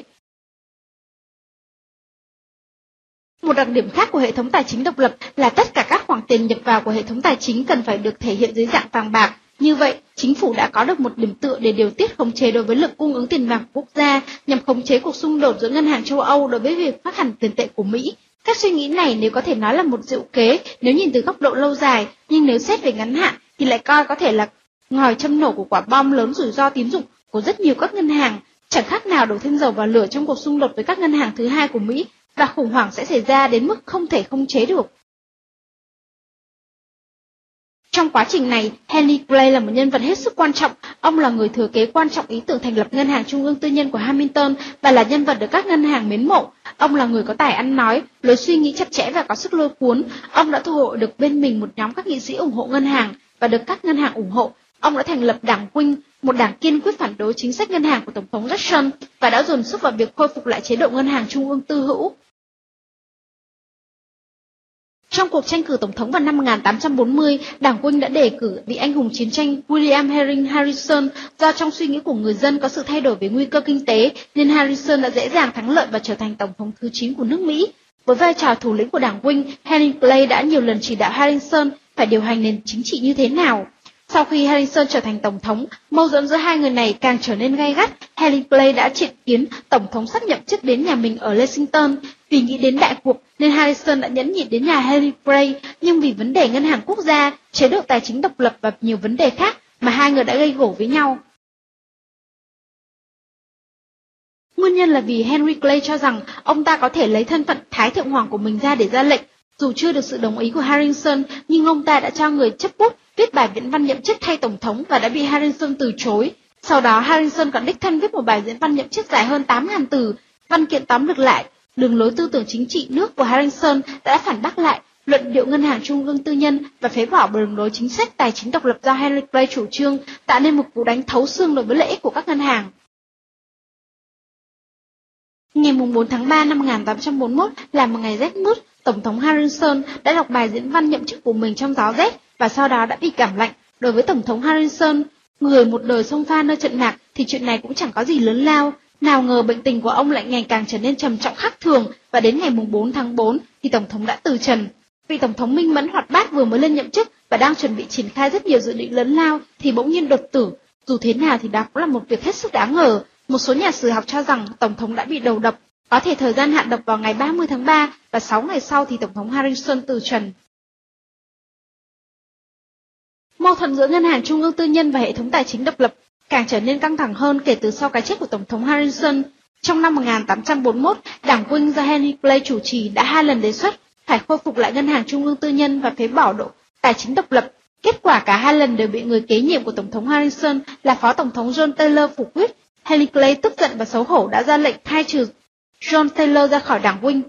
Một đặc điểm khác của hệ thống tài chính độc lập là tất cả các khoản tiền nhập vào của hệ thống tài chính cần phải được thể hiện dưới dạng vàng bạc. Như vậy, chính phủ đã có được một điểm tựa để điều tiết khống chế đối với lượng cung ứng tiền vàng của quốc gia, nhằm khống chế cuộc xung đột giữa ngân hàng châu Âu đối với việc phát hành tiền tệ của Mỹ. Các suy nghĩ này nếu có thể nói là một diệu kế nếu nhìn từ góc độ lâu dài, nhưng nếu xét về ngắn hạn thì lại coi có thể là ngòi châm nổ của quả bom lớn rủi ro tín dụng của rất nhiều các ngân hàng, chẳng khác nào đổ thêm dầu vào lửa trong cuộc xung đột với các ngân hàng thứ hai của Mỹ, và khủng hoảng sẽ xảy ra đến mức không thể khống chế được. Trong quá trình này, Henry Clay là một nhân vật hết sức quan trọng. Ông là người thừa kế quan trọng ý tưởng thành lập ngân hàng trung ương tư nhân của Hamilton và là nhân vật được các ngân hàng mến mộ. Ông là người có tài ăn nói, lối suy nghĩ chặt chẽ và có sức lôi cuốn. Ông đã thu hồi được bên mình một nhóm các nghị sĩ ủng hộ ngân hàng và được các ngân hàng ủng hộ. Ông đã thành lập Đảng Quinh, một đảng kiên quyết phản đối chính sách ngân hàng của Tổng thống Jackson và đã dồn sức vào việc khôi phục lại chế độ ngân hàng trung ương tư hữu. Trong cuộc tranh cử tổng thống vào năm 1840, Đảng Quinh đã đề cử vị anh hùng chiến tranh William Henry Harrison. Do trong suy nghĩ của người dân có sự thay đổi về nguy cơ kinh tế, nên Harrison đã dễ dàng thắng lợi và trở thành tổng thống thứ 9 của nước Mỹ. Với vai trò thủ lĩnh của Đảng Quinh, Henry Clay đã nhiều lần chỉ đạo Harrison phải điều hành nền chính trị như thế nào. Sau khi Harrison trở thành tổng thống, mâu thuẫn giữa hai người này càng trở nên gay gắt. Henry Clay đã triệu kiến tổng thống sắp nhậm chức đến nhà mình ở Lexington. Vì nghĩ đến đại cuộc nên Harrison đã nhẫn nhịn đến nhà Henry Clay, nhưng vì vấn đề ngân hàng quốc gia, chế độ tài chính độc lập và nhiều vấn đề khác mà hai người đã gây gổ với nhau. Nguyên nhân là vì Henry Clay cho rằng ông ta có thể lấy thân phận Thái Thượng Hoàng của mình ra để ra lệnh. Dù chưa được sự đồng ý của Harrison, nhưng ông ta đã cho người chấp bút viết bài viễn văn nhậm chức thay tổng thống và đã bị Harrison từ chối. Sau đó Harrison còn đích thân viết một bài diễn văn nhậm chức dài hơn 8.000 từ. Văn kiện tóm lược lại đường lối tư tưởng chính trị nước của Harrison đã phản bác lại luận điệu ngân hàng trung ương tư nhân và phế bỏ đường lối chính sách tài chính độc lập do Henry Clay chủ trương, tạo nên một cú đánh thấu xương đối với lợi ích của các ngân hàng. Ngày 4 tháng 3 năm 1841 là một ngày rét mướt, Tổng thống Harrison đã đọc bài diễn văn nhậm chức của mình trong gió rét và sau đó đã bị cảm lạnh. Đối với Tổng thống Harrison, người một đời xông pha nơi trận mạc thì chuyện này cũng chẳng có gì lớn lao. Nào ngờ bệnh tình của ông lại ngày càng trở nên trầm trọng khác thường và đến ngày 4 tháng 4 thì Tổng thống đã từ trần. Vị Tổng thống minh mẫn hoạt bát vừa mới lên nhậm chức và đang chuẩn bị triển khai rất nhiều dự định lớn lao thì bỗng nhiên đột tử. Dù thế nào thì đó cũng là một việc hết sức đáng ngờ. Một số nhà sử học cho rằng Tổng thống đã bị đầu độc, có thể thời gian hạ độc vào ngày 30 tháng 3 và 6 ngày sau thì Tổng thống Harrison từ trần. Mâu thuẫn giữa ngân hàng trung ương tư nhân và hệ thống tài chính độc lập càng trở nên căng thẳng hơn kể từ sau cái chết của Tổng thống Harrison. Trong năm 1841, đảng Whig do Henry Clay chủ trì đã 2 lần đề xuất phải khôi phục lại ngân hàng trung ương tư nhân và phế bỏ độ tài chính độc lập. Kết quả cả 2 lần đều bị người kế nhiệm của Tổng thống Harrison là Phó Tổng thống John Taylor phủ quyết. Henry Clay tức giận và xấu hổ đã ra lệnh khai trừ John Taylor ra khỏi đảng Whig.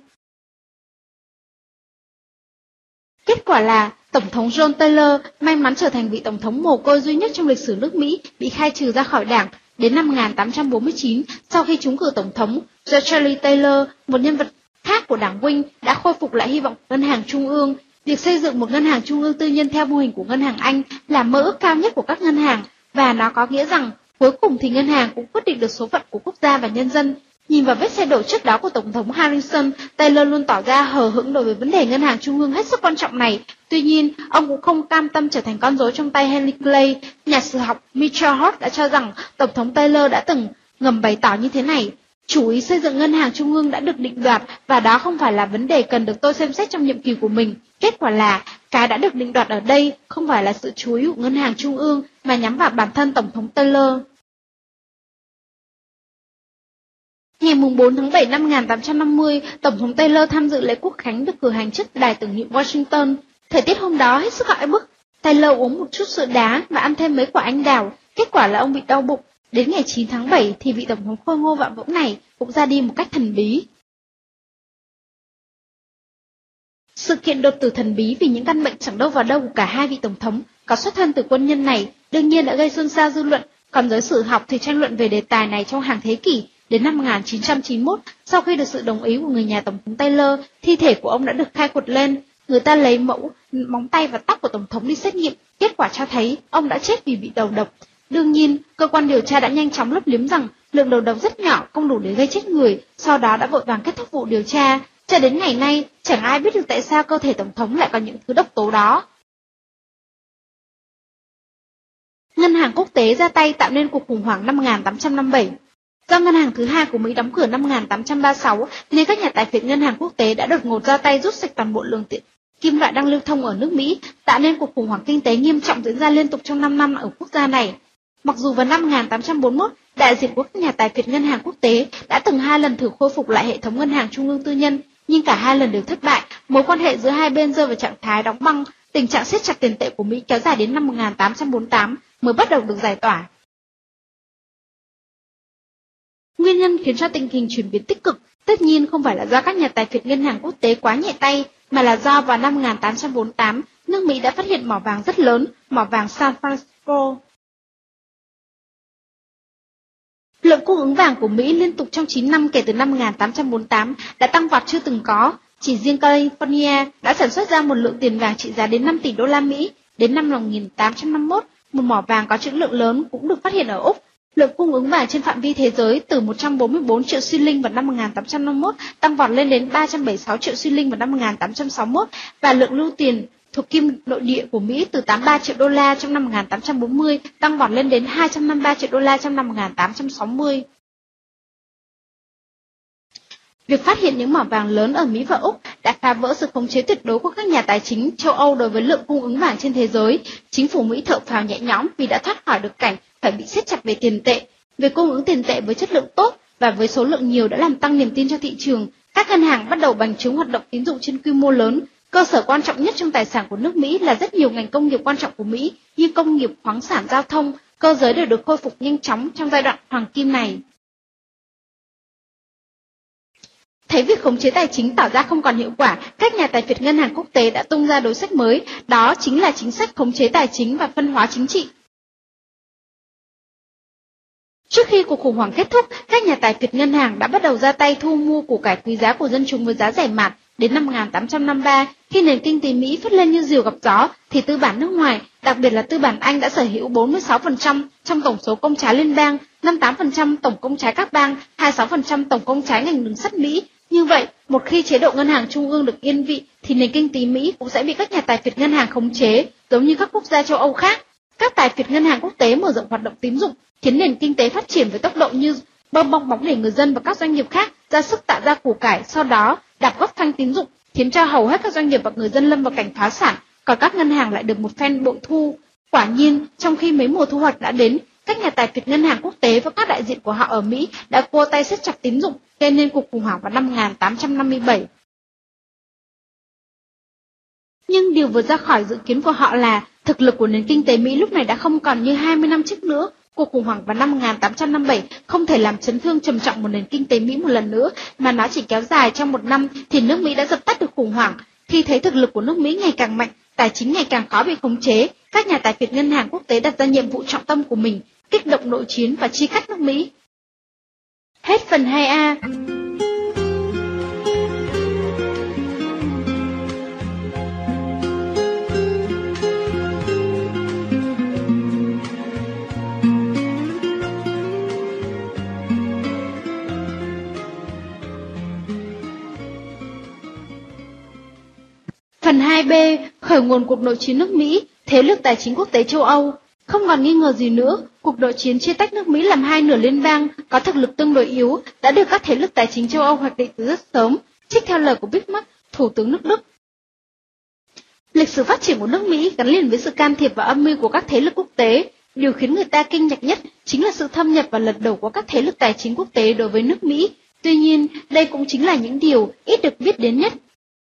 Kết quả là Tổng thống John Taylor may mắn trở thành vị tổng thống mồ côi duy nhất trong lịch sử nước Mỹ bị khai trừ ra khỏi đảng. Đến năm 1849, sau khi trúng cử tổng thống, Charles Taylor, một nhân vật khác của đảng Whig, đã khôi phục lại hy vọng của ngân hàng trung ương. Việc xây dựng một ngân hàng trung ương tư nhân theo mô hình của ngân hàng Anh là mơ ước cao nhất của các ngân hàng, và nó có nghĩa rằng cuối cùng thì ngân hàng cũng quyết định được số phận của quốc gia và nhân dân. Nhìn vào vết xe đổ trước đó của Tổng thống Harrison, Taylor luôn tỏ ra hờ hững đối với vấn đề ngân hàng trung ương hết sức quan trọng này. Tuy nhiên, ông cũng không cam tâm trở thành con rối trong tay Henry Clay. Nhà sử học Mitchell Hort đã cho rằng Tổng thống Taylor đã từng ngầm bày tỏ như thế này: chủ ý xây dựng ngân hàng trung ương đã được định đoạt và đó không phải là vấn đề cần được tôi xem xét trong nhiệm kỳ của mình. Kết quả là cái đã được định đoạt ở đây không phải là sự chú ý của ngân hàng trung ương mà nhắm vào bản thân Tổng thống Taylor. Ngày 4 tháng 7 năm 1850, Tổng thống Taylor tham dự lễ quốc khánh được cử hành trước đài tưởng niệm Washington. Thời tiết hôm đó hết sức oi bức. Taylor uống một chút sữa đá và ăn thêm mấy quả anh đào. Kết quả là ông bị đau bụng. Đến ngày 9 tháng 7 thì vị Tổng thống khôi ngô vạm vỡ này cũng ra đi một cách thần bí. Sự kiện đột tử thần bí vì những căn bệnh chẳng đâu vào đâu của cả hai vị Tổng thống có xuất thân từ quân nhân này đương nhiên đã gây xôn xao dư luận, còn giới sử học thì tranh luận về đề tài này trong hàng thế kỷ. Đến năm 1991, sau khi được sự đồng ý của người nhà Tổng thống Taylor, thi thể của ông đã được khai quật lên. Người ta lấy mẫu móng tay và tóc của Tổng thống đi xét nghiệm, kết quả cho thấy ông đã chết vì bị đầu độc. Đương nhiên, cơ quan điều tra đã nhanh chóng lấp liếm rằng lượng đầu độc rất nhỏ, không đủ để gây chết người, sau đó đã vội vàng kết thúc vụ điều tra. Cho đến ngày nay, chẳng ai biết được tại sao cơ thể Tổng thống lại có những thứ độc tố đó. Ngân hàng quốc tế ra tay tạo nên cuộc khủng hoảng năm 1857. Do ngân hàng thứ hai của Mỹ đóng cửa năm 1836, nên các nhà tài phiệt ngân hàng quốc tế đã đột ngột ra tay rút sạch toàn bộ lượng kim loại đang lưu thông ở nước Mỹ, tạo nên cuộc khủng hoảng kinh tế nghiêm trọng diễn ra liên tục trong 5 năm ở quốc gia này. Mặc dù vào năm 1841, đại diện của các nhà tài phiệt ngân hàng quốc tế đã từng 2 lần thử khôi phục lại hệ thống ngân hàng trung ương tư nhân, nhưng cả 2 lần đều thất bại. Mối quan hệ giữa hai bên rơi vào trạng thái đóng băng, tình trạng siết chặt tiền tệ của Mỹ kéo dài đến năm 1848 mới bắt đầu được giải tỏa. Nguyên nhân khiến cho tình hình chuyển biến tích cực tất nhiên không phải là do các nhà tài phiệt ngân hàng quốc tế quá nhẹ tay, mà là do vào năm 1848, nước Mỹ đã phát hiện mỏ vàng rất lớn, mỏ vàng San Francisco. Lượng cung ứng vàng của Mỹ liên tục trong 9 năm kể từ năm 1848 đã tăng vọt chưa từng có. Chỉ riêng California đã sản xuất ra một lượng tiền vàng trị giá đến 5 tỷ đô la Mỹ. Đến năm 1851, một mỏ vàng có trữ lượng lớn cũng được phát hiện ở Úc. Lượng cung ứng vàng trên phạm vi thế giới từ 144 triệu xi linh vào năm 1851 tăng vọt lên đến 376 triệu xi linh vào năm 1861 và lượng lưu tiền thuộc kim nội địa của Mỹ từ 83 triệu đô la trong năm 1840 tăng vọt lên đến 253 triệu đô la trong năm 1860. Việc phát hiện những mỏ vàng lớn ở Mỹ và Úc đã phá vỡ sự khống chế tuyệt đối của các nhà tài chính châu Âu đối với lượng cung ứng vàng trên thế giới. Chính phủ Mỹ thở phào nhẹ nhõm vì đã thoát khỏi được cảnh phải bị siết chặt về tiền tệ. Việc cung ứng tiền tệ với chất lượng tốt và với số lượng nhiều đã làm tăng niềm tin cho thị trường. Các ngân hàng bắt đầu bành trướng hoạt động tín dụng trên quy mô lớn. Cơ sở quan trọng nhất trong tài sản của nước Mỹ là rất nhiều ngành công nghiệp quan trọng của Mỹ như công nghiệp, khoáng sản, giao thông, cơ giới đều được khôi phục nhanh chóng trong giai đoạn hoàng kim này. Thấy việc khống chế tài chính tỏ ra không còn hiệu quả, các nhà tài phiệt ngân hàng quốc tế đã tung ra đối sách mới, đó chính là chính sách khống chế tài chính và phân hóa chính trị. Trước khi cuộc khủng hoảng kết thúc, các nhà tài phiệt ngân hàng đã bắt đầu ra tay thu mua của cải quý giá của dân chúng với giá rẻ mạt. Đến năm 1853, khi nền kinh tế Mỹ phất lên như diều gặp gió, thì tư bản nước ngoài, đặc biệt là tư bản Anh đã sở hữu 46% trong tổng số công trái liên bang, 58% tổng công trái các bang, 26% tổng công trái ngành đường sắt Mỹ. Như vậy, một khi chế độ ngân hàng trung ương được yên vị, thì nền kinh tế Mỹ cũng sẽ bị các nhà tài phiệt ngân hàng khống chế, giống như các quốc gia châu Âu khác. Các tài phiệt ngân hàng quốc tế mở rộng hoạt động tín dụng, khiến nền kinh tế phát triển với tốc độ như bong bóng để người dân và các doanh nghiệp khác ra sức tạo ra của cải, sau đó đạp gốc phanh tín dụng, khiến cho hầu hết các doanh nghiệp và người dân lâm vào cảnh phá sản, còn các ngân hàng lại được một phen bội thu. Quả nhiên, trong khi mấy mùa thu hoạch đã đến, các nhà tài phiệt ngân hàng quốc tế và các đại diện của họ ở Mỹ đã cua tay siết chặt tín dụng, gây nên cuộc khủng hoảng vào năm 1857. Nhưng điều vượt ra khỏi dự kiến của họ là thực lực của nền kinh tế Mỹ lúc này đã không còn như 20 năm trước nữa. Cuộc khủng hoảng vào năm 1857 không thể làm chấn thương trầm trọng một nền kinh tế Mỹ một lần nữa, mà nó chỉ kéo dài trong một năm thì nước Mỹ đã dập tắt được khủng hoảng. Khi thấy thực lực của nước Mỹ ngày càng mạnh, tài chính ngày càng khó bị khống chế, các nhà tài phiệt ngân hàng quốc tế đặt ra nhiệm vụ trọng tâm của mình, kích động nội chiến và chia cắt nước Mỹ. Hết phần 2A. Phần 2B, khởi nguồn cuộc nội chiến nước Mỹ, thế lực tài chính quốc tế châu Âu. Không còn nghi ngờ gì nữa, cuộc nội chiến chia tách nước Mỹ làm hai nửa liên bang có thực lực tương đối yếu đã được các thế lực tài chính châu Âu hoạch định từ rất sớm, trích theo lời của Bismarck, thủ tướng nước Đức. Lịch sử phát triển của nước Mỹ gắn liền với sự can thiệp và âm mưu của các thế lực quốc tế. Điều khiến người ta kinh ngạc nhất chính là sự thâm nhập và lật đổ của các thế lực tài chính quốc tế đối với nước Mỹ. Tuy nhiên, đây cũng chính là những điều ít được biết đến nhất.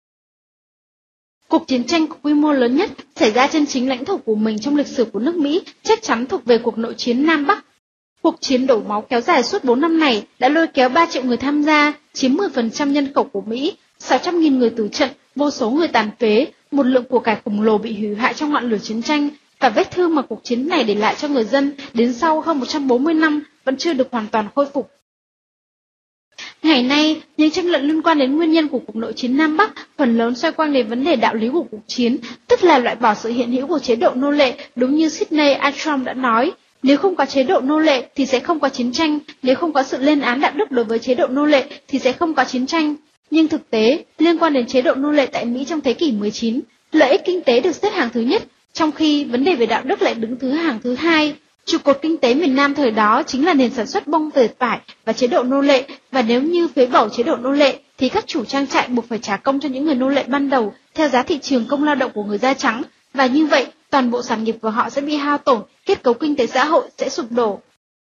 Cuộc chiến tranh có quy mô lớn nhất xảy ra trên chính lãnh thổ của mình trong lịch sử của nước Mỹ chắc chắn thuộc về cuộc nội chiến Nam Bắc. Cuộc chiến đổ máu kéo dài suốt 4 năm này đã lôi kéo 3 triệu người tham gia, chiếm 10% nhân khẩu của Mỹ, 600.000 người tử trận, vô số người tàn phế, một lượng của cải khổng lồ bị hủy hoại trong ngọn lửa chiến tranh, và vết thương mà cuộc chiến này để lại cho người dân đến sau hơn 140 năm vẫn chưa được hoàn toàn khôi phục. Ngày nay, những tranh luận liên quan đến nguyên nhân của cuộc nội chiến Nam Bắc phần lớn xoay quanh đến vấn đề đạo lý của cuộc chiến, tức là loại bỏ sự hiện hữu của chế độ nô lệ, đúng như Sidney Armstrong đã nói. Nếu không có chế độ nô lệ thì sẽ không có chiến tranh, nếu không có sự lên án đạo đức đối với chế độ nô lệ thì sẽ không có chiến tranh. Nhưng thực tế, liên quan đến chế độ nô lệ tại Mỹ trong thế kỷ 19, lợi ích kinh tế được xếp hàng thứ nhất, trong khi vấn đề về đạo đức lại đứng hàng thứ hai. Trụ cột kinh tế miền Nam thời đó chính là nền sản xuất bông dệt vải và chế độ nô lệ, và nếu như phế bỏ chế độ nô lệ thì các chủ trang trại buộc phải trả công cho những người nô lệ ban đầu theo giá thị trường công lao động của người da trắng, và như vậy toàn bộ sản nghiệp của họ sẽ bị hao tổn, kết cấu kinh tế xã hội sẽ sụp đổ.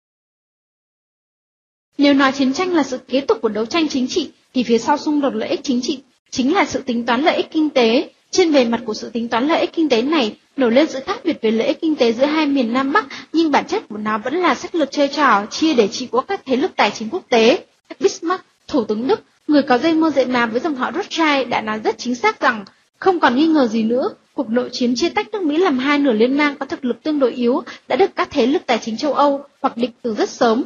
Nếu nói chiến tranh là sự kế tục của đấu tranh chính trị thì phía sau xung đột lợi ích chính trị chính là sự tính toán lợi ích kinh tế. Trên bề mặt của sự tính toán lợi ích kinh tế này nổi lên sự khác biệt về lợi ích kinh tế giữa hai miền Nam Bắc, nhưng bản chất của nó vẫn là sách lược chơi trò chia để trị quốc các thế lực tài chính quốc tế. Bismarck, thủ tướng Đức, người có dây mơ dễ má với dòng họ Rothschild đã nói rất chính xác rằng không còn nghi ngờ gì nữa, cuộc nội chiến chia tách nước Mỹ làm hai nửa liên bang có thực lực tương đối yếu đã được các thế lực tài chính châu Âu hoạch định từ rất sớm.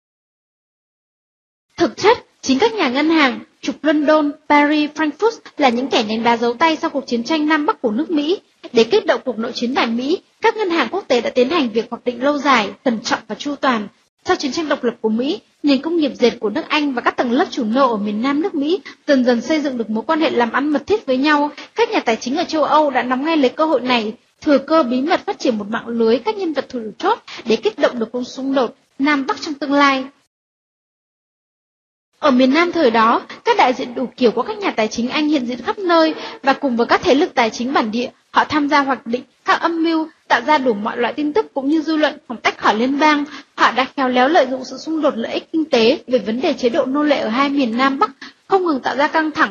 Thực chất, chính các nhà ngân hàng, trục London, Paris, Frankfurt là những kẻ ném đá giấu tay sau cuộc chiến tranh Nam Bắc của nước Mỹ. Để kích động cuộc nội chiến tại Mỹ, các ngân hàng quốc tế đã tiến hành việc hoạch định lâu dài, cẩn trọng và chu toàn. Sau chiến tranh độc lập của Mỹ, Nền công nghiệp dệt của nước Anh và các tầng lớp chủ nô ở miền Nam nước Mỹ dần dần xây dựng được mối quan hệ làm ăn mật thiết với nhau. Các nhà tài chính ở châu Âu đã nắm ngay lấy cơ hội này, thừa cơ bí mật phát triển một mạng lưới các nhân vật chủ chốt để kích động được cuộc xung đột Nam Bắc trong tương lai. Ở miền Nam thời đó, các đại diện đủ kiểu của các nhà tài chính Anh hiện diện khắp nơi và cùng với các thế lực tài chính bản địa, họ tham gia hoạch định các âm mưu, tạo ra đủ mọi loại tin tức cũng như dư luận hòng tách khỏi liên bang. Họ đã khéo léo lợi dụng sự xung đột lợi ích kinh tế về vấn đề chế độ nô lệ ở hai miền Nam Bắc, không ngừng tạo ra căng thẳng